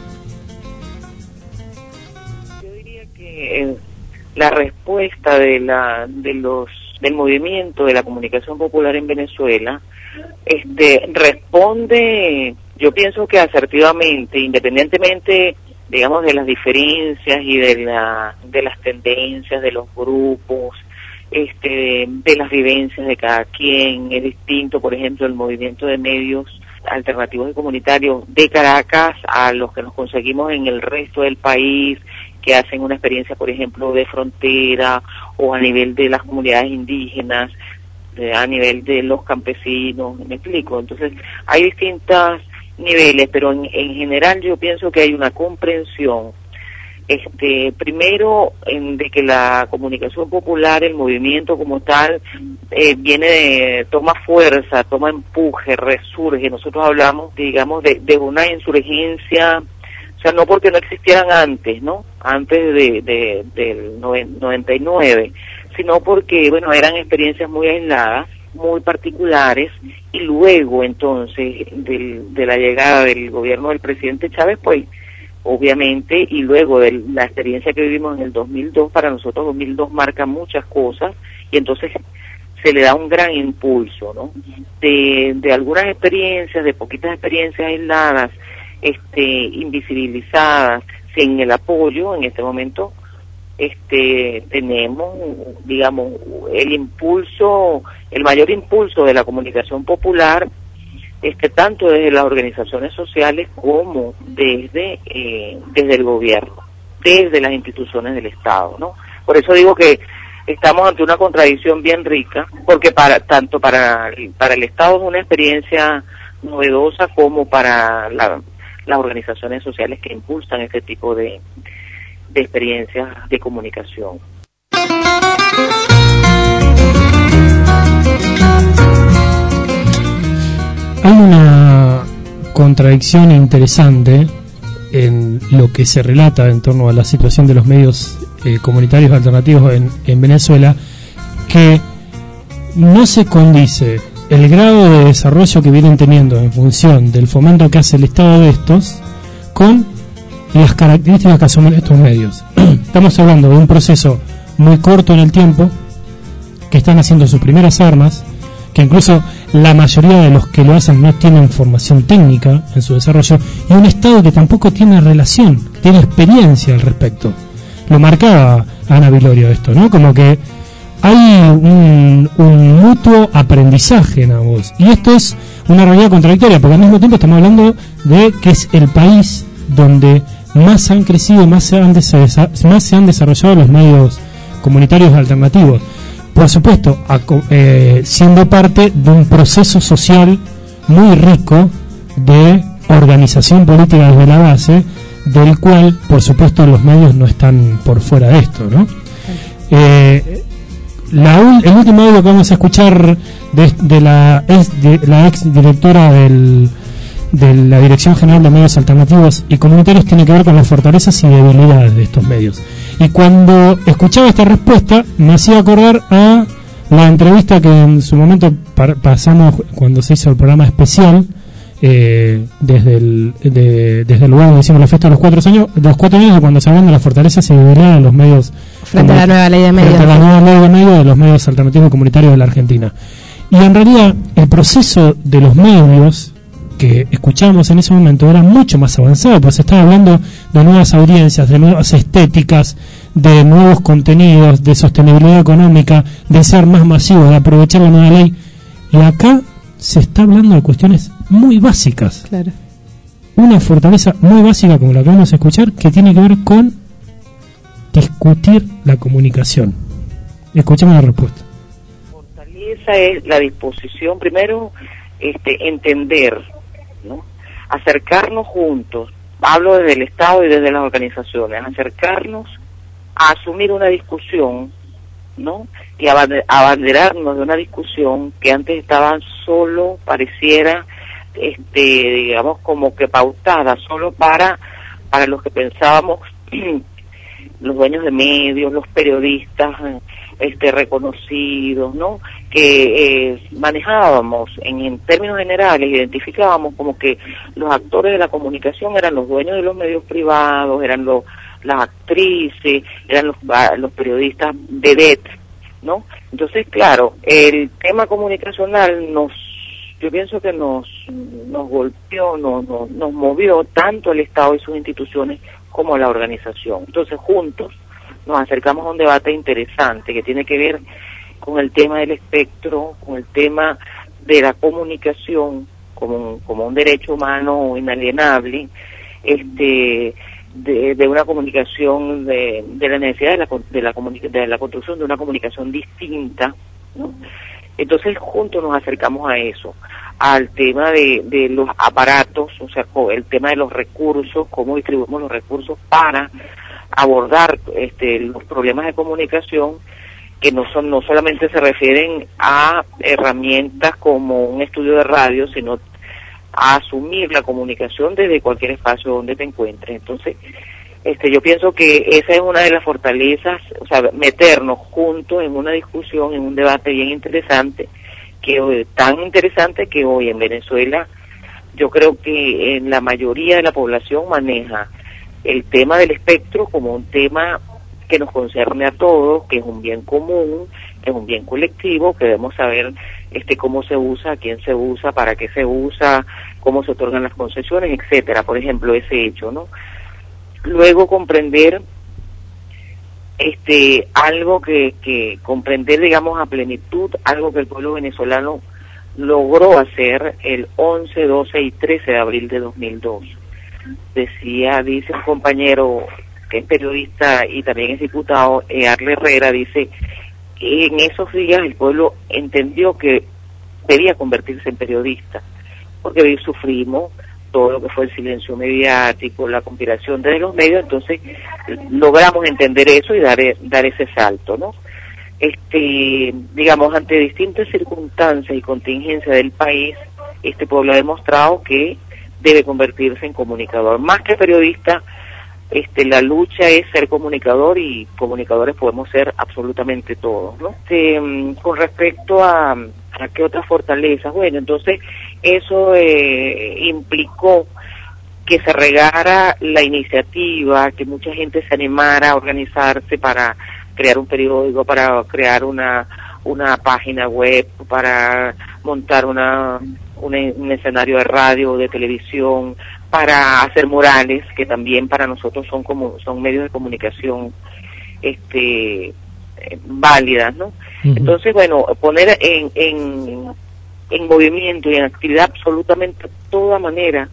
Yo diría que eh, la respuesta de la de los del movimiento de la comunicación popular en Venezuela este responde, yo pienso que asertivamente, independientemente, digamos, de las diferencias y de la de las tendencias de los grupos, este de las vivencias de cada quien. Es distinto, por ejemplo, el movimiento de medios alternativos y comunitarios de Caracas a los que nos conseguimos en el resto del país, que hacen una experiencia, por ejemplo, de frontera o a nivel de las comunidades indígenas, de, a nivel de los campesinos, ¿me explico? Entonces, hay distintos niveles, pero en, en general yo pienso que hay una comprensión, este, primero, en, de que la comunicación popular, el movimiento como tal, eh, viene de, toma fuerza, toma empuje, resurge. Nosotros hablamos, digamos, de, de una insurgencia, o sea, no porque no existieran antes, ¿no? Antes de, de del noventa y nueve, sino porque, bueno, eran experiencias muy aisladas, muy particulares, y luego, entonces, del, de la llegada del gobierno del presidente Chávez, pues, obviamente, y luego de la experiencia que vivimos en el dos mil dos, para nosotros dos mil dos marca muchas cosas, y entonces se le da un gran impulso, ¿no? De, de algunas experiencias, de poquitas experiencias aisladas, este, invisibilizadas, sin el apoyo, en este momento, este, tenemos, digamos, el impulso, el mayor impulso de la comunicación popular, este, tanto desde las organizaciones sociales como desde, eh, desde el gobierno, desde las instituciones del Estado, ¿no? Por eso digo que estamos ante una contradicción bien rica, porque para, tanto para, para el Estado es una experiencia novedosa como para la, las organizaciones sociales que impulsan este tipo de, de experiencias de comunicación. Hay una contradicción interesante en lo que se relata en torno a la situación de los medios eh, comunitarios alternativos en, en Venezuela, que no se condice el grado de desarrollo que vienen teniendo en función del fomento que hace el Estado de estos con las características que asumen estos medios. Estamos hablando de un proceso muy corto en el tiempo, que están haciendo sus primeras armas, que incluso la mayoría de los que lo hacen no tienen formación técnica en su desarrollo, y un Estado que tampoco tiene relación, tiene experiencia al respecto. Lo marcaba Ana Vilorio esto, ¿no? Como que hay un, un mutuo aprendizaje en ambos, y esto es una realidad contradictoria, porque al mismo tiempo estamos hablando de que es el país donde más han crecido y más se han, más se han desarrollado los medios comunitarios alternativos, por supuesto a, eh, siendo parte de un proceso social muy rico de organización política desde la base, del cual por supuesto los medios no están por fuera de esto, ¿no? Eh, la, el último audio que vamos a escuchar de, de, la, ex, de la ex directora del, de la Dirección General de Medios Alternativos y Comunitarios tiene que ver con las fortalezas y debilidades de estos medios. Y cuando escuchaba esta respuesta me hacía acordar a la entrevista que en su momento pasamos cuando se hizo el programa especial eh, desde el de, desde el lugar donde hicimos la fiesta de los cuatro años, de los cuatro años, cuando se hablan de las fortalezas y debilidades de los medios frente como, a la nueva ley de medios, frente a la nueva ley de medios de los medios alternativos comunitarios de la Argentina. Y en realidad el proceso de los medios que escuchábamos en ese momento era mucho más avanzado, pues se estaba hablando de nuevas audiencias, de nuevas estéticas, de nuevos contenidos, de sostenibilidad económica, de ser más masivos, de aprovechar la nueva ley. Y acá se está hablando de cuestiones muy básicas. Claro. Una fortaleza muy básica, como la que vamos a escuchar, que tiene que ver con discutir la comunicación. Escuchemos la respuesta. Fortaleza es la disposición, primero, este, entender, ¿no? Acercarnos juntos, hablo desde el Estado y desde las organizaciones, acercarnos a asumir una discusión, ¿no? Y abanderarnos de una discusión que antes estaba solo, pareciera, este, digamos, como que pautada, solo para, para los que pensábamos, los dueños de medios, los periodistas, este, reconocidos, ¿no? Que eh, manejábamos en, en términos generales, identificábamos como que los actores de la comunicación eran los dueños de los medios privados, eran los las actrices, eran los, los periodistas vedettes, ¿no? Entonces, claro, el tema comunicacional nos, yo pienso que nos, nos golpeó, nos, nos, nos movió tanto el Estado y sus instituciones como la organización. Entonces, juntos nos acercamos a un debate interesante que tiene que ver con el tema del espectro, con el tema de la comunicación como, como un derecho humano inalienable, este De, de una comunicación, de, de la necesidad de la, de, la de la construcción de una comunicación distinta, ¿no? Entonces juntos nos acercamos a eso, al tema de, de los aparatos, o sea, el tema de los recursos, cómo distribuimos los recursos para abordar este, los problemas de comunicación, que no son no solamente se refieren a herramientas como un estudio de radio, sino a asumir la comunicación desde cualquier espacio donde te encuentres. Entonces, este, yo pienso que esa es una de las fortalezas, o sea, meternos juntos en una discusión, en un debate bien interesante, que tan interesante que hoy en Venezuela, yo creo que en la mayoría de la población maneja el tema del espectro como un tema que nos concierne a todos, que es un bien común, que es un bien colectivo, que debemos saber este cómo se usa, a quién se usa, para qué se usa, cómo se otorgan las concesiones, etcétera. Por ejemplo, ese hecho, ¿no? Luego comprender este algo que, que comprender, digamos, a plenitud, algo que el pueblo venezolano logró hacer el once, doce y trece de abril de dos mil dos. Decía, dice un compañero que es periodista y también es diputado, Arle Herrera, dice que en esos días el pueblo entendió que debía convertirse en periodista, porque hoy sufrimos todo lo que fue el silencio mediático, la conspiración de los medios, entonces logramos entender eso y dar, dar ese salto, ¿no? Este, digamos, ante distintas circunstancias y contingencias del país, este pueblo ha demostrado que debe convertirse en comunicador, más que periodista, este, la lucha es ser comunicador y comunicadores podemos ser absolutamente todos, ¿no? Este, con respecto a, a qué otras fortalezas, bueno, entonces eso eh, implicó que se regara la iniciativa, que mucha gente se animara a organizarse para crear un periódico, para crear una una página web, para montar una, una un escenario de radio o de televisión, para hacer murales, que también para nosotros son como son medios de comunicación este eh, válidas, ¿no? Uh-huh. Entonces, bueno, poner en, en en movimiento y en actividad absolutamente toda manera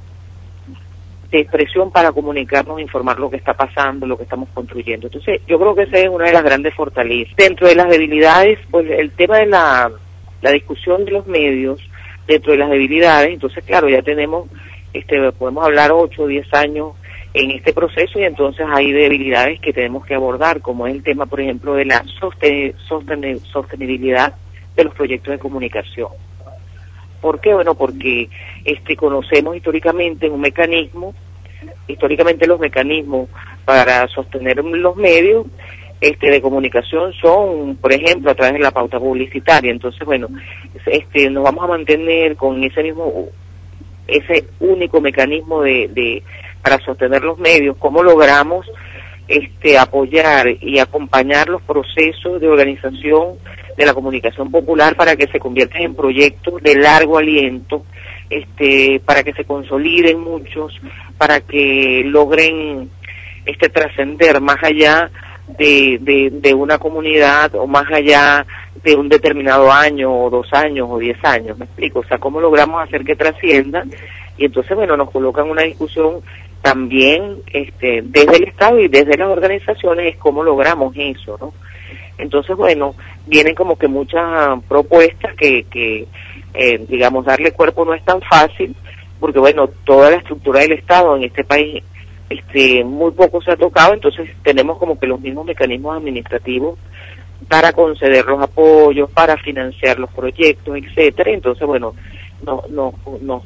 de expresión para comunicarnos, informar lo que está pasando, lo que estamos construyendo. Entonces, yo creo que esa es una de las grandes fortalezas. Dentro de las debilidades, pues el tema de la, la discusión de los medios, dentro de las debilidades, entonces, claro, ya tenemos, este, podemos hablar ocho o diez años en este proceso y entonces hay debilidades que tenemos que abordar, como es el tema, por ejemplo, de la sosten- sosten- sostenibilidad de los proyectos de comunicación. ¿Por qué? Bueno, porque este conocemos históricamente un mecanismo, históricamente los mecanismos para sostener los medios este de comunicación son, por ejemplo, a través de la pauta publicitaria. Entonces, bueno, este nos vamos a mantener con ese mismo, ese único mecanismo de, de para sostener los medios. ¿Cómo logramos este apoyar y acompañar los procesos de organización de la comunicación popular para que se conviertan en proyectos de largo aliento, este, para que se consoliden muchos, para que logren este trascender más allá de, de, de una comunidad o más allá de un determinado año o dos años o diez años, ¿me explico? O sea, cómo logramos hacer que trascienda y entonces, bueno, nos colocan una discusión también este, desde el Estado y desde las organizaciones es cómo logramos eso, ¿no? Entonces, bueno, vienen como que muchas propuestas que, que eh, digamos, darle cuerpo no es tan fácil, porque, bueno, toda la estructura del Estado en este país este muy poco se ha tocado, entonces tenemos como que los mismos mecanismos administrativos para conceder los apoyos, para financiar los proyectos, etcétera. Entonces, bueno, no, no, no,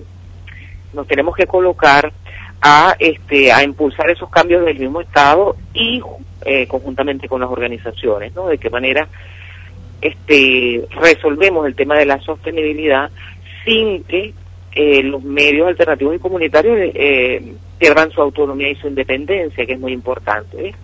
nos tenemos que colocar a este a impulsar esos cambios del mismo Estado y eh, conjuntamente con las organizaciones, ¿no? De qué manera este resolvemos el tema de la sostenibilidad sin que eh, los medios alternativos y comunitarios eh, pierdan su autonomía y su independencia, que es muy importante, ¿eh?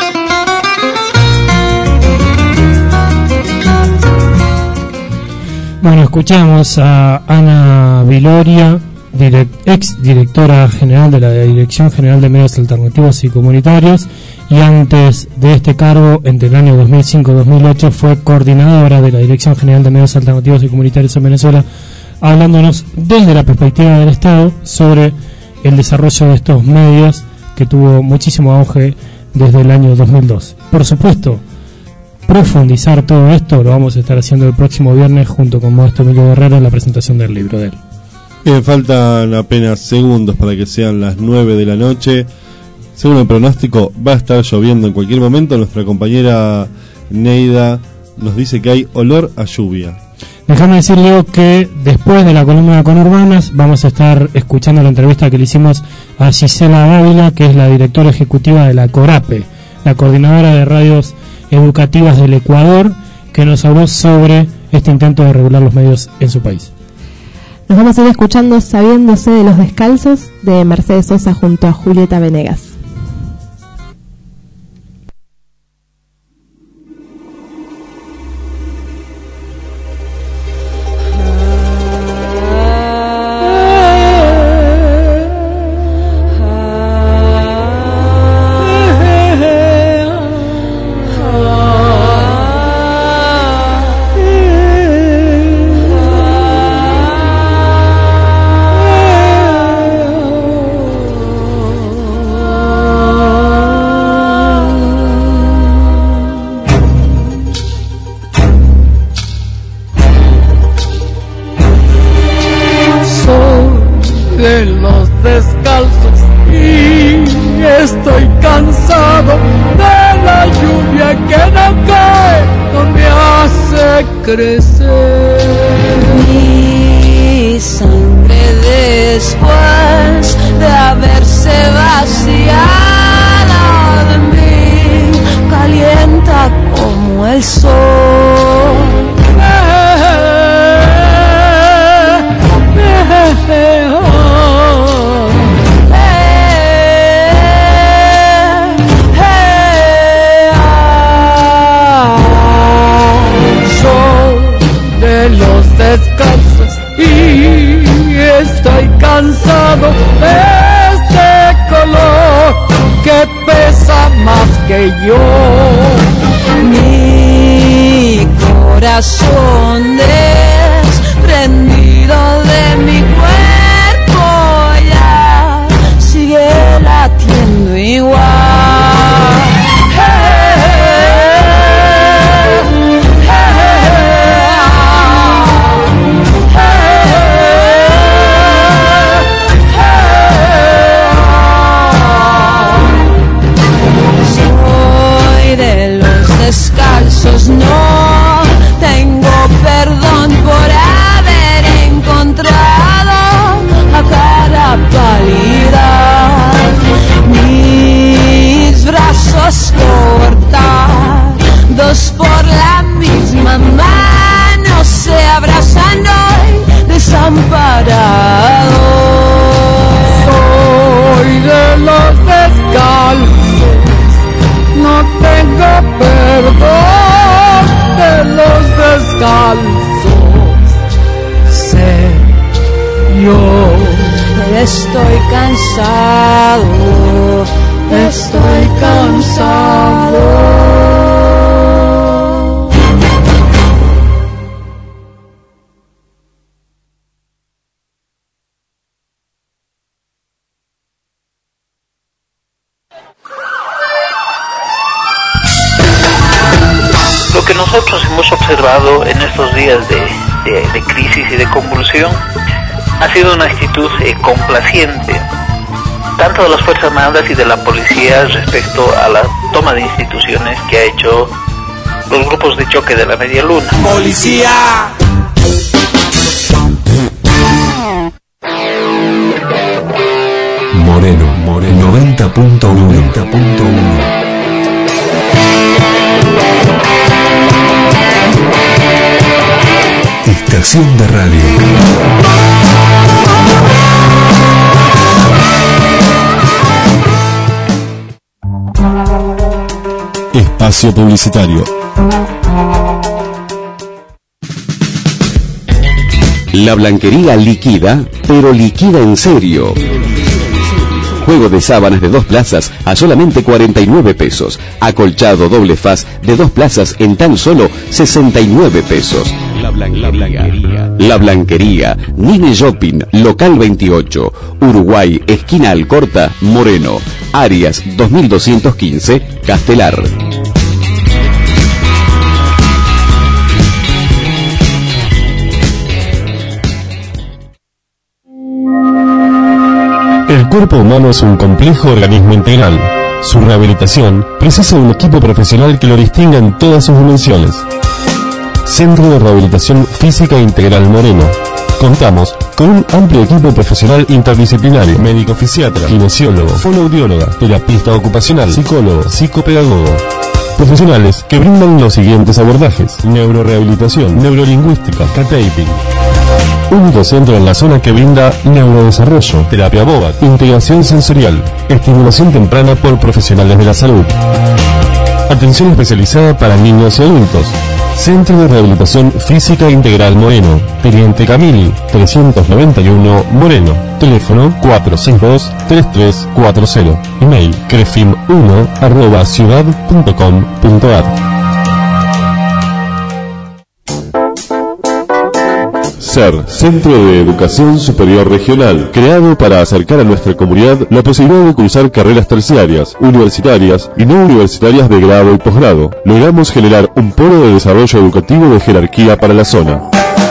Bueno, escuchamos a Ana Viloria, direct, ex directora general de la Dirección General de Medios Alternativos y Comunitarios, y antes de este cargo, entre el año dos mil cinco y dos mil ocho, fue coordinadora de la Dirección General de Medios Alternativos y Comunitarios en Venezuela, hablándonos desde la perspectiva del Estado sobre el desarrollo de estos medios que tuvo muchísimo auge desde el año dos mil dos. Por supuesto, profundizar todo esto lo vamos a estar haciendo el próximo viernes junto con Modesto Emilio Guerrero en la presentación del libro de él. Bien, faltan apenas segundos para que sean las nueve de la noche. Según el pronóstico, va a estar lloviendo en cualquier momento. Nuestra compañera Neida nos dice que hay olor a lluvia. Déjame decirle que después de la columna de Conurbanas vamos a estar escuchando la entrevista que le hicimos a Gisela Dávila, que es la directora ejecutiva de la CORAPE, la coordinadora de radios educativas del Ecuador, que nos habló sobre este intento de regular los medios en su país. Nos vamos a ir escuchando Sabiéndose de los Descalzos de Mercedes Sosa junto a Julieta Venegas. Crecer. Mi sangre después de haberse vaciado Estoy cansado de este color que pesa más que yo. Mi corazón desprendido de mi cuerpo ya sigue latiendo igual. Descalzos, no tengo perdón por haber encontrado a cara pálida. Mis brazos cortados por la misma mano se abrazan hoy desamparados. Soy de los descalzos, no tengo perdón de los descalzos. Sé, yo estoy cansado, estoy cansado. Lo que nosotros hemos observado en estos días de, de, de crisis y de convulsión ha sido una actitud eh, complaciente, tanto de las Fuerzas Armadas y de la policía respecto a la toma de instituciones que ha hecho los grupos de choque de la Media Luna. ¡Policía! Moreno, Moreno, noventa punto uno. Estación de radio. Espacio publicitario. La Blanquería liquida, pero liquida en serio. Juego de sábanas de dos plazas a solamente cuarenta y nueve pesos. Acolchado doble faz de dos plazas en tan solo sesenta y nueve pesos. La Blanquería. La Blanquería. Nine Shopping, local veintiocho. Uruguay, esquina Alcorta, Moreno. Arias dos mil doscientos quince, Castelar. El cuerpo humano es un complejo organismo integral. Su rehabilitación precisa de un equipo profesional que lo distinga en todas sus dimensiones. Centro de Rehabilitación Física Integral Moreno. Contamos con un amplio equipo profesional interdisciplinario: médico fisiatra, kinesiólogo, fonoaudióloga, terapista ocupacional, psicólogo, psicopedagogo. Profesionales que brindan los siguientes abordajes: neurorehabilitación, neurolingüística, K-taping. Único centro en la zona que brinda neurodesarrollo, terapia bobat, integración sensorial, estimulación temprana por profesionales de la salud. Atención especializada para niños y adultos. Centro de Rehabilitación Física Integral Moreno, Teniente Camili, trescientos noventa y uno, Moreno. Teléfono cuatro seis dos, tres tres cuatro cero. Email crefim uno arroba ciudad punto com punto ar. SER, Centro de Educación Superior Regional, creado para acercar a nuestra comunidad la posibilidad de cursar carreras terciarias, universitarias y no universitarias de grado y posgrado. Logramos generar un polo de desarrollo educativo de jerarquía para la zona.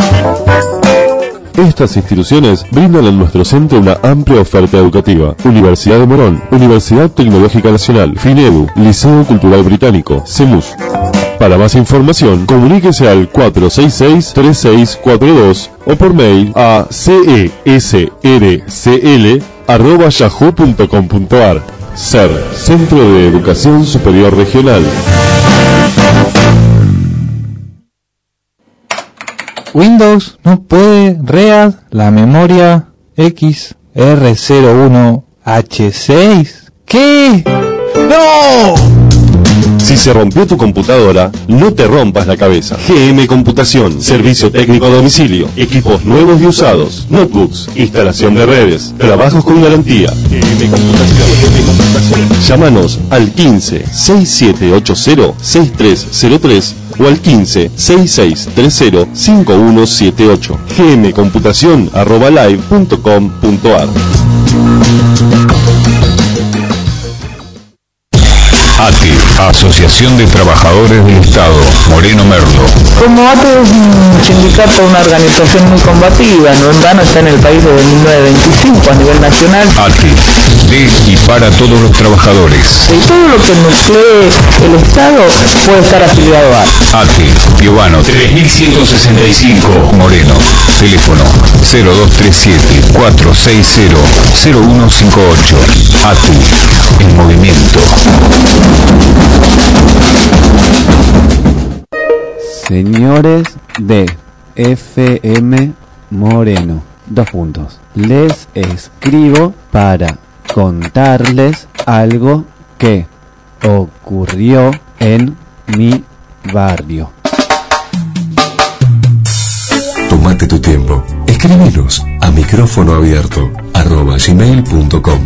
Estas instituciones brindan en nuestro centro una amplia oferta educativa: Universidad de Morón, Universidad Tecnológica Nacional, FINEDU, Liceo Cultural Británico, CEMUS. Para más información, comuníquese al cuatro seis seis, tres seis cuatro dos o por mail a cesrcl arroba yahoo punto com punto ar. SER, Centro de Educación Superior Regional. Windows no puede read la memoria X R cero uno H seis. ¿Qué? ¡No! Si se rompió tu computadora, no te rompas la cabeza. G M Computación, servicio técnico a domicilio, equipos nuevos y usados, notebooks, instalación de redes, trabajos con garantía. G M Computación, G M Computación. Llámanos al quince, sesenta y siete ochenta, sesenta y tres cero tres o al quince, sesenta y seis treinta, cincuenta y uno setenta y ocho. gmcomputación arroba live punto com punto ar. A T E, Asociación de Trabajadores del Estado, Moreno Merlo. Como A T E es un sindicato, una organización muy combativa, no en vano está en el país desde mil novecientos veinticinco a nivel nacional. A T E, de y para todos los trabajadores. Y todo lo que nuclee el Estado puede estar afiliado a A T E, Piovano tres mil ciento sesenta y cinco, Moreno. Teléfono cero dos tres siete, cuatro seis cero, cero uno cinco ocho. A T E, en movimiento. Señores de F M Moreno, dos puntos. Les escribo para contarles algo que ocurrió en mi barrio. Tómate tu tiempo. Escríbenos a micrófono abierto arroba gmail punto com.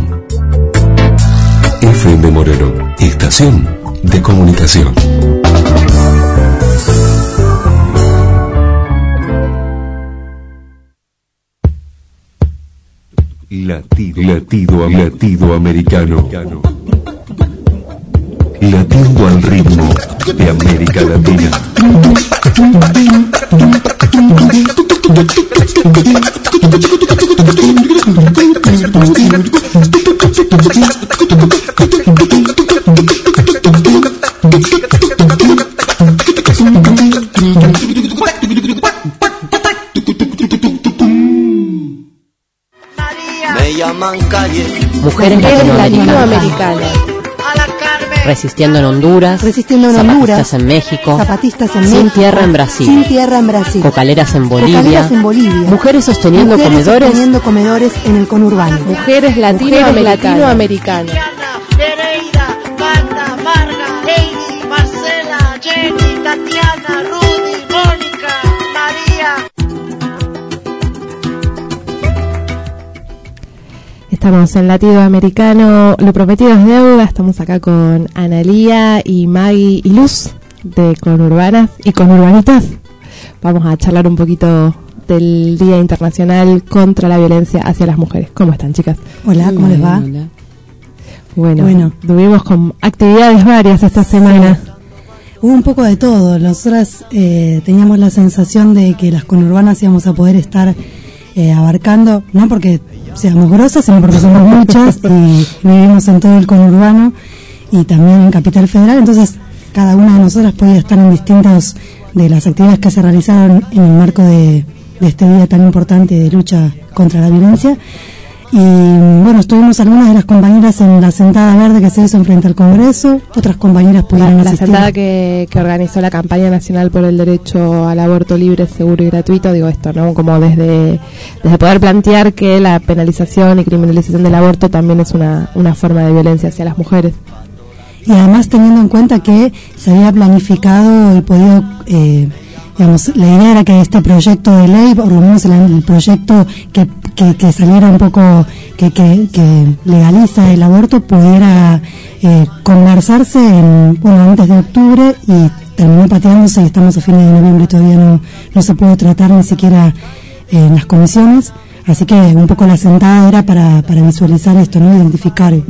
F M Moreno, estación de comunicación. Latido, latido, latido americano. Latiendo al ritmo de América Latina. Mujeres latinoamericanas. Resistiendo en Honduras, Resistiendo en zapatistas Honduras, en México, zapatistas en sin México, tierra en Brasil, sin tierra en Brasil, cocaleras en Bolivia, cocaleras en Bolivia, mujeres sosteniendo mujeres comedores, sosteniendo comedores en el conurbano, Mujeres latinoamericanas. Nereida, Magda, Marga, Heidi, Marcela, Jenny, Tatiana, Rudy, Mónica, María. Estamos en Latido Americano, lo prometido es deuda. Estamos acá con Analía y Maggie y Luz de Conurbanas y Conurbanitas. Vamos a charlar un poquito del Día Internacional contra la Violencia hacia las Mujeres. ¿Cómo están, chicas? Hola, ¿cómo les va? Hola. Bueno, Bueno. tuvimos con actividades varias esta semana. Hubo un poco de todo. Nosotras eh, teníamos la sensación de que las conurbanas íbamos a poder estar eh, abarcando, no porque seamos grosas, sino porque somos muchas y vivimos en todo el conurbano y también en Capital Federal. Entonces, cada una de nosotras podía estar en distintas de las actividades que se realizaron en el marco de, de este día tan importante de lucha contra la violencia. Y bueno, estuvimos algunas de las compañeras en la sentada verde que se hizo frente al Congreso, otras compañeras pudieron La, la asistir. sentada que, que organizó la campaña nacional por el derecho al aborto libre, seguro y gratuito, digo esto, ¿no? Como desde, desde poder plantear que la penalización y criminalización del aborto también es una, una forma de violencia hacia las mujeres. Y además teniendo en cuenta que se había planificado y podido, eh, digamos, la idea era que este proyecto de ley, por lo menos el, el proyecto que, que, que saliera un poco, que, que, que legaliza el aborto, pudiera eh, conversarse en, bueno, antes de octubre y terminó pateándose y estamos a fines de noviembre y todavía no, no se pudo tratar ni siquiera eh, en las comisiones. Así que un poco la sentada era para, para visualizar esto, ¿no? Identificar y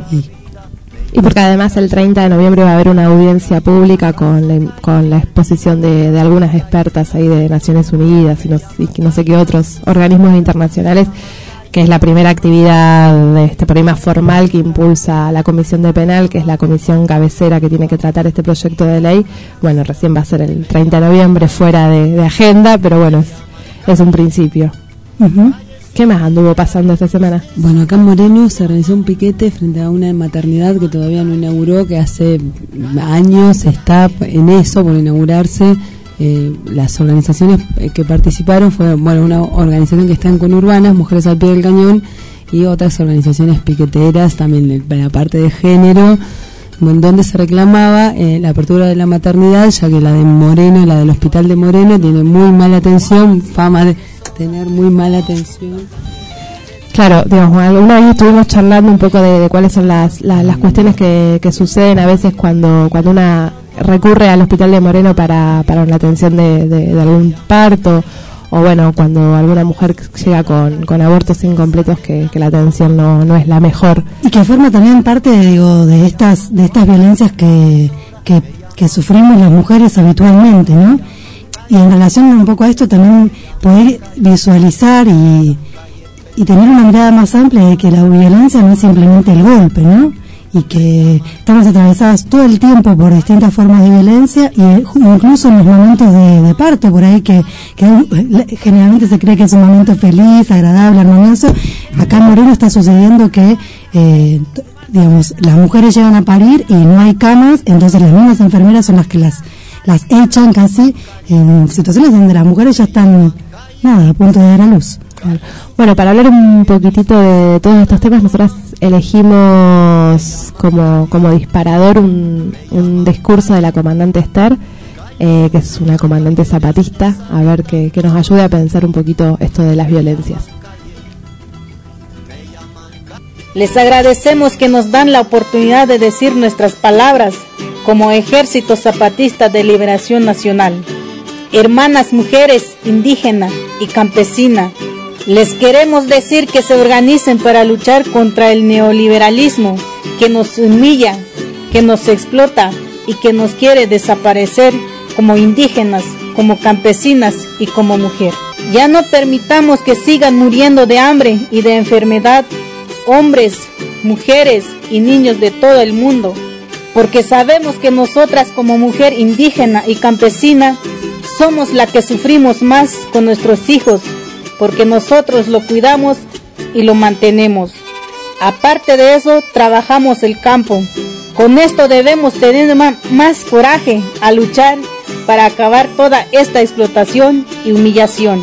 Y porque además el treinta de noviembre va a haber una audiencia pública con la, con la exposición de, de algunas expertas ahí de Naciones Unidas y no, y no sé qué otros organismos internacionales, que es la primera actividad de este problema formal que impulsa la Comisión de Penal, que es la comisión cabecera que tiene que tratar este proyecto de ley. Bueno, recién va a ser el treinta de noviembre fuera de, de agenda, pero bueno, es, es un principio. Uh-huh. ¿Qué más anduvo pasando esta semana? Bueno, acá en Moreno se realizó un piquete frente a una maternidad que todavía no inauguró, que hace años está en eso, por inaugurarse. Eh, las organizaciones que participaron fueron, bueno, una organización que está en Conurbanas, Mujeres al Pie del Cañón, y otras organizaciones piqueteras, también de la parte de género, en donde se reclamaba eh, la apertura de la maternidad, ya que la de Moreno, la del hospital de Moreno, tiene muy mala atención, fama de tener muy mala atención. Claro, digamos, alguna vez estuvimos charlando un poco de, de cuáles son las, las, las cuestiones que, que suceden a veces cuando cuando una recurre al hospital de Moreno para, para la atención de, de, de algún parto, o bueno, cuando alguna mujer llega con, con abortos incompletos, que, que la atención no, no es la mejor. Y que forma también parte, digo, de estas de estas violencias que, que, que sufrimos las mujeres habitualmente, ¿no? Y en relación un poco a esto, también poder visualizar y y tener una mirada más amplia de que la violencia no es simplemente el golpe, ¿no? Y que estamos atravesadas todo el tiempo por distintas formas de violencia, y incluso en los momentos de, de parto, por ahí que, que generalmente se cree que es un momento feliz, agradable, armonioso. Acá en Moreno está sucediendo que eh, digamos, las mujeres llegan a parir y no hay camas, entonces las mismas enfermeras son las que las las echan casi en situaciones donde las mujeres ya están, nada, a punto de dar a luz. Bueno, para hablar un poquitito de todos estos temas, nosotras elegimos como, como disparador un, un discurso de la comandante Esther, eh, que es una comandante zapatista, a ver que, que nos ayude a pensar un poquito esto de las violencias. Les agradecemos que nos dan la oportunidad de decir nuestras palabras como Ejército Zapatista de Liberación Nacional. Hermanas mujeres indígenas y campesinas, les queremos decir que se organicen para luchar contra el neoliberalismo que nos humilla, que nos explota y que nos quiere desaparecer como indígenas, como campesinas y como mujer. Ya no permitamos que sigan muriendo de hambre y de enfermedad hombres, mujeres y niños de todo el mundo, porque sabemos que nosotras como mujer indígena y campesina somos la que sufrimos más con nuestros hijos, porque nosotros lo cuidamos y lo mantenemos. Aparte de eso, trabajamos el campo. Con esto debemos tener más coraje a luchar para acabar toda esta explotación y humillación.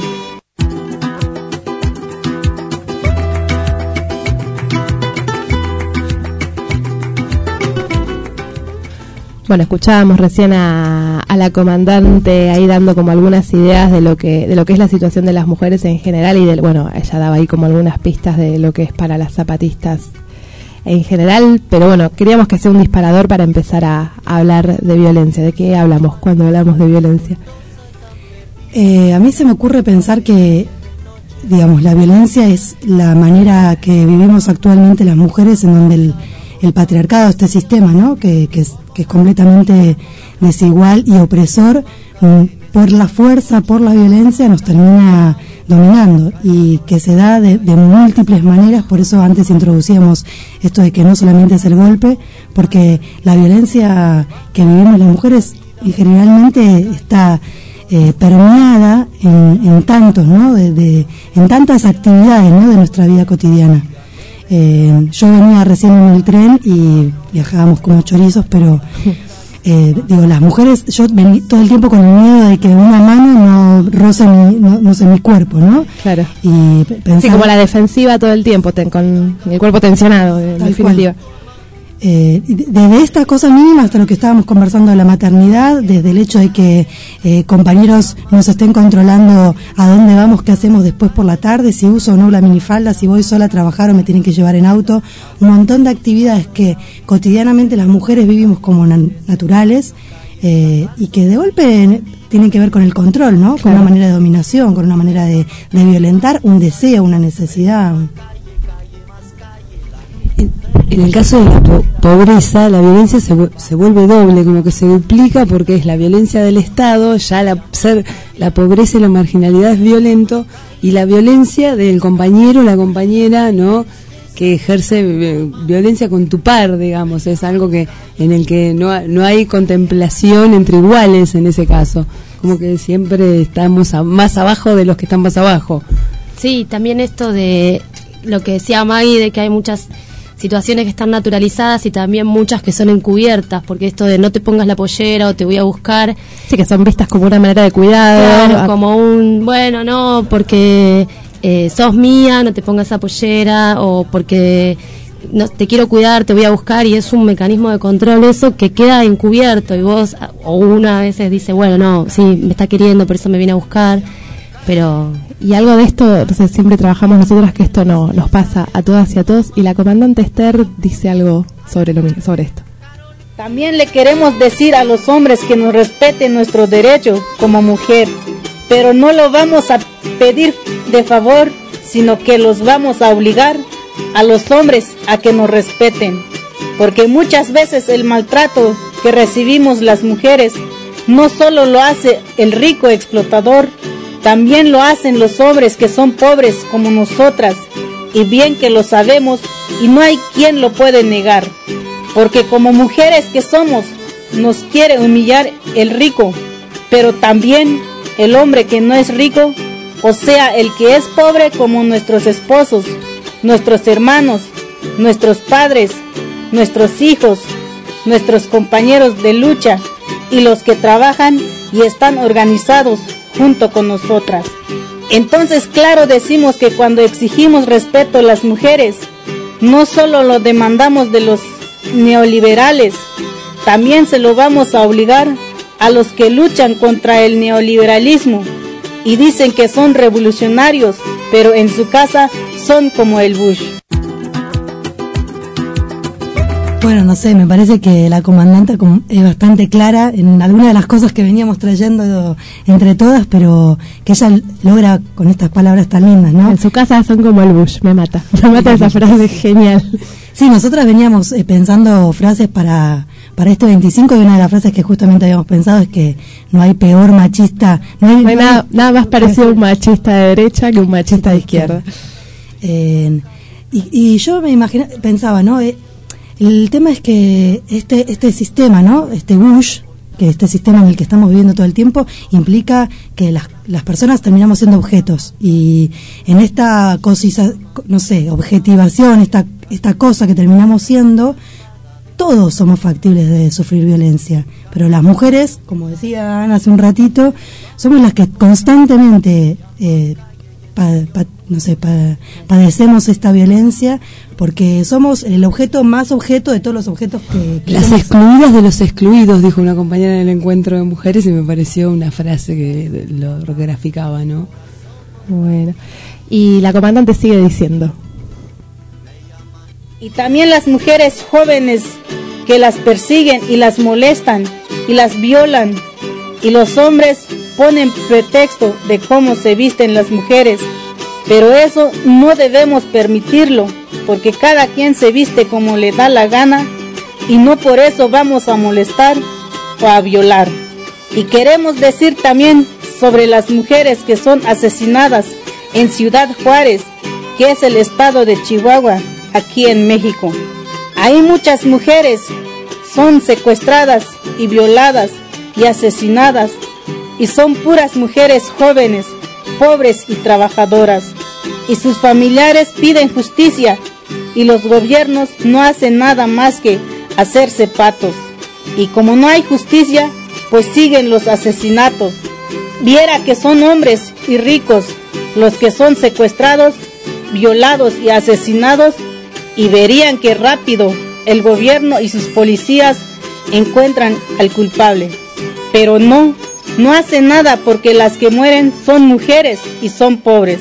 Bueno, escuchábamos recién a, a la comandante ahí dando como algunas ideas de lo que de lo que es la situación de las mujeres en general, y del, bueno, ella daba ahí como algunas pistas de lo que es para las zapatistas en general, pero bueno, queríamos que sea un disparador para empezar a, a hablar de violencia. ¿De qué hablamos cuando hablamos de violencia? Eh, a mí se me ocurre pensar que, digamos, la violencia es la manera que vivimos actualmente las mujeres, en donde el, el patriarcado, este sistema, ¿no?, que, que es que es completamente desigual y opresor, por la fuerza, por la violencia, nos termina dominando, y que se da de, de múltiples maneras. Por eso antes introducíamos esto de que no solamente es el golpe, porque la violencia que vivimos las mujeres generalmente está eh, permeada en, en tantos, ¿no?, de, de, en tantas actividades, ¿no?, de nuestra vida cotidiana. Eh, yo venía recién en el tren y viajábamos como chorizos, pero eh, digo, las mujeres, yo vení todo el tiempo con el miedo de que una mano no roce mi, no, no sé, mi cuerpo, ¿no? Claro. Y pensaba, sí, como la defensiva todo el tiempo, ten, con el cuerpo tensionado, en definitiva. Eh, desde estas cosas mínimas hasta lo que estábamos conversando de la maternidad, desde el hecho de que eh, compañeros nos estén controlando a dónde vamos, qué hacemos después por la tarde, si uso o no la minifalda, si voy sola a trabajar o me tienen que llevar en auto, un montón de actividades que cotidianamente las mujeres vivimos como na- naturales eh, y que de golpe tienen que ver con el control, ¿no? Con claro. Una manera de dominación, con una manera de, de violentar un deseo, una necesidad. En el caso de la po- pobreza, la violencia se, vu- se vuelve doble, como que se duplica, porque es la violencia del Estado, ya la, ser, la pobreza y la marginalidad es violento, y la violencia del compañero, la compañera, ¿no?, que ejerce eh, violencia con tu par, digamos, es algo que en el que no, no hay contemplación entre iguales en ese caso, como que siempre estamos a, más abajo de los que están más abajo. Sí, también esto de lo que decía Maggie, de que hay muchas situaciones que están naturalizadas y también muchas que son encubiertas, porque esto de no te pongas la pollera o te voy a buscar, sí, que son vistas como una manera de cuidado, claro, como un, bueno, no, porque eh, sos mía, no te pongas esa pollera, o porque no, te quiero cuidar, te voy a buscar, y es un mecanismo de control eso que queda encubierto, y vos, o una a veces dice, bueno, no, sí, me está queriendo, por eso me viene a buscar, pero... Y algo de esto, entonces siempre trabajamos nosotras que esto no nos pasa a todas y a todos, y la comandante Esther dice algo sobre, lo, sobre esto. También le queremos decir a los hombres que nos respeten nuestros derechos como mujer, pero no lo vamos a pedir de favor, sino que los vamos a obligar a los hombres a que nos respeten, porque muchas veces el maltrato que recibimos las mujeres no solo lo hace el rico explotador, también lo hacen los hombres que son pobres como nosotras, y bien que lo sabemos y no hay quien lo puede negar, porque como mujeres que somos, nos quiere humillar el rico, pero también el hombre que no es rico, o sea, el que es pobre, como nuestros esposos, nuestros hermanos, nuestros padres, nuestros hijos, nuestros compañeros de lucha y los que trabajan y están organizados junto con nosotras. Entonces, claro, decimos que cuando exigimos respeto a las mujeres, no solo lo demandamos de los neoliberales, también se lo vamos a obligar a los que luchan contra el neoliberalismo y dicen que son revolucionarios, pero en su casa son como el Bush. Bueno, no sé, me parece que la comandante es bastante clara en algunas de las cosas que veníamos trayendo entre todas, pero que ella logra con estas palabras tan lindas, ¿no? En su casa son como el Bush, me mata, me mata esa frase, genial. Sí, nosotras veníamos eh, pensando frases para, para este veinticinco, y una de las frases que justamente habíamos pensado es que no hay peor machista, no hay, no hay no nada, hay, nada más parecido a un machista de derecha que un machista de izquierda. Eh, y, y yo me imaginaba, pensaba, ¿no? Eh, El tema es que este este sistema, ¿no? Este Bush, que este sistema en el que estamos viviendo todo el tiempo, implica que las, las personas terminamos siendo objetos. Y en esta cosiza, no sé, objetivación, esta, esta cosa que terminamos siendo, todos somos factibles de sufrir violencia. Pero las mujeres, como decía Ana hace un ratito, somos las que constantemente... Eh, Pa, pa, no sé, pa, padecemos esta violencia porque somos el objeto más objeto de todos los objetos que, que las somos. Excluidas de los excluidos, dijo una compañera en el encuentro de mujeres, y me pareció una frase que lo graficaba, ¿no? Bueno, y la comandante sigue diciendo, y también las mujeres jóvenes que las persiguen y las molestan y las violan, y los hombres ponen pretexto de cómo se visten las mujeres, pero eso no debemos permitirlo, porque cada quien se viste como le da la gana y no por eso vamos a molestar o a violar. Y queremos decir también sobre las mujeres que son asesinadas en Ciudad Juárez, que es el estado de Chihuahua, aquí en México. Ahí muchas mujeres son secuestradas y violadas y asesinadas, y son puras mujeres jóvenes, pobres y trabajadoras, y sus familiares piden justicia, y los gobiernos no hacen nada más que hacerse patos, y como no hay justicia, pues siguen los asesinatos. Viera que son hombres y ricos los que son secuestrados, violados y asesinados, y verían que rápido el gobierno y sus policías encuentran al culpable, pero no, no hacen nada porque las que mueren son mujeres y son pobres.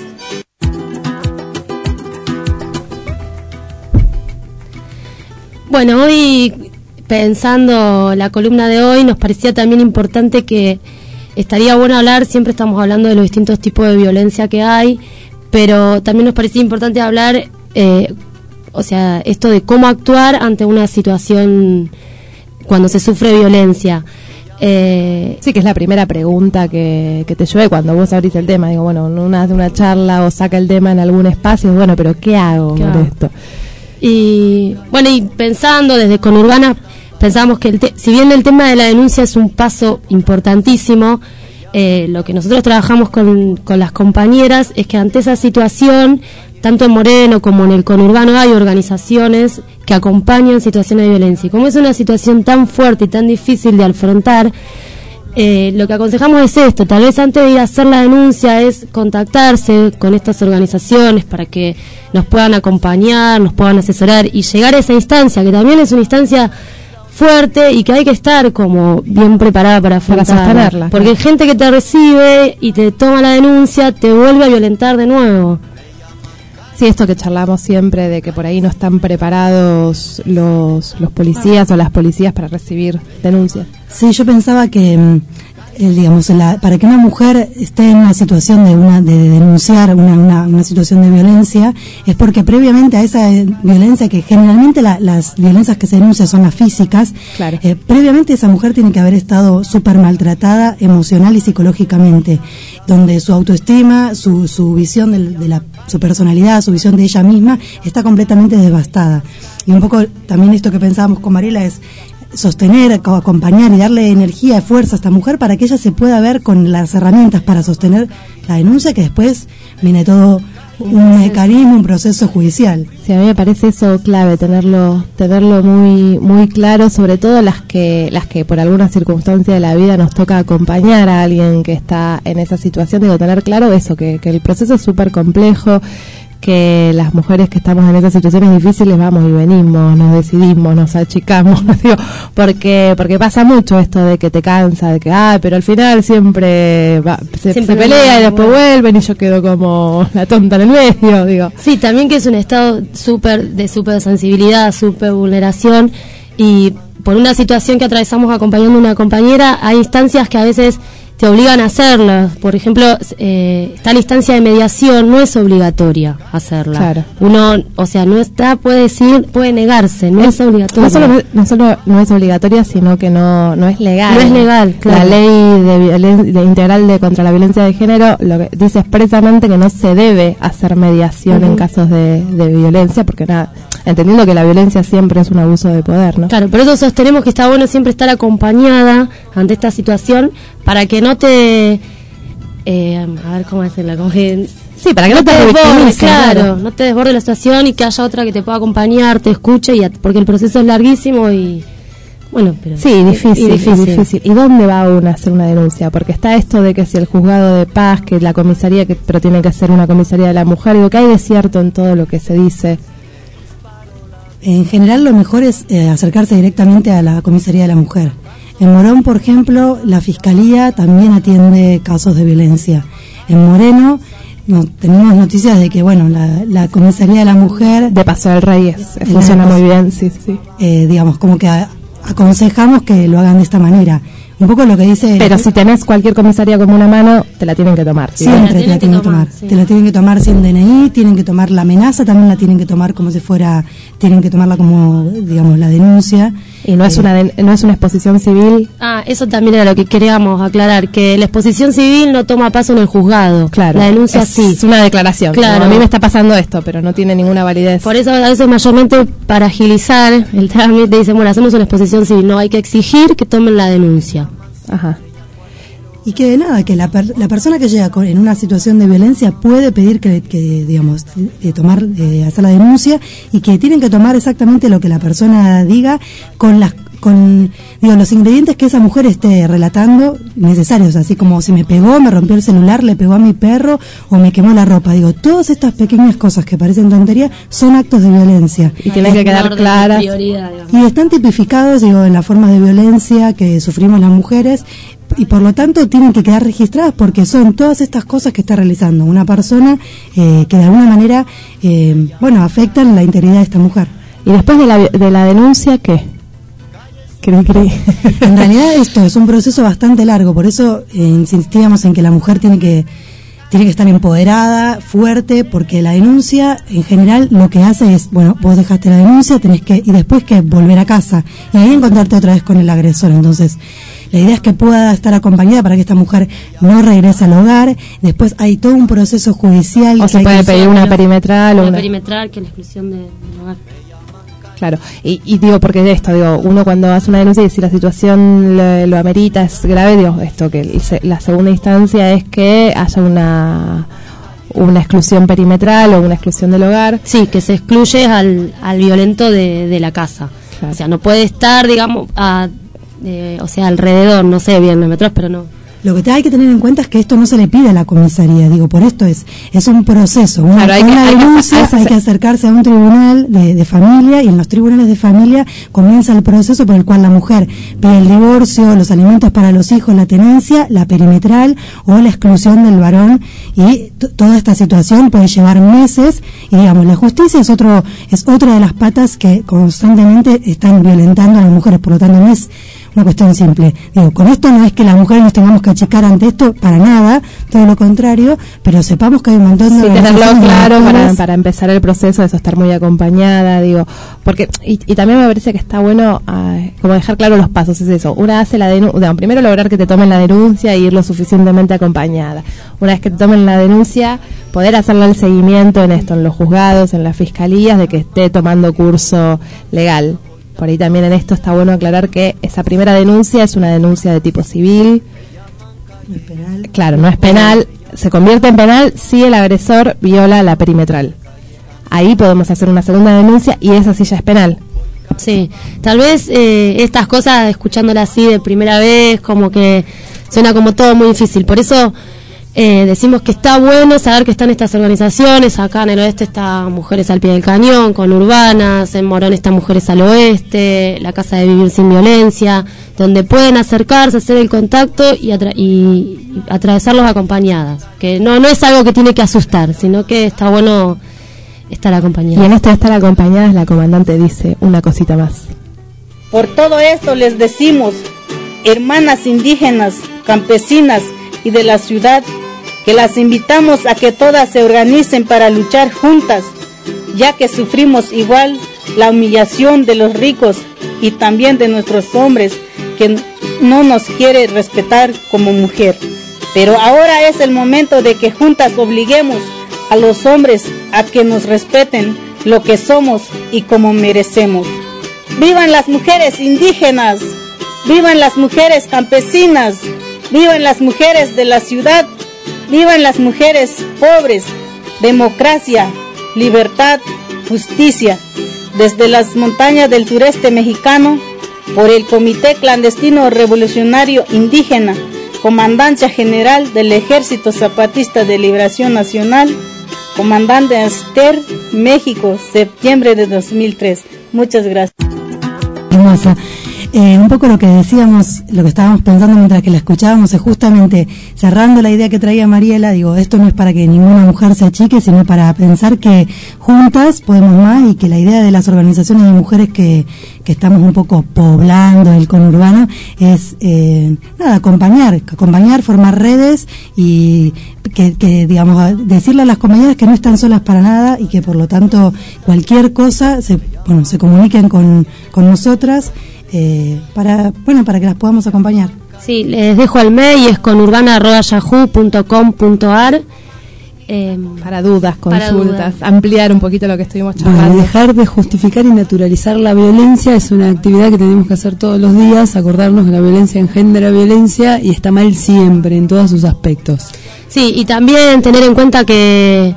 Bueno, hoy pensando la columna de hoy, nos parecía también importante que estaría bueno hablar, siempre estamos hablando de los distintos tipos de violencia que hay, pero también nos parecía importante hablar, eh, o sea, esto de cómo actuar ante una situación cuando se sufre violencia. Eh, sí, que es la primera pregunta que, que te llueve cuando vos abrís el tema. Digo, bueno, una de una charla o saca el tema en algún espacio, bueno, pero ¿qué hago ¿Qué con hago? esto? Y bueno, y pensando desde Conurbana, pensamos que el te- si bien el tema de la denuncia es un paso importantísimo, eh, lo que nosotros trabajamos con, con las compañeras es que ante esa situación, tanto en Moreno como en el conurbano, hay organizaciones que acompañan situaciones de violencia. Y como es una situación tan fuerte y tan difícil de afrontar, Eh, lo que aconsejamos es esto, tal vez antes de ir a hacer la denuncia es contactarse con estas organizaciones para que nos puedan acompañar, nos puedan asesorar y llegar a esa instancia, que también es una instancia fuerte y que hay que estar como bien preparada para afrontarla, para sostenerla, porque hay gente que te recibe y te toma la denuncia, te vuelve a violentar de nuevo. Sí, esto que charlamos siempre de que por ahí no están preparados los, los policías o las policías para recibir denuncias. Sí, yo pensaba que, eh, digamos, la, para que una mujer esté en una situación de una de denunciar una, una, una situación de violencia, es porque previamente a esa eh, violencia, que generalmente la, las violencias que se denuncian son las físicas, claro. eh, previamente esa mujer tiene que haber estado súper maltratada emocional y psicológicamente, donde su autoestima, su, su visión de, de la, su personalidad, su visión de ella misma está completamente devastada. Y un poco también esto que pensábamos con Mariela es sostener, acompañar y darle energía y fuerza a esta mujer para que ella se pueda ver con las herramientas para sostener la denuncia, que después viene todo un mecanismo, un proceso judicial. Sí, a mí me parece eso clave, tenerlo tenerlo muy muy claro, sobre todo las que las que por alguna circunstancia de la vida nos toca acompañar a alguien que está en esa situación. Digo, tener claro eso, que, que el proceso es súper complejo, que las mujeres que estamos en esas situaciones difíciles vamos y venimos, nos decidimos, nos achicamos, digo, porque porque pasa mucho esto de que te cansa, de que, ay, pero al final siempre, va, se, Siempre se pelea y después bueno. vuelven y yo quedo como la tonta en el medio, digo. Sí, también que es un estado súper de súper sensibilidad, súper vulneración, y por una situación que atravesamos acompañando a una compañera, hay instancias que a veces te obligan a hacerlas. Por ejemplo, eh, está la instancia de mediación, no es obligatoria hacerla. Claro. Uno, o sea, no está, puede decir, puede negarse, no es, es obligatoria. No solo, no solo no es obligatoria, sino que no no es legal. No es legal, claro. La ley de, violen, de integral de contra la violencia de género lo que dice expresamente que no se debe hacer mediación uh-huh. en casos de, de violencia, porque nada, entendiendo que la violencia siempre es un abuso de poder, ¿no? Claro, por eso sostenemos que está bueno siempre estar acompañada ante esta situación para que no te eh, a ver cómo decirla, como que sí, para que no, no te, te desbordes, claro, claro, no te desborde la situación y que haya otra que te pueda acompañar, te escuche, y a, porque el proceso es larguísimo y bueno, pero sí, difícil, y difícil. difícil. ¿Y dónde va uno a hacer una denuncia? Porque está esto de que si el juzgado de paz, que la comisaría, que pero tiene que ser una comisaría de la mujer, digo, que hay de cierto en todo lo que se dice. En general lo mejor es eh, acercarse directamente a la comisaría de la mujer. En Morón, por ejemplo, la Fiscalía también atiende casos de violencia. En Moreno no, tenemos noticias de que, bueno, la, la Comisaría de la Mujer... De Paso del Rey es, funciona muy bien, sí, sí. Eh, digamos, como que a, aconsejamos que lo hagan de esta manera. Un poco lo que dice... Pero si tenés cualquier comisaría como una mano, te la tienen que tomar. ¿sí? Siempre te la te la tienen que tomar. sí. Te la tienen que tomar sin D N I, tienen que tomar la amenaza, también la tienen que tomar como si fuera... Tienen que tomarla como, digamos, la denuncia. Y no es una de, no es una exposición civil. Ah, eso también era lo que queríamos aclarar, que la exposición civil no toma paso en el juzgado. Claro. La denuncia es, sí. Es una declaración. Claro. A mí me está pasando esto, pero no tiene ninguna validez. Por eso a veces mayormente para agilizar el trámite dicen, bueno, hacemos una exposición civil. No, hay que exigir que tomen la denuncia. Ajá. Y que nada, que la, per, la persona que llega con, en una situación de violencia puede pedir que, que digamos, de tomar, eh, hacer la denuncia, y que tienen que tomar exactamente lo que la persona diga con las con digo los ingredientes que esa mujer esté relatando necesarios, así como si me pegó, me rompió el celular, le pegó a mi perro o me quemó la ropa. Digo, todas estas pequeñas cosas que parecen tontería son actos de violencia. Y tienen que quedar claras. Y están tipificados, digo, en las formas de violencia que sufrimos las mujeres, y por lo tanto tienen que quedar registradas porque son todas estas cosas que está realizando una persona eh, que de alguna manera, eh, bueno, afectan la integridad de esta mujer. ¿Y después de la, de la denuncia qué? ¿Cree, cree? En realidad esto es un proceso bastante largo, por eso eh, insistíamos en que la mujer tiene que tiene que estar empoderada, fuerte, porque la denuncia en general lo que hace es, bueno, vos dejaste la denuncia, tenés que, y después que volver a casa y ahí encontrarte otra vez con el agresor. Entonces la idea es que pueda estar acompañada para que esta mujer no regrese al hogar. Después hay todo un proceso judicial. O que se hay puede que pedir una perimetral o una una perimetral, que es la exclusión de, del hogar. Claro, y, y digo, porque de esto, digo, uno cuando hace una denuncia y si la situación lo, lo amerita, es grave, digo, esto, que el, la segunda instancia es que haya una una exclusión perimetral o una exclusión del hogar. Sí, que se excluye al, al violento de, de la casa. Claro. O sea, no puede estar, digamos, a de, o sea, alrededor, no sé bien los metros, pero no. Lo que hay que tener en cuenta es que esto no se le pide a la comisaría, digo, por esto es es un proceso, una, Claro, hay que- una hay que- denuncia, hay hay que- que acercarse a un tribunal de, de familia, y en los tribunales de familia comienza el proceso por el cual la mujer pide el divorcio, los alimentos para los hijos, la tenencia, la perimetral o la exclusión del varón, y t- toda esta situación puede llevar meses, y digamos, la justicia es otro es otra de las patas que constantemente están violentando a las mujeres, por lo tanto no es una cuestión simple. Digo, con esto no es que las mujeres nos tengamos que achicar ante esto, para nada, todo lo contrario, pero sepamos que hay un montón de Sí, tenerlo organizaciones claro para, mujeres. para empezar el proceso, eso, estar muy acompañada, digo, porque, y, y también me parece que está bueno, ah, como dejar claro los pasos, es eso, una hace la denuncia, primero lograr que te tomen la denuncia e ir lo suficientemente acompañada, una vez que te tomen la denuncia, poder hacerle el seguimiento en esto, en los juzgados, en las fiscalías, de que esté tomando curso legal. Por ahí también en esto está bueno aclarar que esa primera denuncia es una denuncia de tipo civil. Claro, no es penal. Se convierte en penal si el agresor viola la perimetral. Ahí podemos hacer una segunda denuncia y esa sí ya es penal. Sí, tal vez eh, estas cosas, escuchándolas así de primera vez, como que suena como todo muy difícil. Por eso eh, decimos que está bueno saber que están estas organizaciones. Acá en el oeste está Mujeres al Pie del Cañón, con Urbanas, en Morón está Mujeres al Oeste, la Casa de Vivir Sin Violencia, donde pueden acercarse, hacer el contacto y, atra- y, y atravesarlos acompañadas. Que no, no es algo que tiene que asustar, sino que está bueno estar acompañada. Y en esto de estar acompañadas, la comandante dice una cosita más. Por todo esto les decimos, hermanas indígenas, campesinas y de la ciudad, que las invitamos a que todas se organicen para luchar juntas, ya que sufrimos igual la humillación de los ricos y también de nuestros hombres, que no nos quiere respetar como mujer. Pero ahora es el momento de que juntas obliguemos a los hombres a que nos respeten lo que somos y como merecemos. ¡Vivan las mujeres indígenas! ¡Vivan las mujeres campesinas! ¡Vivan las mujeres de la ciudad! ¡Vivan las mujeres pobres! Democracia, libertad, justicia. Desde las montañas del sureste mexicano, por el Comité Clandestino Revolucionario Indígena, Comandancia General del Ejército Zapatista de Liberación Nacional, Comandante Aster, México, septiembre de dos mil tres. Muchas gracias. Hermosa. Eh, un poco lo que decíamos, lo que estábamos pensando mientras que la escuchábamos, es justamente cerrando la idea que traía Mariela. Digo, esto no es para que ninguna mujer se achique, sino para pensar que juntas podemos más, y que la idea de las organizaciones de mujeres que, que estamos un poco poblando el conurbano es, eh, nada, acompañar, acompañar, formar redes y que, que, digamos, decirle a las compañeras que no están solas para nada, y que por lo tanto cualquier cosa se, bueno, se comuniquen con, con nosotras. Eh, para bueno para que las podamos acompañar. Sí, les dejo el mail, es conurbana arroba yahoo punto com punto ar. Eh, para dudas, para consultas, dudas. ampliar un poquito lo que estuvimos Bueno, charlando. dejar de justificar y naturalizar la violencia es una actividad que tenemos que hacer todos los días, acordarnos que la violencia engendra violencia y está mal siempre, en todos sus aspectos. Sí, y también tener en cuenta que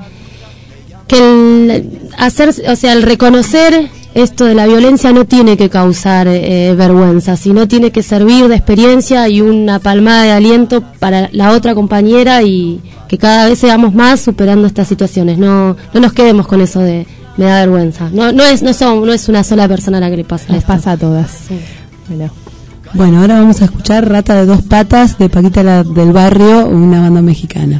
que el hacer, o sea, el reconocer esto de la violencia no tiene que causar eh, vergüenza, sino tiene que servir de experiencia y una palmada de aliento para la otra compañera, y que cada vez seamos más superando estas situaciones. No no nos quedemos con eso de me da vergüenza. No no es no son no es una sola persona a la que le pasa. Nos esto. pasa a todas. Sí. Bueno. Bueno, ahora vamos a escuchar Rata de Dos Patas de Paquita la del Barrio, una banda mexicana.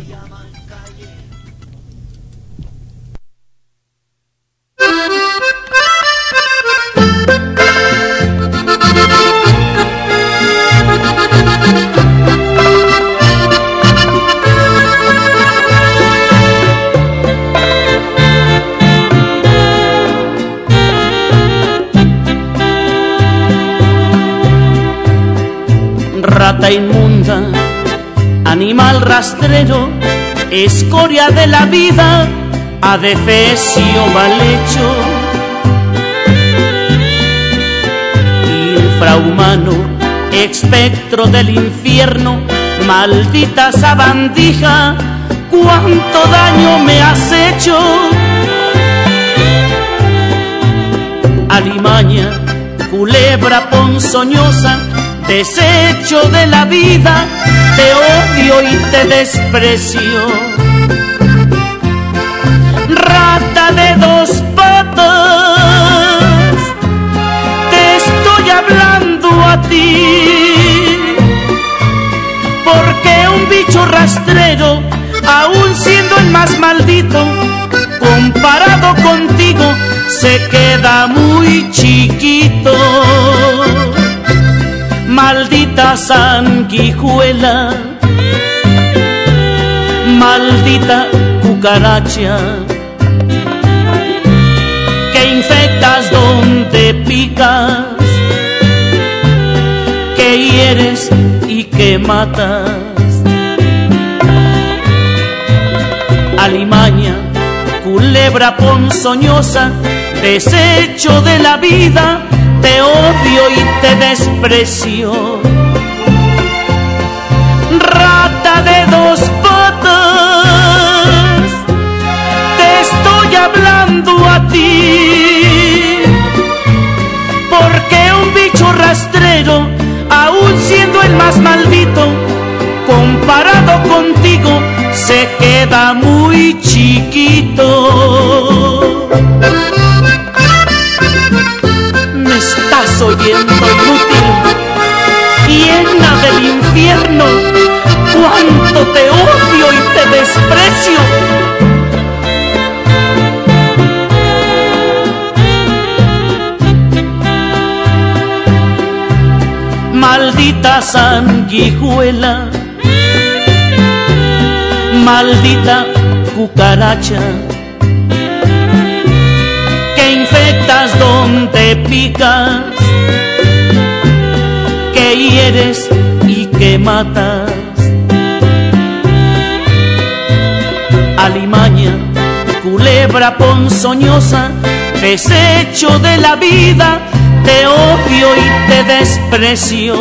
Rata inmunda, animal rastrero, escoria de la vida, adefesio mal hecho, infrahumano, espectro del infierno, maldita sabandija, cuánto daño me has hecho. Alimaña, culebra ponzoñosa, desecho de la vida, te odio y te desprecio. Rata de dos patas, te estoy hablando a ti, porque un bicho rastrero, aún siendo el más maldito, comparado contigo, se queda muy chiquito. Maldita sanguijuela, maldita cucaracha, que infectas donde picas, que hieres y que matas. Alimaña, culebra ponzoñosa, desecho de la vida, te odio y te desprecio. Rata de dos patas, te estoy hablando a ti, porque un bicho rastrero, aún siendo el más maldito, comparado contigo, se queda muy chiquito. Me estás oyendo, inútil, llena del infierno, cuánto te odio y te desprecio. Maldita sanguijuela, maldita cucaracha, que infectas donde picas, que hieres y que matas. Alimaña, culebra ponzoñosa, desecho de la vida, te odio y te desprecio.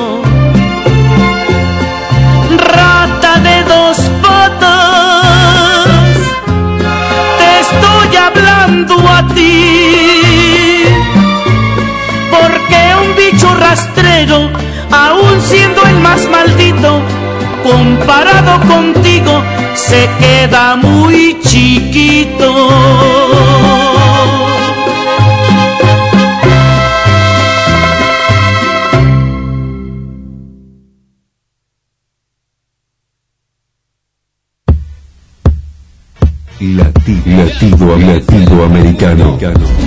Rata de dos patas, te estoy hablando a ti, porque un bicho rastrero, aún siendo el más maldito, comparado contigo, se queda muy chiquito. Latido, latido americano.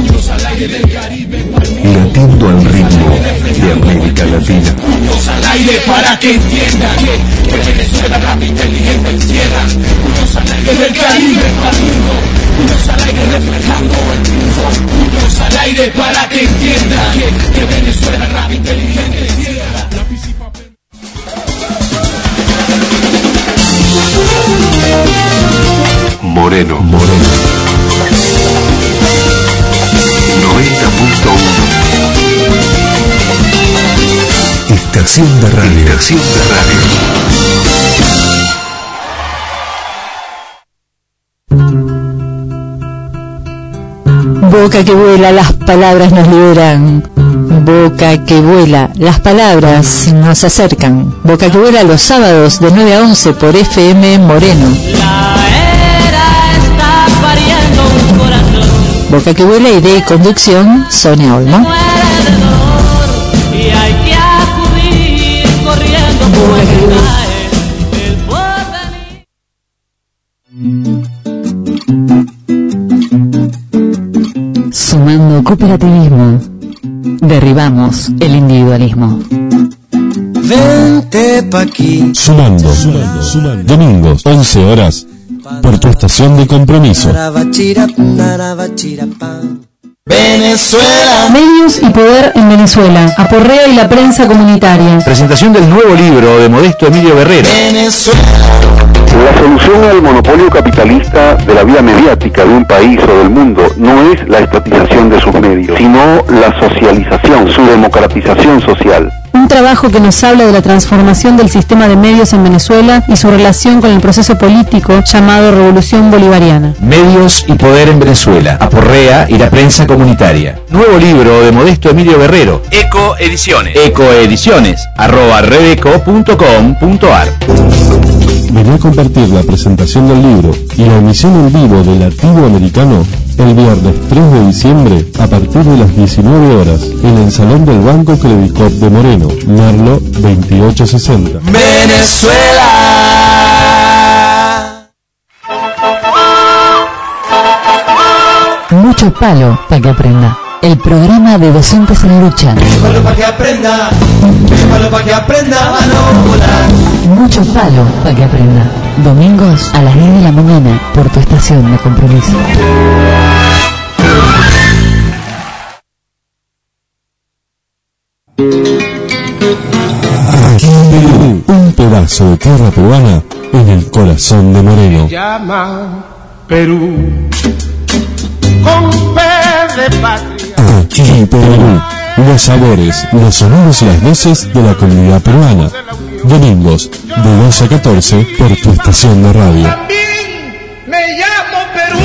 Latiendo al ritmo de América Latina. Unos al aire para que entienda que, que Venezuela rap inteligente encierra. Unos al aire del Caribe pariendo. Unos al aire reflejando el triunfo. Unos al aire para que entienda que, que Venezuela rap inteligente encierra. Moreno, Moreno. noventa punto uno. Estación de radio. Estación de radio. Boca que vuela, las palabras nos liberan. Boca que vuela, las palabras nos acercan. Boca que vuela los sábados de nueve a once por F M Moreno. Boca que vuela, idea y conducción, Sonia Olmo. Y hay que acudir corriendo porque cae el porvenir. Sumando cooperativismo, derribamos el individualismo. Vente pa' aquí. Sumando, sumando, sumando. Domingos, once horas. Por tu estación de compromiso. Venezuela. Medios y poder en Venezuela. Aporrea y la prensa comunitaria. Presentación del nuevo libro de Modesto Emilio Guerrero. Venezuela. La solución al monopolio capitalista de la vida mediática de un país o del mundo no es la estatización de sus medios, sino la socialización, su democratización social. Un un trabajo que nos habla de la transformación del sistema de medios en Venezuela y su relación con el proceso político llamado Revolución Bolivariana. Medios y poder en Venezuela, Aporrea y la prensa comunitaria. Nuevo libro de Modesto Emilio Guerrero. Eco Ediciones. Eco Ediciones, arroba redeco punto com punto ar. Vení a compartir la presentación del libro y la emisión en vivo de Latido Americano el viernes tres de diciembre a partir de las diecinueve horas en el Salón del Banco Credicop de Moreno, Merlo veintiocho sesenta. Venezuela. Mucho palo para que aprenda. El programa de docentes en lucha. Palo para que aprenda. Palo para que aprenda a no volar. Mucho palo para que aprenda. Domingos a las diez de la mañana por tu estación de compromiso. Aquí en Perú, un pedazo de tierra peruana en el corazón de Moreno. Llama Perú con P de patria. Aquí en Perú, los sabores, los sonidos y las voces de la comunidad peruana. Domingos, de doce a catorce, por tu estación de radio. Me llamo Perú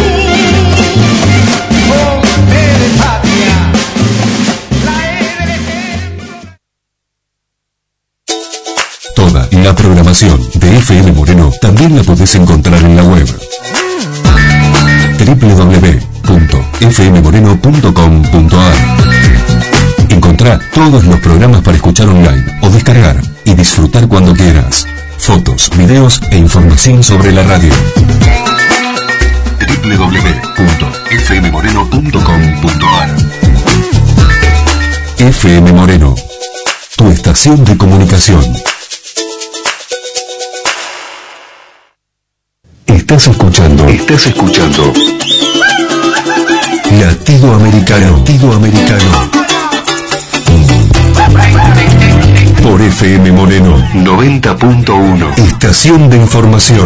con P de patria. Toda la programación de F M Moreno también la podés encontrar en la web doble u doble u doble u punto f m moreno punto com punto a r. Encontrá todos los programas para escuchar online o descargar y disfrutar cuando quieras. Fotos, videos e información sobre la radio. doble u doble u doble u punto f m moreno punto com punto a r. F M Moreno, tu estación de comunicación. Estás escuchando, estás escuchando Latido Americano, Latido Americano. Por F M Moreno noventa punto uno. Estación de información.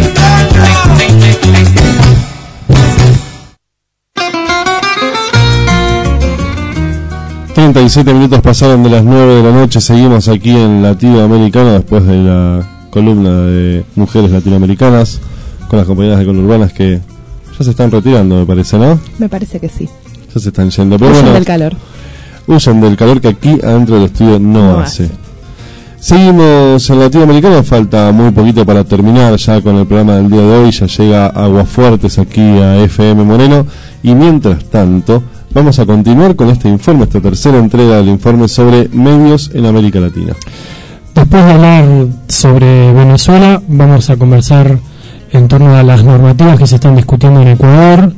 treinta y siete minutos pasaron de las nueve de la noche. Seguimos aquí en Latido Americano después de la columna de mujeres latinoamericanas con las compañeras de conurbanas que ya se están retirando, me parece, ¿no? Me parece que sí. Ya se están yendo. Pero Huyen bueno, del calor. Huyen del calor que aquí adentro del estudio no, No hace. hace. Seguimos en Latinoamericano, falta muy poquito para terminar ya con el programa del día de hoy. Ya llega Aguafuertes aquí a F M Moreno. Y mientras tanto, vamos a continuar con este informe, esta tercera entrega del informe sobre medios en América Latina. Después de hablar sobre Venezuela, vamos a conversar en torno a las normativas que se están discutiendo en Ecuador,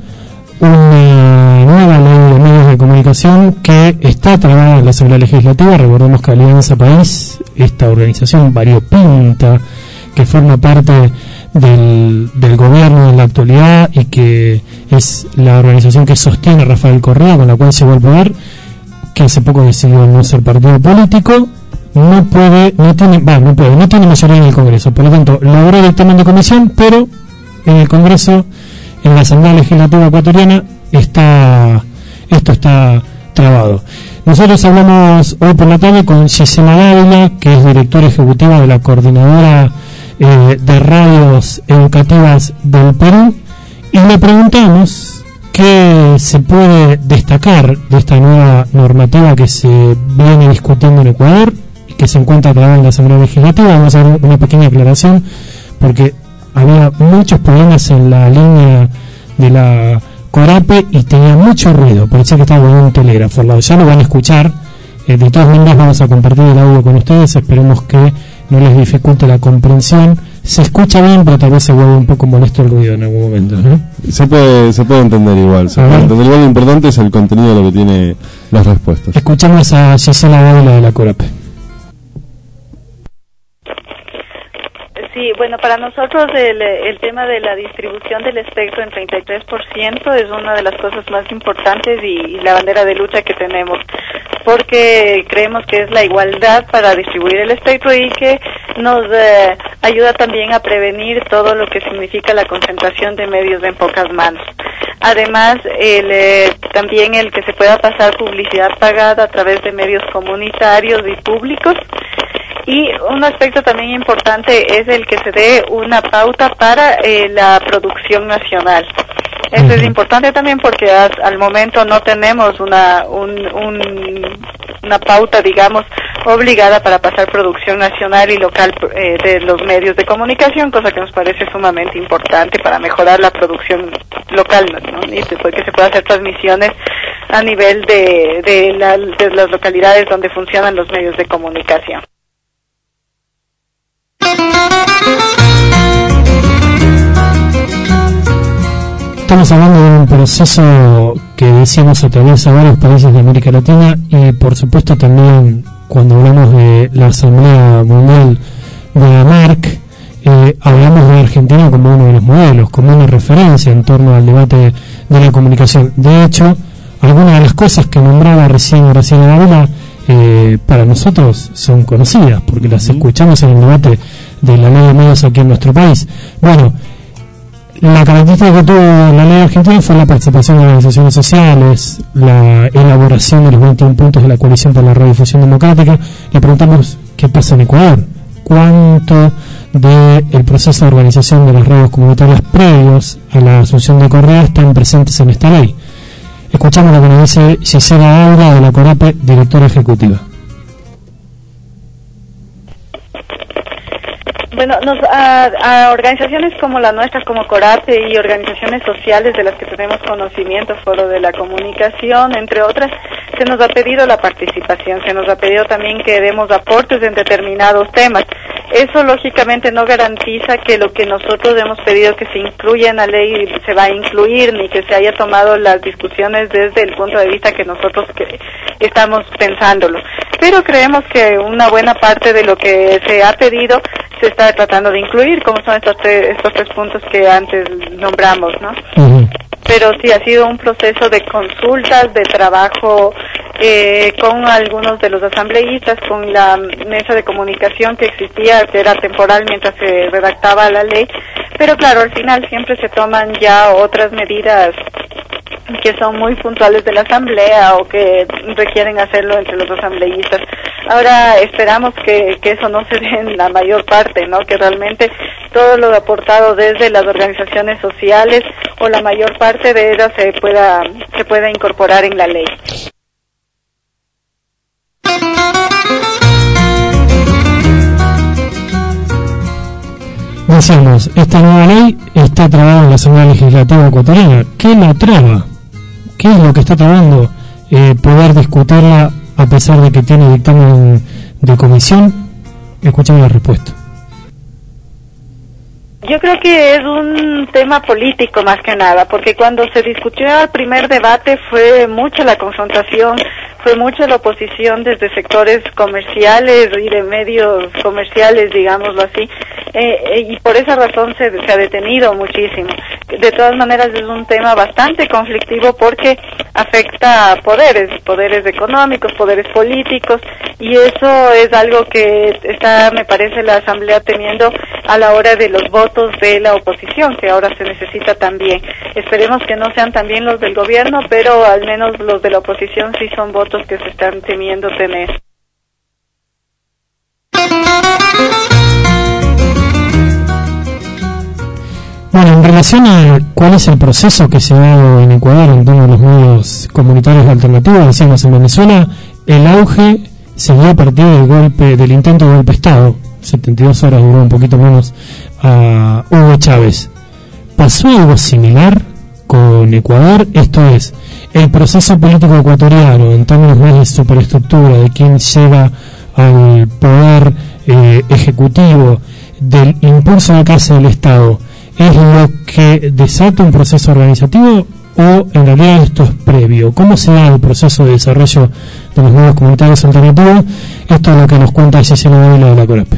una nueva ley de medios de comunicación que está trabada en la Asamblea Legislativa. Recordemos que Alianza País, esta organización variopinta que forma parte del, del gobierno en la actualidad y que es la organización que sostiene a Rafael Correa, con la cual llegó al poder, que hace poco decidió no ser partido político, no puede, no tiene, va, no puede, no tiene mayoría en el Congreso. Por lo tanto, logró dictamen de comisión, pero en el Congreso, en la Asamblea Legislativa ecuatoriana, está, esto está trabado. Nosotros hablamos hoy por la tarde con Gisela Dávila, que es directora ejecutiva de la Coordinadora eh, de Radios Educativas del Perú, y le preguntamos qué se puede destacar de esta nueva normativa que se viene discutiendo en Ecuador y que se encuentra trabada en la Asamblea Legislativa. Vamos a hacer una pequeña aclaración porque había muchos problemas en la línea de la Corape y tenía mucho ruido, parecía que estaba con un telégrafo al lado. Ya lo van a escuchar, eh, de todas maneras vamos a compartir el audio con ustedes, esperemos que no les dificulte la comprensión. Se escucha bien, pero tal vez se vuelve un poco molesto el ruido en algún momento, ¿no? Se puede, se puede entender igual, se puede entender igual. Lo importante es el contenido de lo que tiene las respuestas. Escuchamos a Gisela Dávila de la Corape. Sí, bueno, para nosotros el, el tema de la distribución del espectro en treinta y tres por ciento es una de las cosas más importantes y, y la bandera de lucha que tenemos, porque creemos que es la igualdad para distribuir el espectro y que nos eh, ayuda también a prevenir todo lo que significa la concentración de medios en pocas manos. Además, el, eh, también el que se pueda pasar publicidad pagada a través de medios comunitarios y públicos. Y un aspecto también importante es el que se dé una pauta para eh, la producción nacional. Eso es importante también porque as, al momento no tenemos una un, un, una pauta, digamos, obligada para pasar producción nacional y local eh, de los medios de comunicación, cosa que nos parece sumamente importante para mejorar la producción local, ¿no? Y después que se pueda hacer transmisiones a nivel de, de, la, de las localidades donde funcionan los medios de comunicación. Estamos hablando de un proceso que decíamos atraviesa varios países de América Latina y por supuesto también cuando hablamos de la Asamblea Mundial de la M A R C, eh, hablamos de Argentina como uno de los modelos, como una referencia en torno al debate de la comunicación. De hecho, algunas de las cosas que nombraba recién Graciela Dávila eh, para nosotros son conocidas porque las escuchamos en el debate de la ley de medios aquí en nuestro país. Bueno, la característica que tuvo la ley argentina fue la participación de organizaciones sociales, la elaboración de los veintiún puntos de la coalición para la radiodifusión democrática. Le preguntamos qué pasa en Ecuador, cuánto del proceso de organización de las radios comunitarias previos a la asunción de Correa están presentes en esta ley. Escuchamos lo que nos dice Gisela Aura de la CORAPE, directora ejecutiva. Bueno, nos, a, a organizaciones como la nuestra, como CORAPE y organizaciones sociales de las que tenemos conocimiento, Foro de la Comunicación, entre otras, se nos ha pedido la participación, se nos ha pedido también que demos aportes en determinados temas. Eso lógicamente no garantiza que lo que nosotros hemos pedido que se incluya en la ley se va a incluir, ni que se haya tomado las discusiones desde el punto de vista que nosotros que estamos pensándolo. Pero creemos que una buena parte de lo que se ha pedido se está tratando de incluir, como son estos tres, estos tres puntos que antes nombramos, ¿no? Uh-huh. Pero sí ha sido un proceso de consultas, de trabajo eh, con algunos de los asambleístas, con la mesa de comunicación que existía, que era temporal mientras se redactaba la ley, pero claro, al final siempre se toman ya otras medidas que son muy puntuales de la asamblea o que requieren hacerlo entre los asambleístas. Ahora esperamos que, que eso no se dé en la mayor parte, ¿no? Que realmente todo lo aportado desde las organizaciones sociales o la mayor parte de ellas se pueda se pueda incorporar en la ley. Decíamos, esta nueva ley está trabada en la Asamblea Legislativa ecuatoriana. ¿Qué la traba? ¿Qué es lo que está trabando eh, poder discutirla a pesar de que tiene dictamen de comisión? Escuchamos la respuesta. Yo creo que es un tema político más que nada, porque cuando se discutió el primer debate fue mucha la confrontación, fue mucha la oposición desde sectores comerciales y de medios comerciales, digámoslo así, eh, y por esa razón se, se ha detenido muchísimo. De todas maneras es un tema bastante conflictivo porque afecta a poderes, poderes económicos, poderes políticos, y eso es algo que está, me parece, la Asamblea teniendo a la hora de los votos de la oposición, que ahora se necesita también. Esperemos que no sean también los del gobierno, pero al menos los de la oposición sí son votos que se están temiendo tener. Bueno, en relación a cuál es el proceso que se ha dado en Ecuador en torno a los medios comunitarios alternativos, decíamos en Venezuela, el auge se dio a partir del golpe, del intento de golpe de Estado, setenta y dos horas duró un poquito menos, a Hugo Chávez. ¿Pasó algo similar con Ecuador? Esto es, el proceso político ecuatoriano, en términos más de superestructura, de quién llega al poder eh, ejecutivo, del impulso de clase del Estado, ¿es lo que desata un proceso organizativo o en realidad esto es previo? ¿Cómo se da el proceso de desarrollo de los medios comunitarios alternativos? Esto es lo que nos cuenta Gisela Dávila de la CORAPE.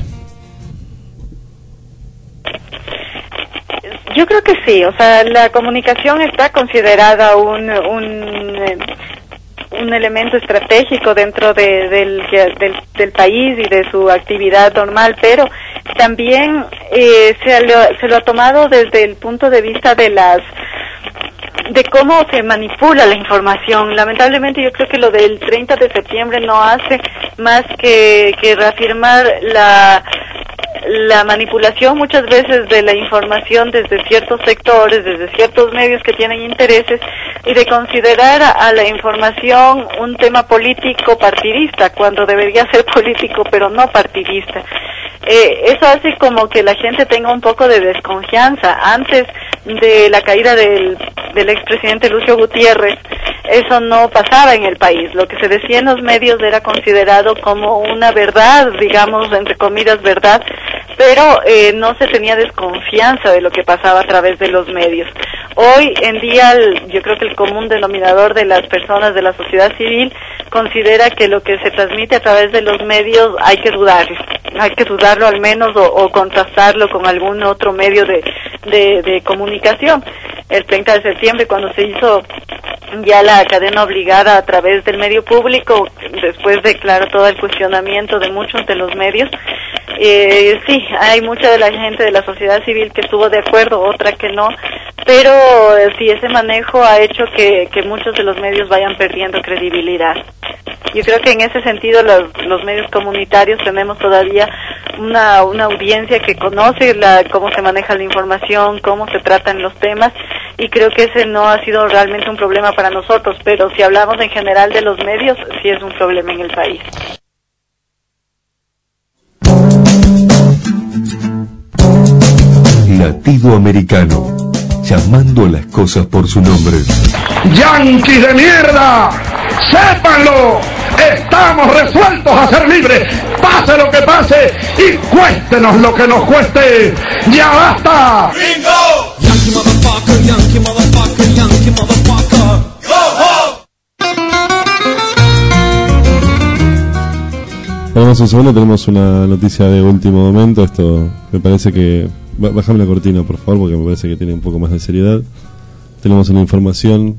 Yo creo que sí, o sea, la comunicación está considerada un un, un elemento estratégico dentro de, del, del del país y de su actividad normal, pero también eh, se, lo, se lo ha tomado desde el punto de vista de las de cómo se manipula la información. Lamentablemente yo creo que lo del treinta de septiembre no hace más que, que reafirmar la la manipulación muchas veces de la información desde ciertos sectores, desde ciertos medios que tienen intereses, y de considerar a, a la información un tema político partidista, cuando debería ser político pero no partidista. Eh, eso hace como que la gente tenga un poco de desconfianza. Antes de la caída del, del expresidente Lucio Gutiérrez, eso no pasaba en el país. Lo que se decía en los medios era considerado como una verdad, digamos, entre comillas, verdad, pero eh, no se tenía desconfianza de lo que pasaba a través de los medios. Hoy en día, el, yo creo que el común denominador de las personas de la sociedad civil considera que lo que se transmite a través de los medios hay que dudarlo, hay que dudarlo al menos o, o contrastarlo con algún otro medio de, de, de comunicación. El treinta de septiembre, cuando se hizo ya la cadena obligada a través del medio público, después de, claro, todo el cuestionamiento de muchos de los medios, eh, sí, hay mucha de la gente de la sociedad civil que estuvo de acuerdo, otra que no, pero eh, sí, ese manejo ha hecho que, que muchos de los medios vayan perdiendo credibilidad. Yo creo que en ese sentido los, los medios comunitarios tenemos todavía una, una audiencia que conoce la, cómo se maneja la información, cómo se tratan los temas, y creo que ese no ha sido realmente un problema para nosotros, pero si hablamos en general de los medios, sí es un problema en el país. Latido Americano, llamando a las cosas por su nombre. ¡Yanquis de mierda! ¡Sépanlo! ¡Estamos resueltos a ser libres! ¡Pase lo que pase! ¡Y cuéstenos lo que nos cueste! ¡Ya basta! ¡Bingo! Yankee motherfucker, Yankee motherfucker, Yankee motherfucker. ¡Go, go! Vamos un segundo, tenemos una noticia de último momento. Esto me parece que... Bájame la cortina, por favor, porque me parece que tiene un poco más de seriedad. Tenemos una información.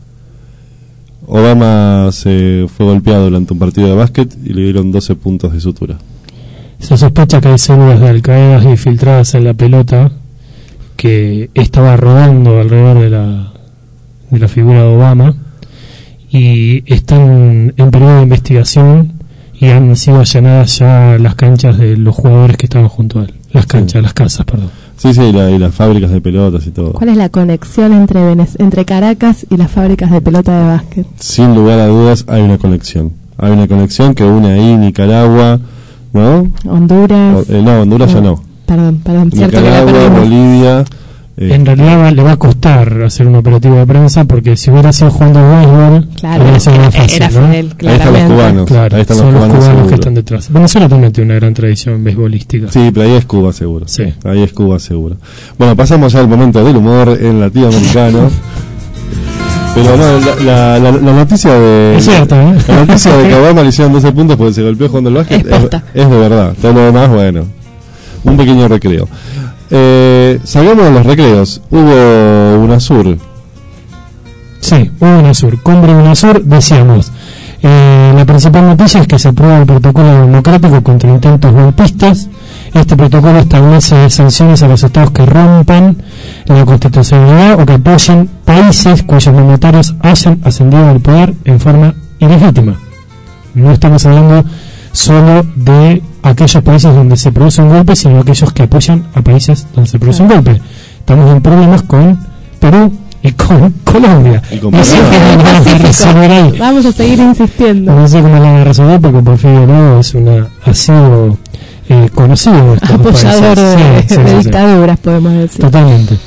Obama se fue golpeado durante un partido de básquet y le dieron doce puntos de sutura. Se sospecha que hay células de Al-Qaeda infiltradas en la pelota que estaba rodando alrededor de la, de la figura de Obama, y están en periodo de investigación y han sido allanadas ya las canchas de los jugadores que estaban junto a él. Las canchas, sí. Las casas, perdón. Sí, sí, y, la, y las fábricas de pelotas y todo. ¿Cuál es la conexión entre Venez- entre Caracas y las fábricas de pelota de básquet? Sin lugar a dudas hay una conexión. Hay una conexión que une ahí Nicaragua, ¿no? Honduras. O, eh, no, Honduras no, ya no. Perdón, perdón. Nicaragua, Bolivia. Eh. En realidad va, le va a costar hacer un operativo de prensa, porque si hubiera sido jugando béisbol, claro, hubiera sido más fácil, era ¿no? Fidel, ahí están los cubanos. Claro, ahí están son los cubanos, los cubanos que están detrás. Venezuela también tiene una gran tradición beisbolística. Sí, pero ahí es Cuba seguro. Sí. Ahí es Cuba seguro. Bueno, pasamos ya al momento del humor en latinoamericano. Pero no, la, la, la, la noticia de es cierto, ¿eh? la noticia de que Obama le hicieron doce puntos porque se golpeó jugando el básquet es, es, es de verdad. Todo lo demás, bueno, un pequeño recreo. Eh, salgamos de los recreos. Hubo UNASUR. Sí, hubo UNASUR. Cumbre UNASUR, decíamos. Eh, la principal noticia es que se aprueba el protocolo democrático contra intentos golpistas. Este protocolo establece sanciones a los estados que rompan la constitucionalidad o que apoyen países cuyos mandatarios hayan ascendido al poder en forma ilegítima. No estamos hablando solo de aquellos países donde se produce un golpe, sino aquellos que apoyan a países donde se produce un golpe. Estamos en problemas con Perú y con Colombia. Y con no sé cómo van a resolver ahí. Vamos a seguir insistiendo. No sé cómo la van a resolver, porque Porfirio Lobo es una, ha sido eh, conocido en estos apoyador países. de, Sí, sí, de sí, dictaduras, sí. podemos decir. Totalmente.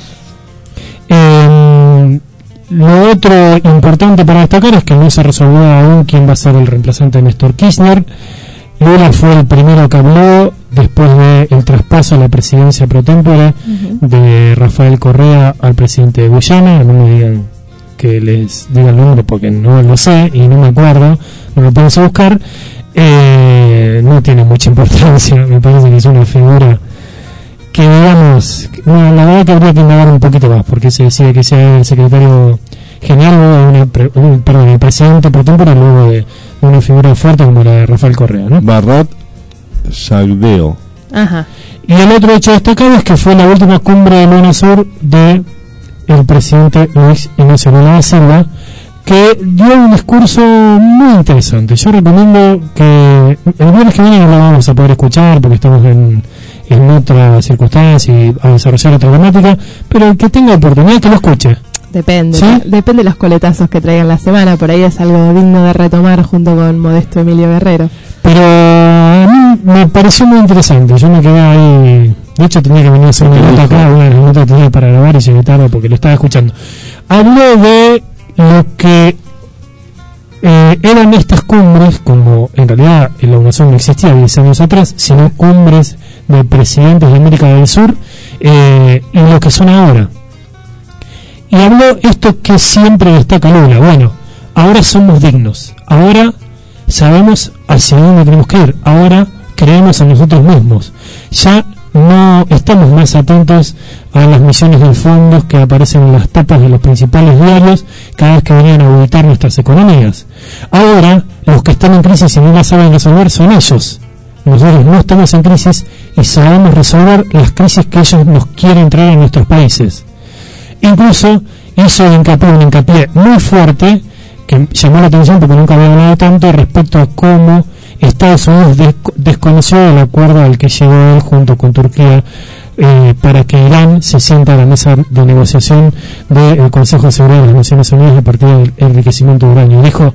Eh, lo otro importante para destacar es que no se resolvió aún quién va a ser el reemplazante de Néstor Kirchner. Lula fue el primero que habló después del traspaso a la presidencia pro tempore uh-huh. de Rafael Correa al presidente de Guyana. No me digan que les diga el nombre porque no lo sé y no me acuerdo, no lo pienso buscar. Eh, no tiene mucha importancia, me parece que es una figura que, digamos, no, la verdad que habría que indagar un poquito más, porque se decide que sea el secretario general, una, perdón, el presidente pro tempore, luego de una figura fuerte como la de Rafael Correa, ¿no? Barrat Yagdeo. Ajá. Y el otro hecho destacado es que fue la última cumbre de UNASUR de el presidente Luis Ignacio Lula da Silva, que dio un discurso muy interesante. Yo recomiendo que el viernes que viene no lo vamos a poder escuchar porque estamos en, en otra circunstancia y a desarrollar otra temática, pero el que tenga oportunidad que lo escuche. Depende, ¿Sí? depende de los coletazos que traigan la semana, por ahí es algo digno de retomar junto con Modesto Emilio Guerrero. Pero a mí me pareció muy interesante, yo me quedé ahí, de hecho tenía que venir a hacer una nota acá, una de las notas que tenía para grabar y llegué tarde porque lo estaba escuchando. Habló de lo que eh, eran estas cumbres, como en realidad la UNASUR no existía diez años atrás, sino cumbres de presidentes de América del Sur, eh, y lo que son ahora. Y habló esto que siempre destaca Lula: bueno, ahora somos dignos, ahora sabemos hacia dónde tenemos que ir, ahora creemos en nosotros mismos, ya no estamos más atentos a las misiones de fondos que aparecen en las tapas de los principales diarios cada vez que venían a auditar nuestras economías. Ahora los que están en crisis y no la saben resolver son ellos. Nosotros no estamos en crisis y sabemos resolver las crisis que ellos nos quieren traer a nuestros países. Incluso hizo hincapié, un hincapié muy fuerte que llamó la atención porque nunca había hablado tanto respecto a cómo Estados Unidos des- desconoció el acuerdo al que llegó él junto con Turquía eh, para que Irán se sienta a la mesa de negociación del Consejo de Seguridad de las Naciones Unidas a partir del enriquecimiento de uranio. Dijo: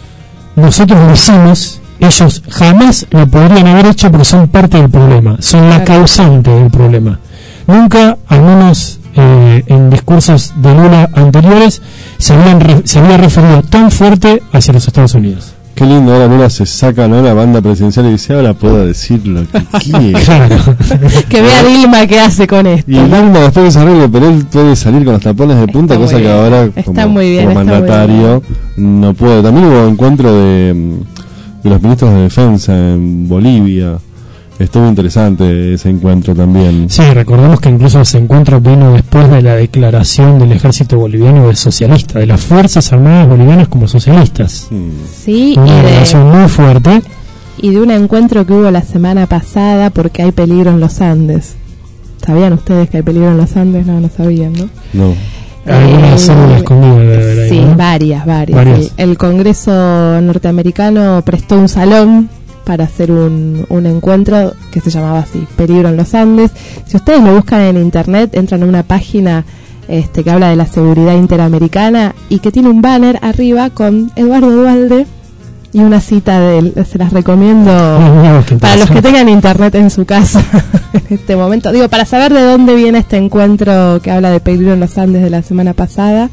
nosotros lo hicimos, ellos jamás lo podrían haber hecho porque son parte del problema, son la causante del problema. Nunca, al menos eh, en discursos de Lula anteriores, se, habían re- se había referido tan fuerte hacia los Estados Unidos. Qué lindo, ahora Lula se saca, ¿no?, la banda presidencial y dice: ahora puedo decir lo que quiera. Claro. Que vea Dilma qué hace con esto. Y Dilma después que se arregle, pero él puede salir con los tapones de punta, Está cosa muy que bien. ahora Está como, muy bien, como está muy mandatario no puede. También hubo encuentro de, de los ministros de defensa en Bolivia. Estuvo interesante ese encuentro también. Sí, recordemos que incluso ese encuentro vino después de la declaración del ejército boliviano de socialista, de las Fuerzas Armadas Bolivianas como socialistas. Sí, Una y de, declaración muy fuerte. y de un encuentro que hubo la semana pasada porque hay peligro en los Andes. ¿Sabían ustedes que hay peligro en los Andes? No, no sabían, ¿no? No. Alguna Eh, célula escondida debe haber ahí, Sí, ¿no? varias, varias. Varias. El, el Congreso norteamericano prestó un salón para hacer un, un encuentro que se llamaba así, Peligro en los Andes. Si ustedes lo buscan en internet, entran a una página este, que habla de la seguridad interamericana y que tiene un banner arriba con Eduardo Duhalde y una cita de él. Se las recomiendo Oh, qué para los que interesante. tengan internet en su casa en este momento. Digo, para saber de dónde viene este encuentro que habla de Peligro en los Andes de la semana pasada,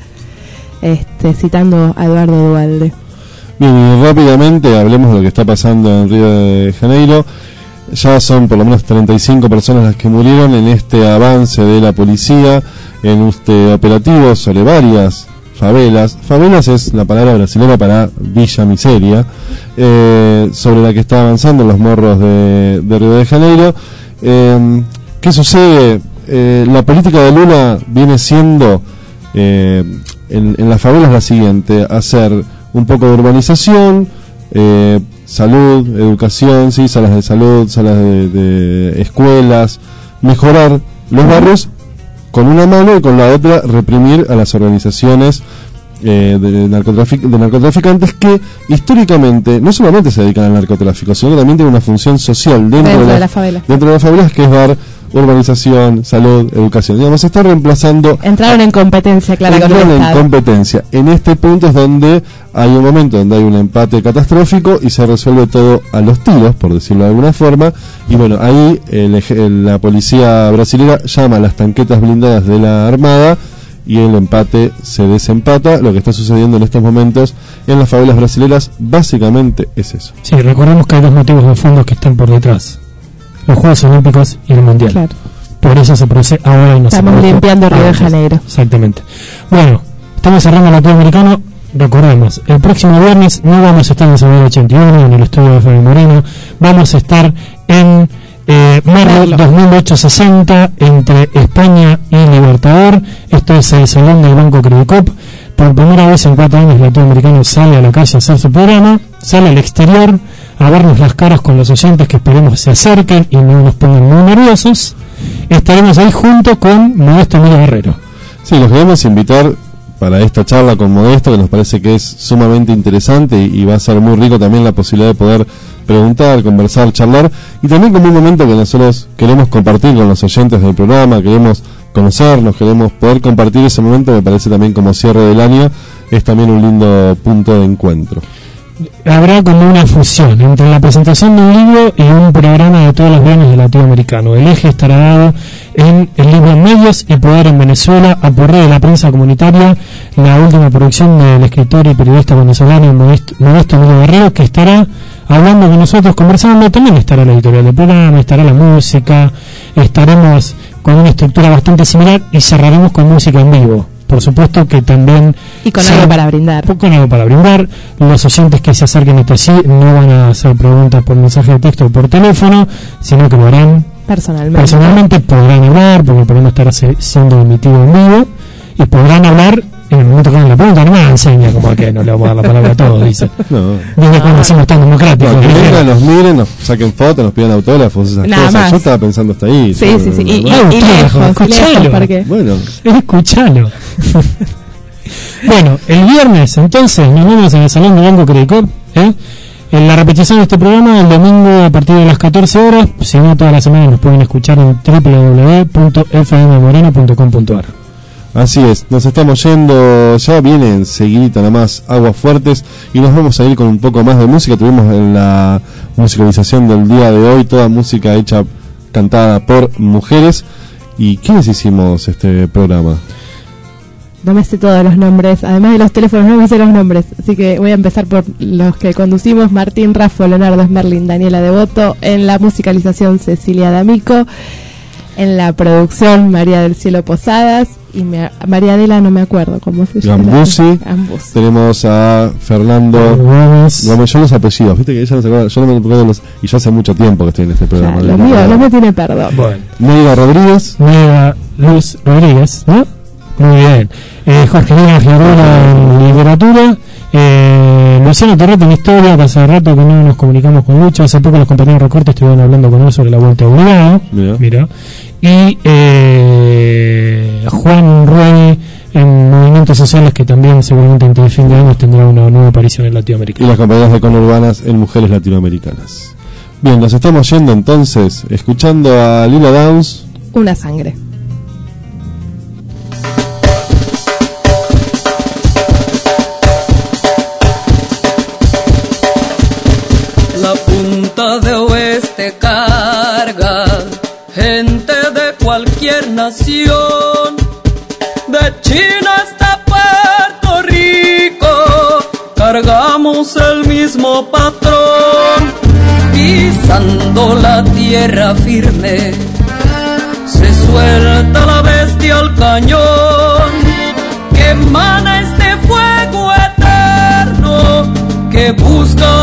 este, citando a Eduardo Duhalde. Bien, y rápidamente hablemos de lo que está pasando en Río de Janeiro. Ya son por lo menos treinta y cinco personas las que murieron en este avance de la policía, en este operativo sobre varias favelas. Favelas es la palabra brasileña para Villa Miseria, eh, sobre la que está avanzando en los morros de, de Río de Janeiro. Eh, ¿Qué sucede? Eh, la política de Lula viene siendo eh, en, en las favelas la siguiente: hacer un poco de urbanización, eh, salud, educación, sí, salas de salud, salas de, de escuelas, mejorar los barrios con una mano y con la otra reprimir a las organizaciones eh, de, narcotrafic de narcotraficantes que históricamente no solamente se dedican al narcotráfico, sino que también tienen una función social dentro, Dentro de, la, de la favela. dentro de las favelas, que es dar urbanización, salud, educación. Digamos, se está reemplazando. Entraron en competencia, claro, con el Entraron en Estado. competencia. En este punto es donde hay un momento donde hay un empate catastrófico y se resuelve todo a los tiros, por decirlo de alguna forma. Y bueno, ahí el, el, la policía brasileña llama a las tanquetas blindadas de la Armada y el empate se desempata. Lo que está sucediendo en estos momentos en las favelas brasileñas básicamente es eso. Sí, recordemos que hay dos motivos de fondo que están por detrás: los Juegos Olímpicos y el Mundial. Claro. Por eso se produce ahora y no se Estamos produjo limpiando Río de antes. Janeiro. Exactamente. Bueno, estamos cerrando el latinoamericano. Recordemos, el próximo viernes no vamos a estar en Semana ochenta y uno en el estudio de Fabi Moreno. Vamos a estar en eh, Merlo dos mil ochocientos sesenta entre España y Libertador. Esto es el salón del Banco Credicop. Por primera vez en cuatro años el latinoamericano sale a la calle a hacer su programa, sale al exterior a vernos las caras con los oyentes, que esperemos se acerquen y no nos pongan muy nerviosos. Estaremos ahí junto con Modesto Emilio Guerrero. Sí, los queremos invitar para esta charla con Modesto, que nos parece que es sumamente interesante y, y va a ser muy rico también la posibilidad de poder preguntar, conversar, charlar, y también como un momento que nosotros queremos compartir con los oyentes del programa, queremos conocernos, queremos poder compartir ese momento. Me parece también como cierre del año es también un lindo punto de encuentro. Habrá como una fusión entre la presentación de un libro y un programa de todos los viernes del Latinoamericano. El eje estará dado en el libro Medios y Poder en Venezuela, aporré de la prensa comunitaria, la última producción del escritor y periodista venezolano Modesto, Modesto Emilio Guerrero, que estará hablando con nosotros, conversando. También estará la editorial del programa, estará la música, estaremos con una estructura bastante similar y cerraremos con música en vivo. Por supuesto que también... Y con algo para brindar. Con algo para brindar. Los oyentes que se acerquen hasta allí no van a hacer preguntas por mensaje de texto o por teléfono, sino que lo harán personalmente. Personalmente podrán hablar, porque el programa estará siendo emitido en vivo, y podrán hablar en el momento que hagan la pregunta. No me enseña como que no le vamos a dar la palabra a todos, dice. No. Desde cuando somos tan democráticos. No, que vengan, nos miren, nos saquen fotos, nos pidan autógrafos, esas Nada cosas. más. Yo estaba pensando hasta ahí. Sí, yo, sí, sí. no, Y, no, y, no. y lejos, escuchalo. lejos, porque... Bueno. Escuchalo. Bueno, el viernes entonces nos vemos en el Salón de Banco Credit Corp, ¿eh? En la repetición de este programa el domingo a partir de las catorce horas. Si no, toda la semana nos pueden escuchar en doble u doble u doble u punto f m moreno punto com punto a r. Así es, nos estamos yendo, ya viene enseguidita nomás Aguas Fuertes y nos vamos a ir con un poco más de música. Tuvimos en la musicalización del día de hoy toda música hecha, cantada por mujeres. ¿Y quiénes hicimos este programa? No me sé todos los nombres, además de los teléfonos no me sé los nombres, así que voy a empezar por los que conducimos: Martín Raffo, Leonardo Smerlin, Daniela Devoto, en la musicalización Cecilia D'Amico, en la producción María del Cielo Posadas, y me, María Adela no me acuerdo cómo se llama. Gambusi. Gambusi. Tenemos a Fernando Gómez. Gómez. Yo los apellidos, viste que ella no se acuerda, yo no me acuerdo los, y yo hace mucho tiempo que estoy en este programa. Lo mío no me tiene perdón. Bueno. Neida Rodríguez. Neida Luz Rodríguez, ¿no? Muy bien. Eh, Jorge Díaz Figueroa en literatura. Eh, Luciano Torrete en historia, que hace rato que no nos comunicamos con Lucho. Hace poco los compañeros de Recorte estuvieron hablando con él sobre la vuelta obligada. Mira. Mira. Y eh, Juan Ruey en Movimientos Sociales, que también seguramente antes de fin de año tendrá una nueva aparición en Y Latinoamérica. las compañeras de Conurbanas en Mujeres Latinoamericanas. Bien, nos estamos yendo entonces, escuchando a Lila Downs. Una sangre. La punta de oeste carga gente de cualquier nación, de China hasta Puerto Rico, cargamos el mismo patrón, pisando la tierra firme, se suelta la bestia al cañón, que emana este fuego eterno, que busca